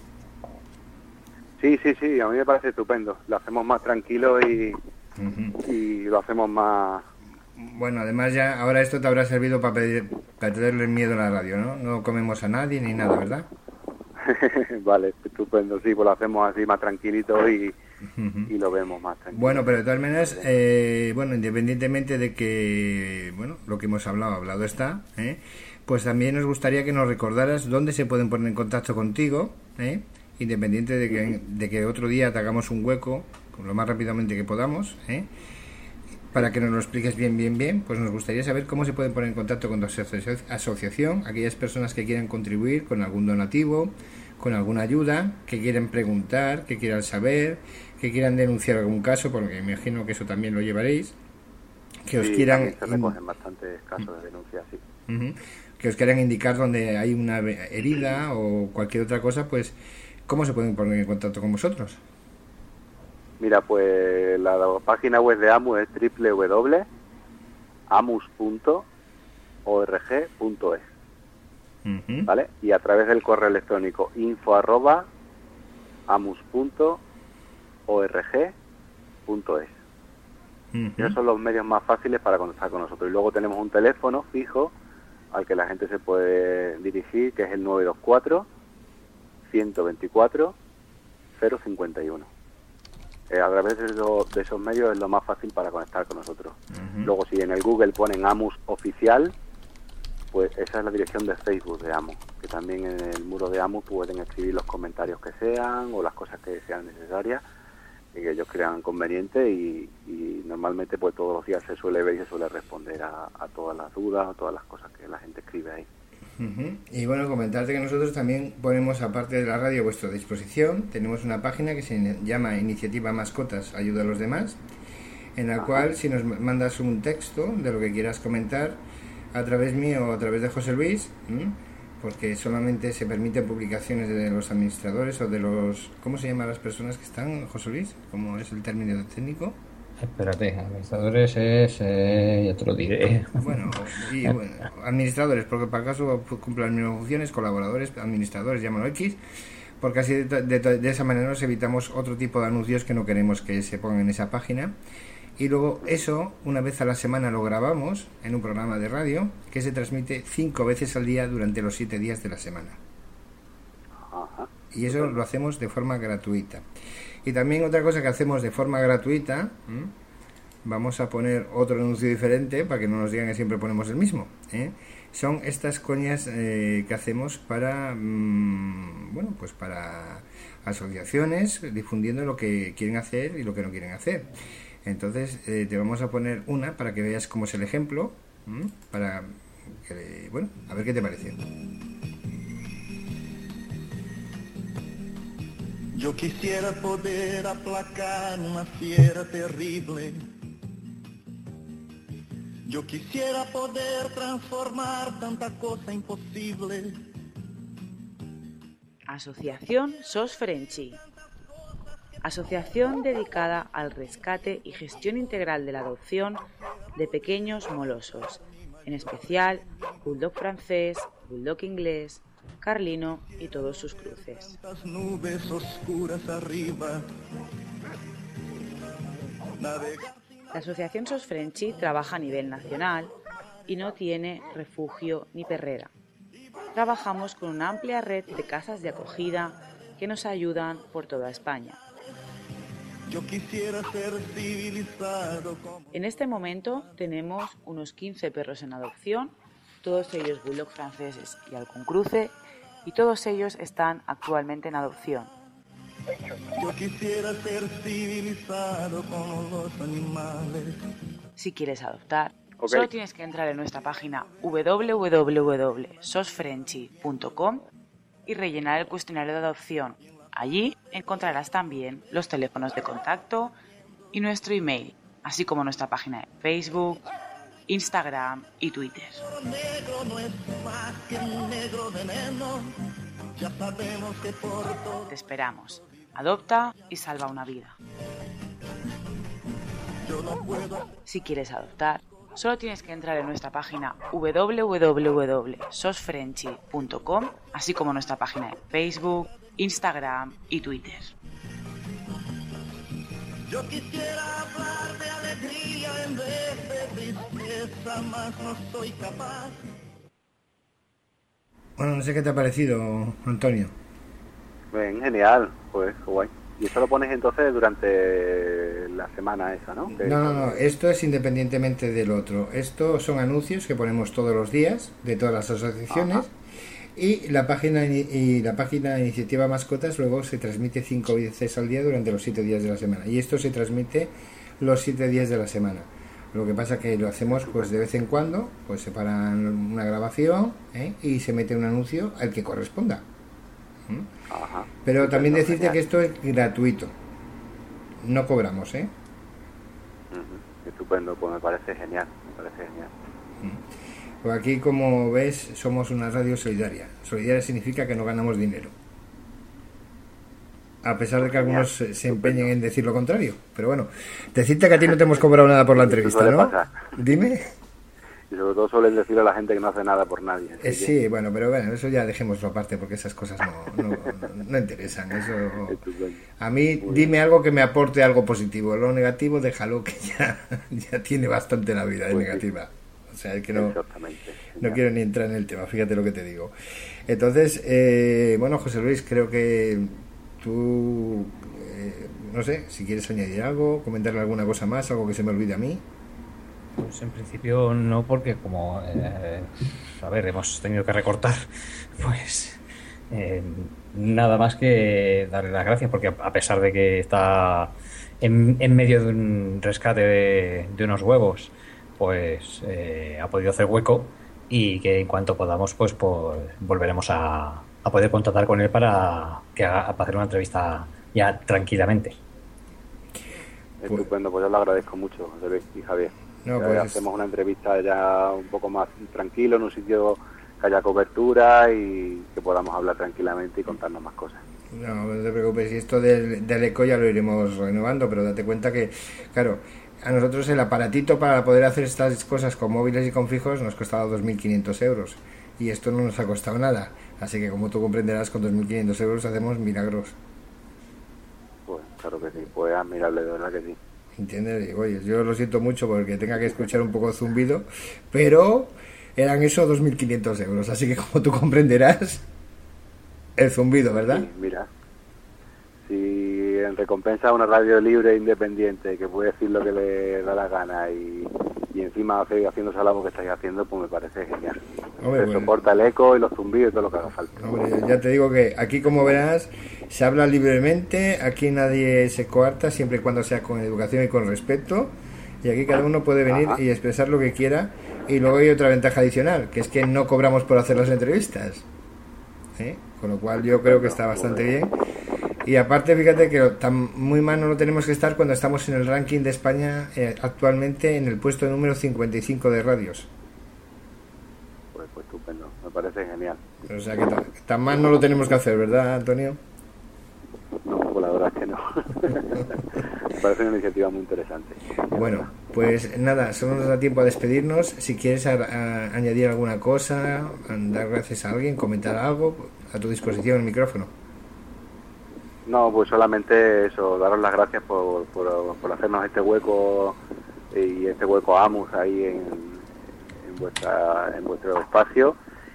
Speaker 4: Sí, sí, sí, a mí me parece estupendo. Lo hacemos más tranquilo y,
Speaker 1: Uh-huh.
Speaker 4: y lo hacemos más...
Speaker 1: Bueno, además ya ahora esto te habrá servido para, pedir, para perderle el miedo a la radio, ¿no? No comemos a nadie ni nada, ¿verdad?
Speaker 4: Vale, estupendo, sí, pues lo hacemos así más tranquilito y,
Speaker 1: Uh-huh.
Speaker 4: y lo vemos más tranquilo.
Speaker 1: Bueno, pero de todas maneras, eh, bueno, independientemente de que, bueno, lo que hemos hablado, hablado está, ¿eh? Pues también nos gustaría que nos recordaras dónde se pueden poner en contacto contigo, ¿eh? Independiente de que, de que otro día te hagamos un hueco, lo más rápidamente que podamos, ¿eh? Para que nos lo expliques bien, bien, bien, pues nos gustaría saber cómo se pueden poner en contacto con tu asoci- asociación, aquellas personas que quieran contribuir con algún donativo, con alguna ayuda, que quieran preguntar, que quieran saber, que quieran denunciar algún caso, porque me imagino que eso también lo llevaréis, que os
Speaker 4: Sí,
Speaker 1: quieran
Speaker 4: también se recogen bastantes casos de denuncia, sí.
Speaker 1: Ujú. que os quieran indicar dónde hay una herida o cualquier otra cosa, pues ¿cómo se pueden poner en contacto con vosotros?
Speaker 4: Mira, pues la, la página web de AMU es doble u doble u doble punto amus punto org punto es,
Speaker 1: Uh-huh.
Speaker 4: ¿vale? Y a través del correo electrónico info arroba amus punto org punto es.
Speaker 1: Uh-huh.
Speaker 4: Esos son los medios más fáciles para contactar con nosotros. Y luego tenemos un teléfono fijo al que la gente se puede dirigir, que es el nueve dos cuatro, ciento veinticuatro, cero cincuenta y uno. Eh, a través de, eso, de esos medios es lo más fácil para conectar con nosotros.
Speaker 1: Uh-huh.
Speaker 4: Luego, si en el Google ponen AMUS Oficial, pues esa es la dirección de Facebook de AMUS, que también en el muro de AMUS pueden escribir los comentarios que sean o las cosas que sean necesarias y que ellos crean conveniente, y, y normalmente pues todos los días se suele ver y se suele responder a, a todas las dudas o todas las cosas que la gente escribe ahí.
Speaker 1: Uh-huh. Y bueno, comentarte que nosotros también ponemos, aparte de la radio, a vuestra disposición. Tenemos una página que se llama Iniciativa Mascotas Ayuda a los Demás, en la cual si nos mandas un texto de lo que quieras comentar a través mío o a través de José Luis, ¿m? porque solamente se permiten publicaciones de los administradores o de los... ¿Cómo se llaman las personas que están, José Luis? ¿Cómo es el término técnico?
Speaker 3: Espérate, administradores es... Eh, ya te lo diré.
Speaker 1: Bueno, y, bueno, administradores, porque para el caso cumplen las mismas funciones, colaboradores, administradores, llámalo X, porque así de, de, de esa manera nos evitamos otro tipo de anuncios que no queremos que se pongan en esa página. Y luego eso, una vez a la semana lo grabamos en un programa de radio que se transmite cinco veces al día durante los siete días de la semana.
Speaker 4: Ajá.
Speaker 1: Y eso lo hacemos de forma gratuita. Y también otra cosa que hacemos de forma gratuita, ¿m? Vamos a poner otro anuncio diferente para que no nos digan que siempre ponemos el mismo, ¿eh? Son estas coñas eh, que hacemos para, mmm, bueno, pues para asociaciones difundiendo lo que quieren hacer y lo que no quieren hacer. Entonces eh, te vamos a poner una para que veas cómo es el ejemplo, ¿m? Para que, bueno, a ver qué te parece.
Speaker 16: Yo quisiera poder aplacar una fiera terrible. Yo quisiera poder transformar tanta cosa imposible.
Speaker 17: Asociación Sos Frenchi. Asociación dedicada al rescate y gestión integral de la adopción de pequeños molosos, en especial bulldog francés, bulldog inglés, carlino y todos sus cruces.
Speaker 16: Las nubes oscuras arriba.
Speaker 17: La Asociación Sos Frenchi trabaja a nivel nacional y no tiene refugio ni perrera. Trabajamos con una amplia red de casas de acogida que nos ayudan por toda España.
Speaker 16: Yo quisiera ser civilizado como...
Speaker 17: En este momento tenemos unos quince perros en adopción todos ellos bulldog franceses y halcón cruce, y todos ellos están actualmente en adopción.
Speaker 16: Yo quisiera ser civilizado como los animales.
Speaker 17: Si quieres adoptar,
Speaker 4: Okay.
Speaker 17: solo tienes que entrar en nuestra página doble u doble u doble u punto sos frenchy punto com y rellenar el cuestionario de adopción. Allí encontrarás también los teléfonos de contacto y nuestro email, así como nuestra página de Facebook, Instagram y Twitter.
Speaker 16: Negro no es más que un negro veneno. Ya sabemos que por todo...
Speaker 17: Te esperamos. Adopta y salva una vida.
Speaker 16: Yo no puedo...
Speaker 17: Si quieres adoptar, solo tienes que entrar en nuestra página doble u doble u doble u punto sos frenchy punto com, así como nuestra página de Facebook, Instagram y Twitter.
Speaker 16: Yo quisiera hablar de alegría en vez de tristeza, más no soy capaz.
Speaker 1: Bueno, no sé qué te ha parecido, Antonio.
Speaker 4: Bien, genial, pues guay. Y eso lo pones entonces durante la semana esa, ¿no? Que-
Speaker 1: No, no, no, esto es independientemente del otro. Esto son anuncios que ponemos todos los días de todas las asociaciones.
Speaker 4: Ajá.
Speaker 1: Y la página ini- y la página Iniciativa Mascotas luego se transmite cinco veces al día durante los siete días de la semana. Y esto se transmite los siete días de la semana. Lo que pasa que lo hacemos pues de vez en cuando, pues se para una grabación, ¿eh? Y se mete un anuncio al que corresponda. ¿Mm?
Speaker 4: Ajá.
Speaker 1: Pero también
Speaker 4: Estupendo,
Speaker 1: decirte
Speaker 4: genial.
Speaker 1: que esto es gratuito. No cobramos, ¿eh?
Speaker 4: Ujú, estupendo, pues me parece genial, me parece genial.
Speaker 1: Pues aquí, como ves, somos una radio solidaria. Solidaria significa que no ganamos dinero. A pesar de que algunos se se empeñen en decir lo contrario. Pero bueno, decirte que a ti no te hemos cobrado nada por la
Speaker 4: Eso
Speaker 1: entrevista,
Speaker 4: suele
Speaker 1: ¿no?
Speaker 4: pasar.
Speaker 1: Dime.
Speaker 4: Y sobre todo suelen decirle a la gente que no hace nada por nadie. así
Speaker 1: Eh,
Speaker 4: que-
Speaker 1: sí, bueno, pero bueno, eso ya dejémoslo aparte porque esas cosas no, no, no interesan. Eso,
Speaker 4: Estupendo.
Speaker 1: a mí, dime algo que me aporte algo positivo. Lo negativo, déjalo, que ya, ya tiene bastante la vida de
Speaker 4: Pues sí.
Speaker 1: negativa. O sea, es que no,
Speaker 4: Exactamente.
Speaker 1: no quiero ni entrar en el tema, fíjate lo que te digo. Entonces, eh, bueno, José Luis, creo que tú, eh, no sé, si quieres añadir algo, comentarle alguna cosa más, algo que se me olvide a mí.
Speaker 3: Pues en principio no, porque como, eh, a ver, hemos tenido que recortar, pues eh, nada más que darle las gracias, porque a pesar de que está en, en medio de un rescate de, de unos huevos, pues eh, ha podido hacer hueco y que en cuanto podamos, pues, pues volveremos a, a poder contactar con él para, que haga, para hacer una entrevista ya tranquilamente.
Speaker 4: Estupendo, pues yo lo agradezco mucho, José Luis y Javier.
Speaker 1: No,
Speaker 4: Ya
Speaker 1: pues-
Speaker 4: hacemos una entrevista ya un poco más tranquilo, en un sitio que haya cobertura y que podamos hablar tranquilamente y contarnos más cosas.
Speaker 1: No, no te preocupes, y esto del, del eco ya lo iremos renovando, pero date cuenta que, claro, a nosotros el aparatito para poder hacer estas cosas con móviles y con fijos nos costaba dos mil quinientos euros, y esto no nos ha costado nada, así que como tú comprenderás, con dos mil quinientos euros hacemos milagros,
Speaker 4: Pues claro que sí, pues es admirable, de verdad que sí.
Speaker 1: ¿entiendes? Y, oye, yo lo siento mucho porque tenga que escuchar un poco de zumbido, pero eran eso dos mil quinientos euros, así que como tú comprenderás, el zumbido, ¿verdad?
Speaker 4: Sí, mira, si en recompensa a una radio libre e independiente que puede decir lo que le da la gana y, y encima hace, haciéndose a la voz que estáis haciendo, pues me parece genial.
Speaker 1: Hombre,
Speaker 4: Se
Speaker 1: bueno.
Speaker 4: soporta el eco y los zumbidos y todo lo que haga falta.
Speaker 1: Hombre, ya te digo que aquí, como verás, se habla libremente, aquí nadie se coarta, siempre y cuando sea con educación y con respeto, y aquí cada uno puede venir
Speaker 4: Ajá.
Speaker 1: y expresar lo que quiera, y luego hay otra ventaja adicional, que es que no cobramos por hacer las entrevistas, ¿eh? Con lo cual yo creo que está bastante bien, y aparte fíjate que tan muy mal no lo tenemos que estar cuando estamos en el ranking de España, eh, actualmente en el puesto número cincuenta y cinco de radios.
Speaker 4: Pues, pues estupendo, me parece genial.
Speaker 1: O sea que tan, tan mal no lo tenemos que hacer, ¿verdad, Antonio?
Speaker 4: No, pues la verdad es que no. Me parece una iniciativa muy interesante.
Speaker 1: Bueno, pues nada, solo nos da tiempo a despedirnos. Si quieres a- a- añadir alguna cosa, a dar gracias a alguien, comentar algo, a tu disposición el micrófono.
Speaker 4: No, pues solamente eso, daros las gracias por, por, por hacernos este hueco y este hueco Amus ahí en, en, vuestra, en vuestro espacio,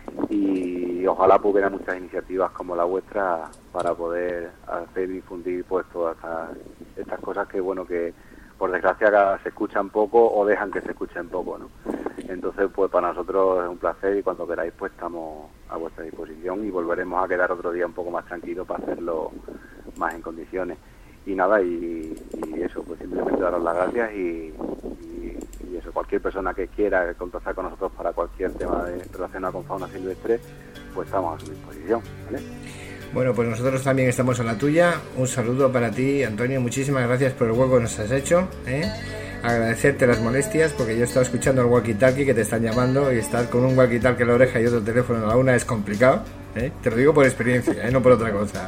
Speaker 4: y ojalá hubiera muchas iniciativas como la vuestra para poder hacer y difundir pues todas estas, estas cosas que, bueno, que por desgracia se escuchan poco o dejan que se escuchen poco, ¿no? Entonces, pues para nosotros es un placer y cuando queráis, pues estamos a vuestra disposición y volveremos a quedar otro día un poco más tranquilo para hacerlo más en condiciones. Y nada, y, y eso, pues simplemente daros las gracias y, y, y eso, cualquier persona que quiera contactar con nosotros para cualquier tema de, relacionado con fauna silvestre, pues estamos a su disposición, ¿vale?
Speaker 1: Bueno, pues nosotros también estamos a la tuya. Un saludo para ti, Antonio, muchísimas gracias por el hueco que nos has hecho, ¿eh? Agradecerte las molestias, porque yo estaba escuchando el walkie-talkie que te están llamando y estar con un walkie-talkie en la oreja y otro teléfono en la una es complicado, ¿eh? Te lo digo por experiencia, ¿eh? No por otra cosa.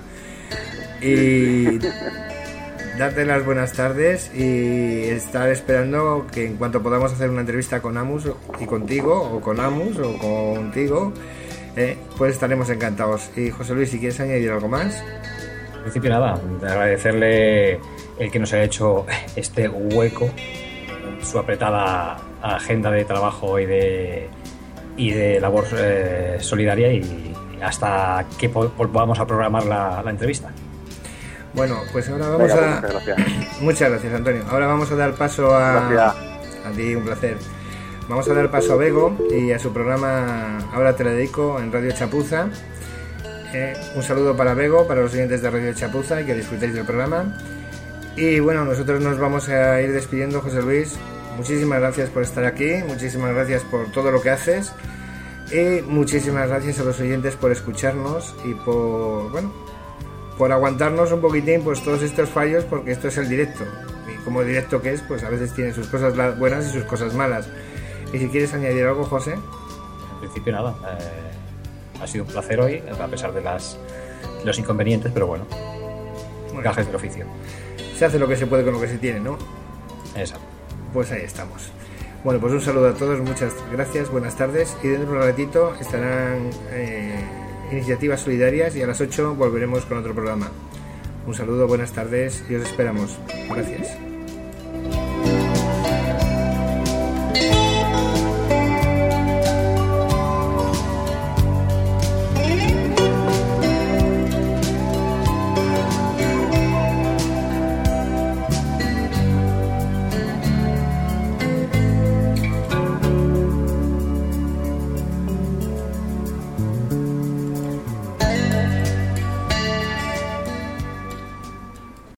Speaker 1: Y darte las buenas tardes y estar esperando que en cuanto podamos hacer una entrevista con Amus y contigo, o con Amus o contigo, eh, pues estaremos encantados. Y José Luis, si quieres añadir algo más.
Speaker 3: En principio nada, agradecerle el que nos haya hecho este hueco, su apretada agenda de trabajo y de y de labor eh, solidaria, y hasta que volvamos a programar la, la entrevista.
Speaker 1: Bueno, pues ahora vamos
Speaker 4: Venga,
Speaker 1: a...
Speaker 4: pues muchas gracias.
Speaker 1: Muchas gracias, Antonio. Ahora vamos a dar paso a...
Speaker 4: Gracias.
Speaker 1: A ti, un placer. Vamos a dar paso a Bego y a su programa Ahora te lo dedico en Radio Chapuza. Eh, un saludo para Bego, para los oyentes de Radio Chapuza, y que disfrutéis del programa. Y bueno, nosotros nos vamos a ir despidiendo, José Luis. Muchísimas gracias por estar aquí, muchísimas gracias por todo lo que haces, y muchísimas gracias a los oyentes por escucharnos y por, bueno, por aguantarnos un poquitín pues todos estos fallos, porque esto es el directo, y como directo que es, pues a veces tiene sus cosas buenas y sus cosas malas. Y si quieres añadir algo, José.
Speaker 3: En principio nada, eh, ha sido un placer hoy, a pesar de las de los inconvenientes, pero bueno, bueno, gajes del oficio.
Speaker 1: Se hace lo que se puede con lo que se tiene, ¿no?
Speaker 3: Exacto.
Speaker 1: Pues ahí estamos. Bueno, pues un saludo a todos, muchas gracias, buenas tardes, y dentro de un ratito estarán eh, iniciativas solidarias, y a las ocho volveremos con otro programa. Un saludo, buenas tardes y os esperamos. Gracias.